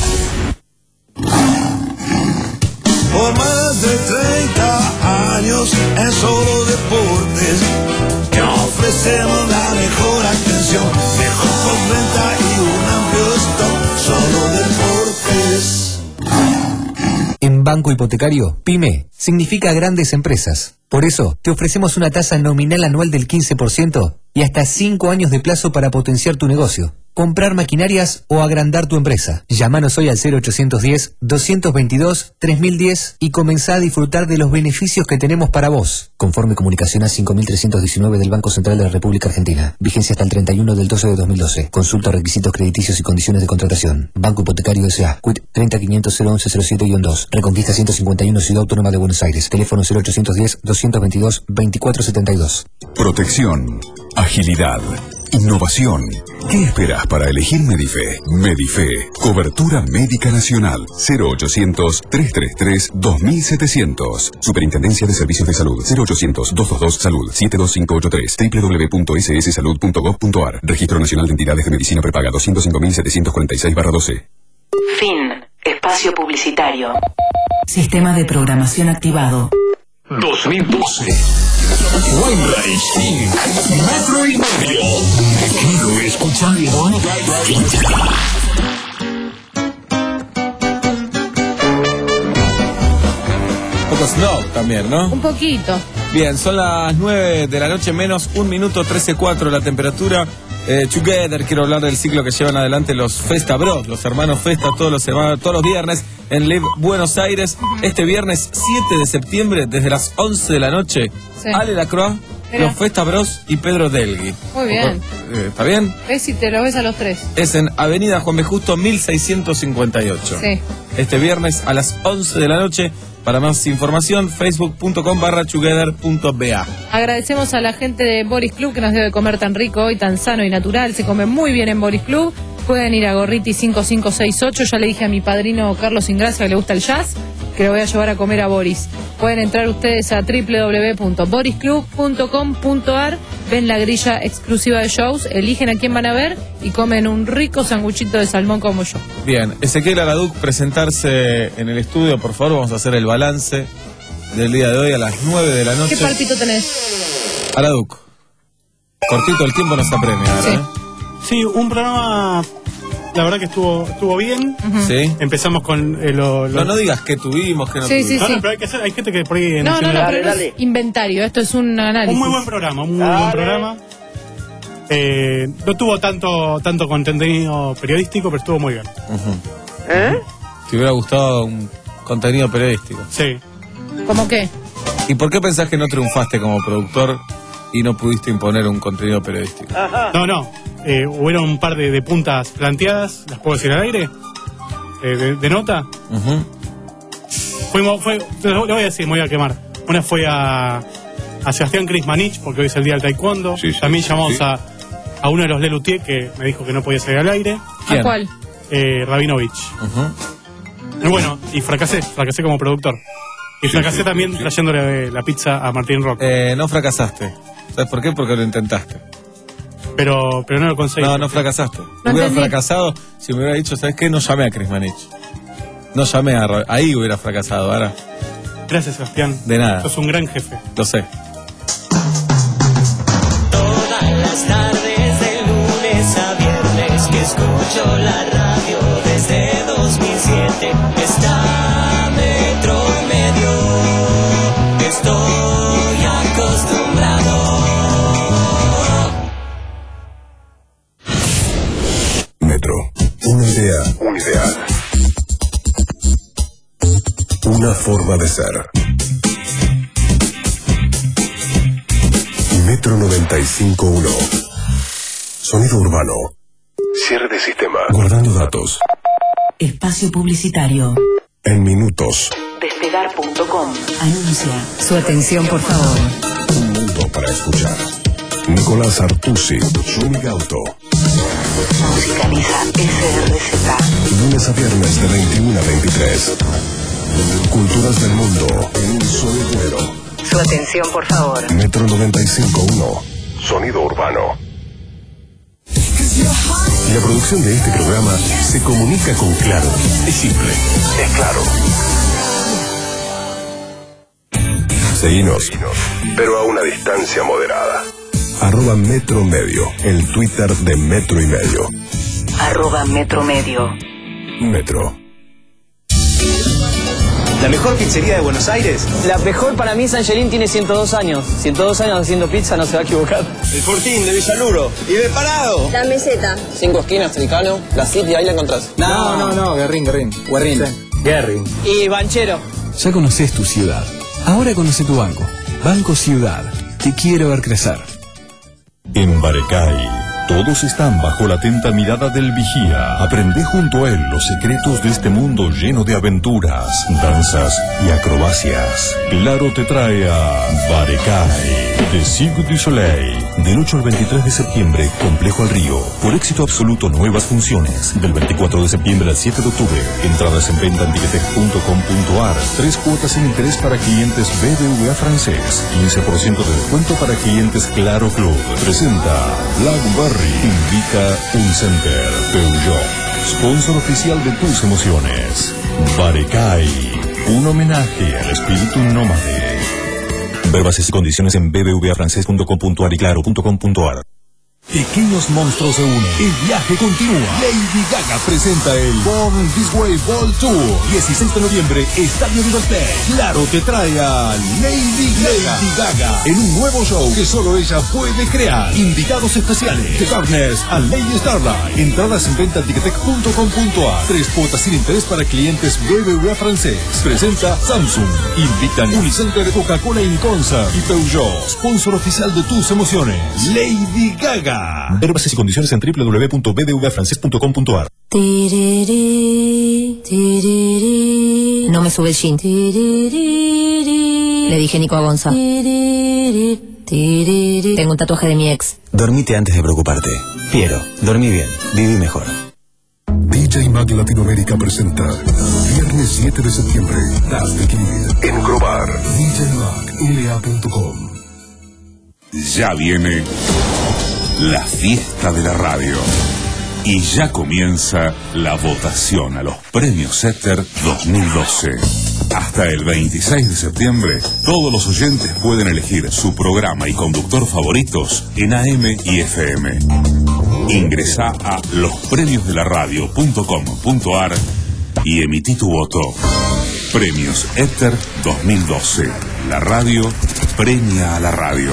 Por más de treinta años en Solo Deportes te ofrecemos la mejor atención, mejor postventa y un amplio stock. Solo Deportes. En Banco Hipotecario, PYME, significa grandes empresas. Por eso, te ofrecemos una tasa nominal anual del quince por ciento y hasta cinco años de plazo para potenciar tu negocio, comprar maquinarias o agrandar tu empresa. Llámanos hoy al cero ochocientos diez, doscientos veintidós, tres mil diez y comenzá a disfrutar de los beneficios que tenemos para vos. Conforme comunicación A cinco mil trescientos diecinueve del Banco Central de la República Argentina. Vigencia hasta el treinta y uno del doce de dos mil doce. Consulta requisitos crediticios y condiciones de contratación. Banco Hipotecario S A. Q I T treinta quinientos cero once cero siete dos. Reconquista ciento cincuenta y uno, Ciudad Autónoma de Buenos Aires. Teléfono cero ochocientos diez, doscientos veintidós, veinticuatro setenta y dos. Protección, agilidad, innovación. ¿Qué esperas para elegir Medife? Medife, cobertura médica nacional. cero ochocientos, trescientos treinta y tres, dos mil setecientos. Superintendencia de Servicios de Salud. cero ochocientos, doscientos veintidós, salud. siete dos cinco ocho tres. doble u doble u doble u punto ese ese salud punto gov punto a r. Registro Nacional de Entidades de Medicina Prepaga doscientos cinco mil setecientos cuarenta y seis barra doce. Fin. Espacio publicitario. Sistema de programación activado. dos mil doce. Wine Metro y medio. Me quedo escuchando. Un poco snow también, ¿no? Un poquito. Bien, son las nueve de la noche menos un minuto trece cuatro la temperatura. Eh, Together, quiero hablar del ciclo que llevan adelante los Festa Bros, los hermanos Festa, todos los, semanas, todos los viernes en Live Buenos Aires. Este viernes siete de septiembre, desde las once de la noche, Sí. Ale Lacroix, Mira. los Festa Bros y Pedro Delgui. Muy bien. Eh, ¿Está bien? ¿Ves si te lo ves a los tres? Es en Avenida Juan B. Justo mil seiscientos cincuenta y ocho. Sí. Este viernes a las once de la noche. Para más información, facebook punto com barra together punto b a. Agradecemos a la gente de Boris Club que nos dio de comer tan rico hoy, tan sano y natural. Se come muy bien en Boris Club. Pueden ir a Gorriti cinco cinco seis ocho. Ya le dije a mi padrino Carlos Ingracia que le gusta el jazz, que lo voy a llevar a comer a Boris. Pueden entrar ustedes a doble u doble u doble u punto boris club punto com punto a r, ven la grilla exclusiva de shows, eligen a quién van a ver y comen un rico sanguchito de salmón como yo. Bien, Ezequiel Araduc, presentarse en el estudio, por favor. Vamos a hacer el balance del día de hoy a las nueve de la noche. ¿Qué palpito tenés? Araduc, cortito el tiempo nos apremia, ¿verdad? Sí. Sí, un programa, la verdad que estuvo estuvo bien. Sí. Empezamos con eh, lo, lo- No, no digas que tuvimos, que no Sí, tuvimos. sí, No, no, sí. pero hay que hacer, hay gente que por ahí No, no, no, entiende- pero no es inventario, esto es un análisis. Un muy buen programa, un muy buen programa. Eh, no tuvo tanto tanto contenido periodístico, pero estuvo muy bien. ¿Eh? ¿Te hubiera gustado un contenido periodístico? Sí. ¿Cómo qué? ¿Y por qué pensás que no triunfaste como productor y no pudiste imponer un contenido periodístico? No, no. Eh, hubieron un par de, de puntas planteadas, ¿las puedo decir al aire? Eh, de, de nota. Ujú. Fuimos, fue, lo voy a decir, me voy a quemar. Una fue a, a Sebastián Crismanich, porque hoy es el día del taekwondo. También llamamos sí. a, a uno de los Lelutier, que me dijo que no podía salir al aire. ¿A cuál? Eh, Rabinovich. Y bueno, y fracasé, fracasé como productor. Y fracasé también trayéndole la pizza a Martín Roque. Eh, no fracasaste. ¿Sabes por qué? Porque lo intentaste. Pero, pero no lo conseguí. No, no fracasaste. No hubiera entendí. fracasado si me hubiera dicho, ¿sabes qué? No llamé a Crismanich. No llamé a... Ra- Ahí hubiera fracasado, ahora. Gracias, Sebastián. De nada. Sos un gran jefe. Lo sé. Todas las tardes de lunes a viernes que escucho la radio desde dos mil siete está Metro Medio. Estoy acostumbrado. Metro. Una idea. Un ideal. Una forma de ser. Metro noventa y cinco punto uno. Sonido urbano. Cierre de sistema. Guardando datos. Espacio publicitario. En minutos. Despegar punto com. Anuncia. Su atención, por favor. Un mundo para escuchar. Nicolás Artusi. Shumi Gauto. Musicaliza S R Z. Lunes a viernes de veintiuno a veintitrés. Culturas del mundo en un solo vuelo. Su atención, por favor. Metro noventa y cinco punto uno. Sonido urbano. La producción de este programa se comunica con Claro. Es simple. Es claro. Seguinos, pero a una distancia moderada. Arroba Metro Medio, el Twitter de Metro y Medio. Arroba Metro Medio. Metro. ¿La mejor pizzería de Buenos Aires? La mejor para mí, Sangelín tiene ciento dos años. ciento dos años haciendo pizza, no se va a equivocar. El Fortín de Villaluro. Y de Parado. La Meseta. Cinco esquinas, Tricano, la City, ahí la encontrás. No, no, no, Guerrín, Guerrín. Guerrín. Guerrín. Y Banchero. Ya conoces tu ciudad. Ahora conoce tu banco. Banco Ciudad. Te quiero ver crecer. En Barecay, todos están bajo la atenta mirada del vigía. Aprende junto a él los secretos de este mundo lleno de aventuras, danzas y acrobacias. Claro te trae a Barecay, de Cirque du Soleil. Del ocho al veintitrés de septiembre, Complejo al Río. Por éxito absoluto, nuevas funciones. Del veinticuatro de septiembre al siete de octubre. Entradas en venta en ticketek punto com punto ar. Tres cuotas sin interés para clientes B B V A francés. quince por ciento de descuento para clientes Claro Club. Presenta Blackberry. Invita Unicenter. Peugeot. Sponsor oficial de tus emociones. Barecay. Un homenaje al espíritu nómade. Ver bases y condiciones en b b v a francés punto com punto ar y claro punto com punto ar. Pequeños monstruos se unen. El viaje continúa. Lady Gaga presenta el Born This Way Ball Tour. dieciséis de noviembre, Estadio River Plate. Claro te trae a Lady Gaga. Lady Gaga en un nuevo show que solo ella puede crear. Invitados especiales: The Darkness a Lady Starlight. Entradas en venta en ticketek punto com punto ar. Tres cuotas sin interés para clientes B B V A francés. Presenta Samsung. Invitan Unicenter, Coca-Cola y Concert. Y Peugeot, sponsor oficial de tus emociones. Lady Gaga. Ver bases y condiciones en w w w punto b b v a francés punto com punto ar. No me sube el jean. Le dije Nico a Gonza. Tengo un tatuaje de mi ex. Dormite antes de preocuparte. Piero, dormí bien, viví mejor. D J Mag Latinoamérica presenta viernes siete de septiembre, Das de Kid en Grobar. D J Mag L A punto com. Ya viene la fiesta de la radio. Y ya comienza la votación a los premios Éter dos mil doce. Hasta el veintiséis de septiembre, todos los oyentes pueden elegir su programa y conductor favoritos en A M y F M. Ingresá a los premios de la radio punto com punto ar y emití tu voto. Premios Éter dos mil doce. La radio premia a la radio.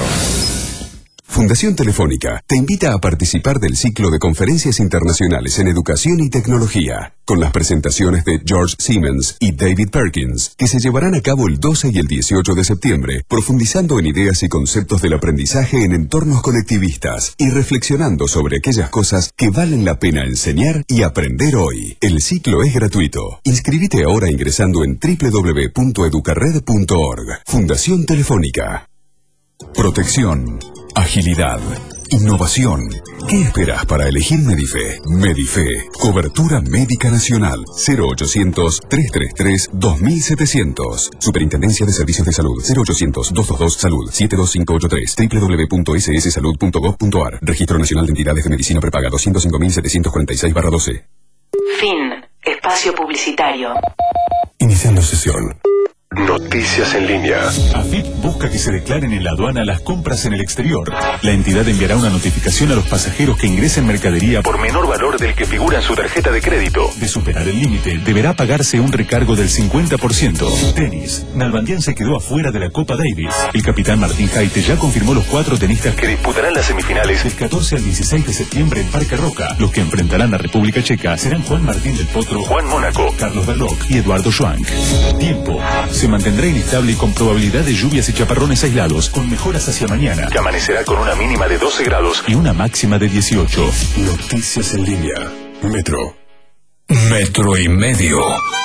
Fundación Telefónica te invita a participar del ciclo de conferencias internacionales en educación y tecnología, con las presentaciones de George Siemens y David Perkins, que se llevarán a cabo el doce y el dieciocho de septiembre, profundizando en ideas y conceptos del aprendizaje en entornos conectivistas y reflexionando sobre aquellas cosas que valen la pena enseñar y aprender hoy. El ciclo es gratuito. Inscribite ahora ingresando en w w w punto educarred punto org. Fundación Telefónica. Protección. Agilidad, innovación. ¿Qué esperas para elegir Medife? Medife, cobertura médica nacional. cero ochocientos, trescientos treinta y tres, dos mil setecientos. Superintendencia de Servicios de Salud. cero ochocientos, doscientos veintidós, salud. siete dos cinco ocho tres. w w w punto s s salud punto gov punto ar. Registro Nacional de Entidades de Medicina Prepaga doscientos cinco mil setecientos cuarenta y seis barra doce. Fin. Espacio publicitario. Iniciando sesión. Noticias en línea. AFIP busca que se declaren en la aduana las compras en el exterior. La entidad enviará una notificación a los pasajeros que ingresen mercadería por menor valor del que figura en su tarjeta de crédito. De superar el límite, deberá pagarse un recargo del cincuenta por ciento. Tenis. Nalbandián se quedó afuera de la Copa Davis. El capitán Martín Jaite ya confirmó los cuatro tenistas que disputarán las semifinales del catorce al dieciséis de septiembre en Parque Roca. Los que enfrentarán a República Checa serán Juan Martín del Potro, Juan Mónaco, Carlos Berloc y Eduardo Schwank. Tiempo. Se mantendrá inestable y con probabilidad de lluvias y chaparrones aislados, con mejoras hacia mañana, que amanecerá con una mínima de doce grados y una máxima de dieciocho. Noticias en línea. Metro. Metro y medio.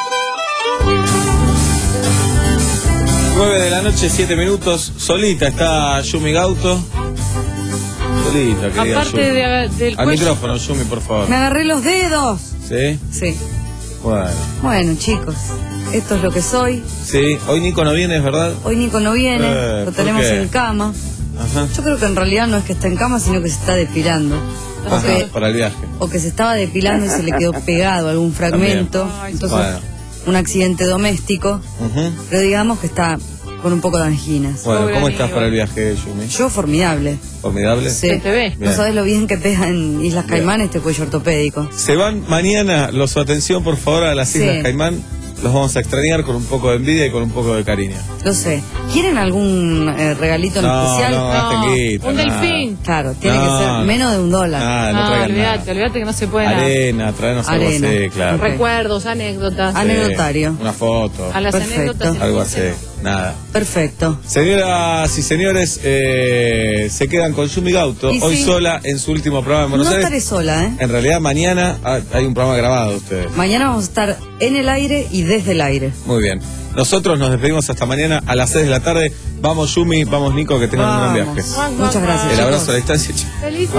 nueve de la noche, siete minutos. Solita está Yumi Gauto. Solita, querida Aparte Yumi. de- del Al cuello. micrófono, Yumi, por favor. Me agarré los dedos. ¿Sí? Sí. Bueno. Bueno, chicos, esto es lo que soy. Sí, hoy Nico no viene, ¿es verdad? Hoy Nico no viene, Eh, lo ¿por tenemos qué? en cama. Ajá. Yo creo que en realidad no es que está en cama, sino que se está depilando. O Ajá, que, para el viaje. o que se estaba depilando y se le quedó pegado algún fragmento. Entonces, Bueno. un accidente doméstico. Ujú. Pero digamos que está con un poco de anginas. Bueno, ¿cómo estás para el viaje, Yumi? Yo formidable. ¿Formidable? Sí. Bien. No sabes lo bien que pega en Islas Bien. Caimán este cuello ortopédico. Se van mañana, los su atención por favor a las Sí. Islas Caimán, los vamos a extrañar con un poco de envidia y con un poco de cariño. Lo sé. ¿Quieren algún eh, regalito en No, especial? no, gasten guita, Un nada. delfín. Claro, tiene No. que ser menos de un dólar. Nada, no No, traigan nada. olvídate, olvídate que no se puede nada. Arena, traernos algo Arena. así, claro. Recuerdos, anécdotas. Sí, Anecdotario. Una foto. A las Perfecto. anécdotas. Algo así. Nada. Perfecto. Señoras y señores, eh, se quedan con Yumi Gauto, Y hoy sí. sola en su último programa en No Buenos Aires. estaré sola, ¿eh? En realidad mañana ah, hay un programa grabado de ustedes. Mañana vamos a estar en el aire y desde el aire. Muy bien. Nosotros nos despedimos hasta mañana a las seis de la tarde. Vamos Yumi, vamos Nico, que tengan un gran Vamos. viaje. Muchas gracias. El abrazo chicos. a la distancia. chao. Feliz.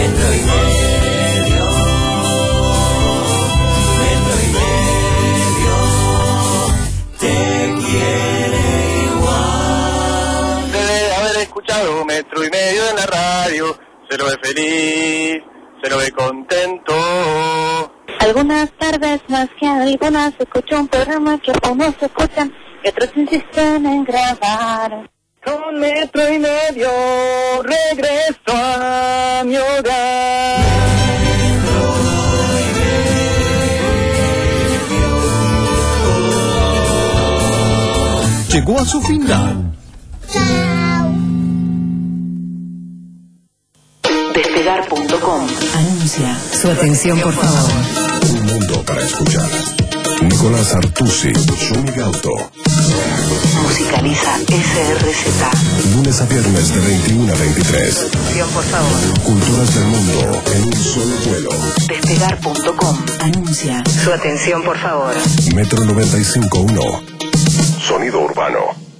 Debe de haber escuchado metro y medio en la radio. Se lo ve feliz, se lo ve contento. Algunas tardes más que algunas escucho un programa que algunos escuchan y otros insisten en grabar. Con metro y medio regreso a mi hogar. Llegó a su final. Despegar punto com anuncia. Su atención, por favor. Un mundo para escuchar. Nicolás Artusi, Yumi Gauto. Musicaliza S R Z. Lunes a viernes de veintiuno a veintitrés. Atención, por favor. Culturas del mundo en un solo vuelo. Despegar punto com anuncia. Su atención, por favor. Metro noventa y cinco punto uno. Sonido urbano.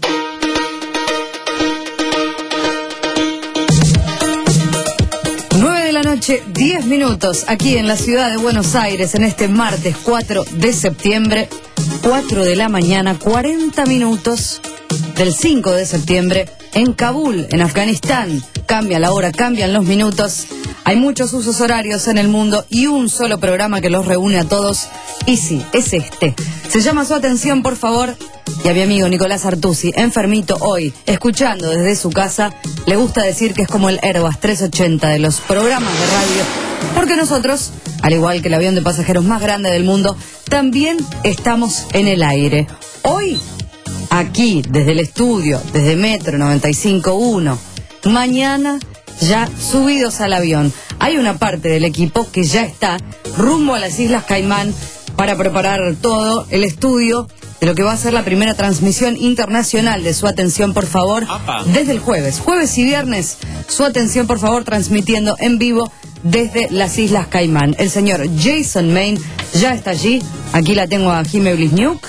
nueve de la noche, diez minutos, aquí en la ciudad de Buenos Aires, en este martes cuatro de septiembre, cuatro de la mañana, cuarenta minutos del cinco de septiembre, en Kabul, en Afganistán. Cambia la hora, cambian los minutos. Hay muchos usos horarios en el mundo y un solo programa que los reúne a todos. Y sí, es este. Se llama Su Atención, por favor. Y a mi amigo Nicolás Artusi, enfermito hoy, escuchando desde su casa, le gusta decir que es como el Airbus trescientos ochenta de los programas de radio, porque nosotros, al igual que el avión de pasajeros más grande del mundo, también estamos en el aire. Hoy, aquí, desde el estudio, desde Metro noventa y cinco punto uno, mañana ya subidos al avión. Hay una parte del equipo que ya está rumbo a las Islas Caimán para preparar todo el estudio de lo que va a ser la primera transmisión internacional de Su Atención, por favor, desde el jueves. Jueves y viernes, Su Atención, por favor, transmitiendo en vivo desde las Islas Caimán. El señor Jason Main ya está allí. Aquí la tengo a Jime Blisniuk.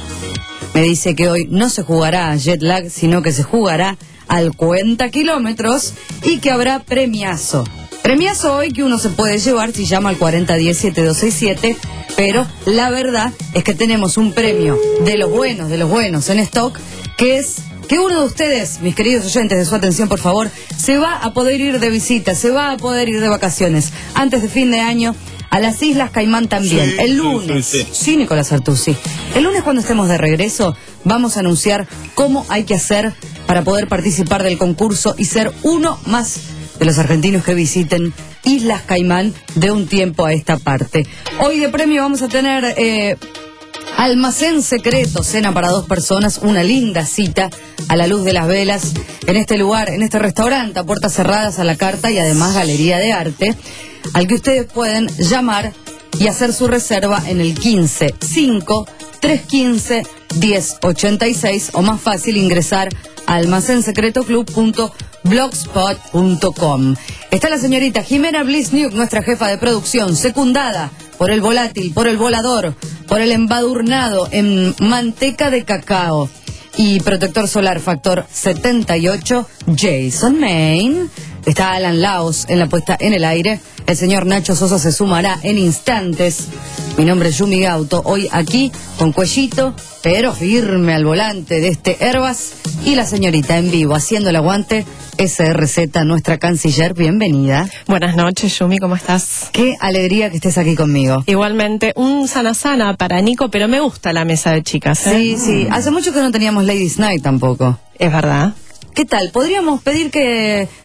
Me dice que hoy no se jugará a jet lag, sino que se jugará al cuarenta kilómetros y que habrá premiazo. Premiazo hoy que uno se puede llevar si llama al cuarenta diez setenta y dos sesenta y siete, pero la verdad es que tenemos un premio de los buenos, de los buenos en stock, que es que uno de ustedes, mis queridos oyentes de Su Atención, por favor, se va a poder ir de visita, se va a poder ir de vacaciones antes de fin de año a las Islas Caimán también. Sí, el lunes, sí, sí, sí, sí. Nicolás Artusi, el lunes cuando estemos de regreso vamos a anunciar cómo hay que hacer para poder participar del concurso y ser uno más de los argentinos que visiten Islas Caimán de un tiempo a esta parte. Hoy de premio vamos a tener eh, almacén secreto, cena para dos personas, una linda cita a la luz de las velas en este lugar, en este restaurante, a puertas cerradas a la carta y además galería de arte, al que ustedes pueden llamar y hacer su reserva en el quince cinco trescientos quince diez ochenta y seis o más fácil ingresar a almacén secreto club punto blogspot punto com. Está la señorita Jimena Blisniuk, nuestra jefa de producción, secundada por el volátil, por el volador, por el embadurnado en manteca de cacao y protector solar factor setenta y ocho, Jason Main. Está Alan Laos en la puesta en el aire. El señor Nacho Sosa se sumará en instantes. Mi nombre es Yumi Gauto, hoy aquí con cuellito, pero firme al volante de este Airbus. Y la señorita en vivo, haciendo el aguante, S R Z, nuestra canciller, bienvenida. Buenas noches, Yumi, ¿cómo estás? Qué alegría que estés aquí conmigo. Igualmente, un sana sana para Nico, pero me gusta la mesa de chicas, ¿eh? Sí, sí, hace mucho que no teníamos Ladies Night tampoco. Es verdad. ¿Qué tal? Podríamos pedir que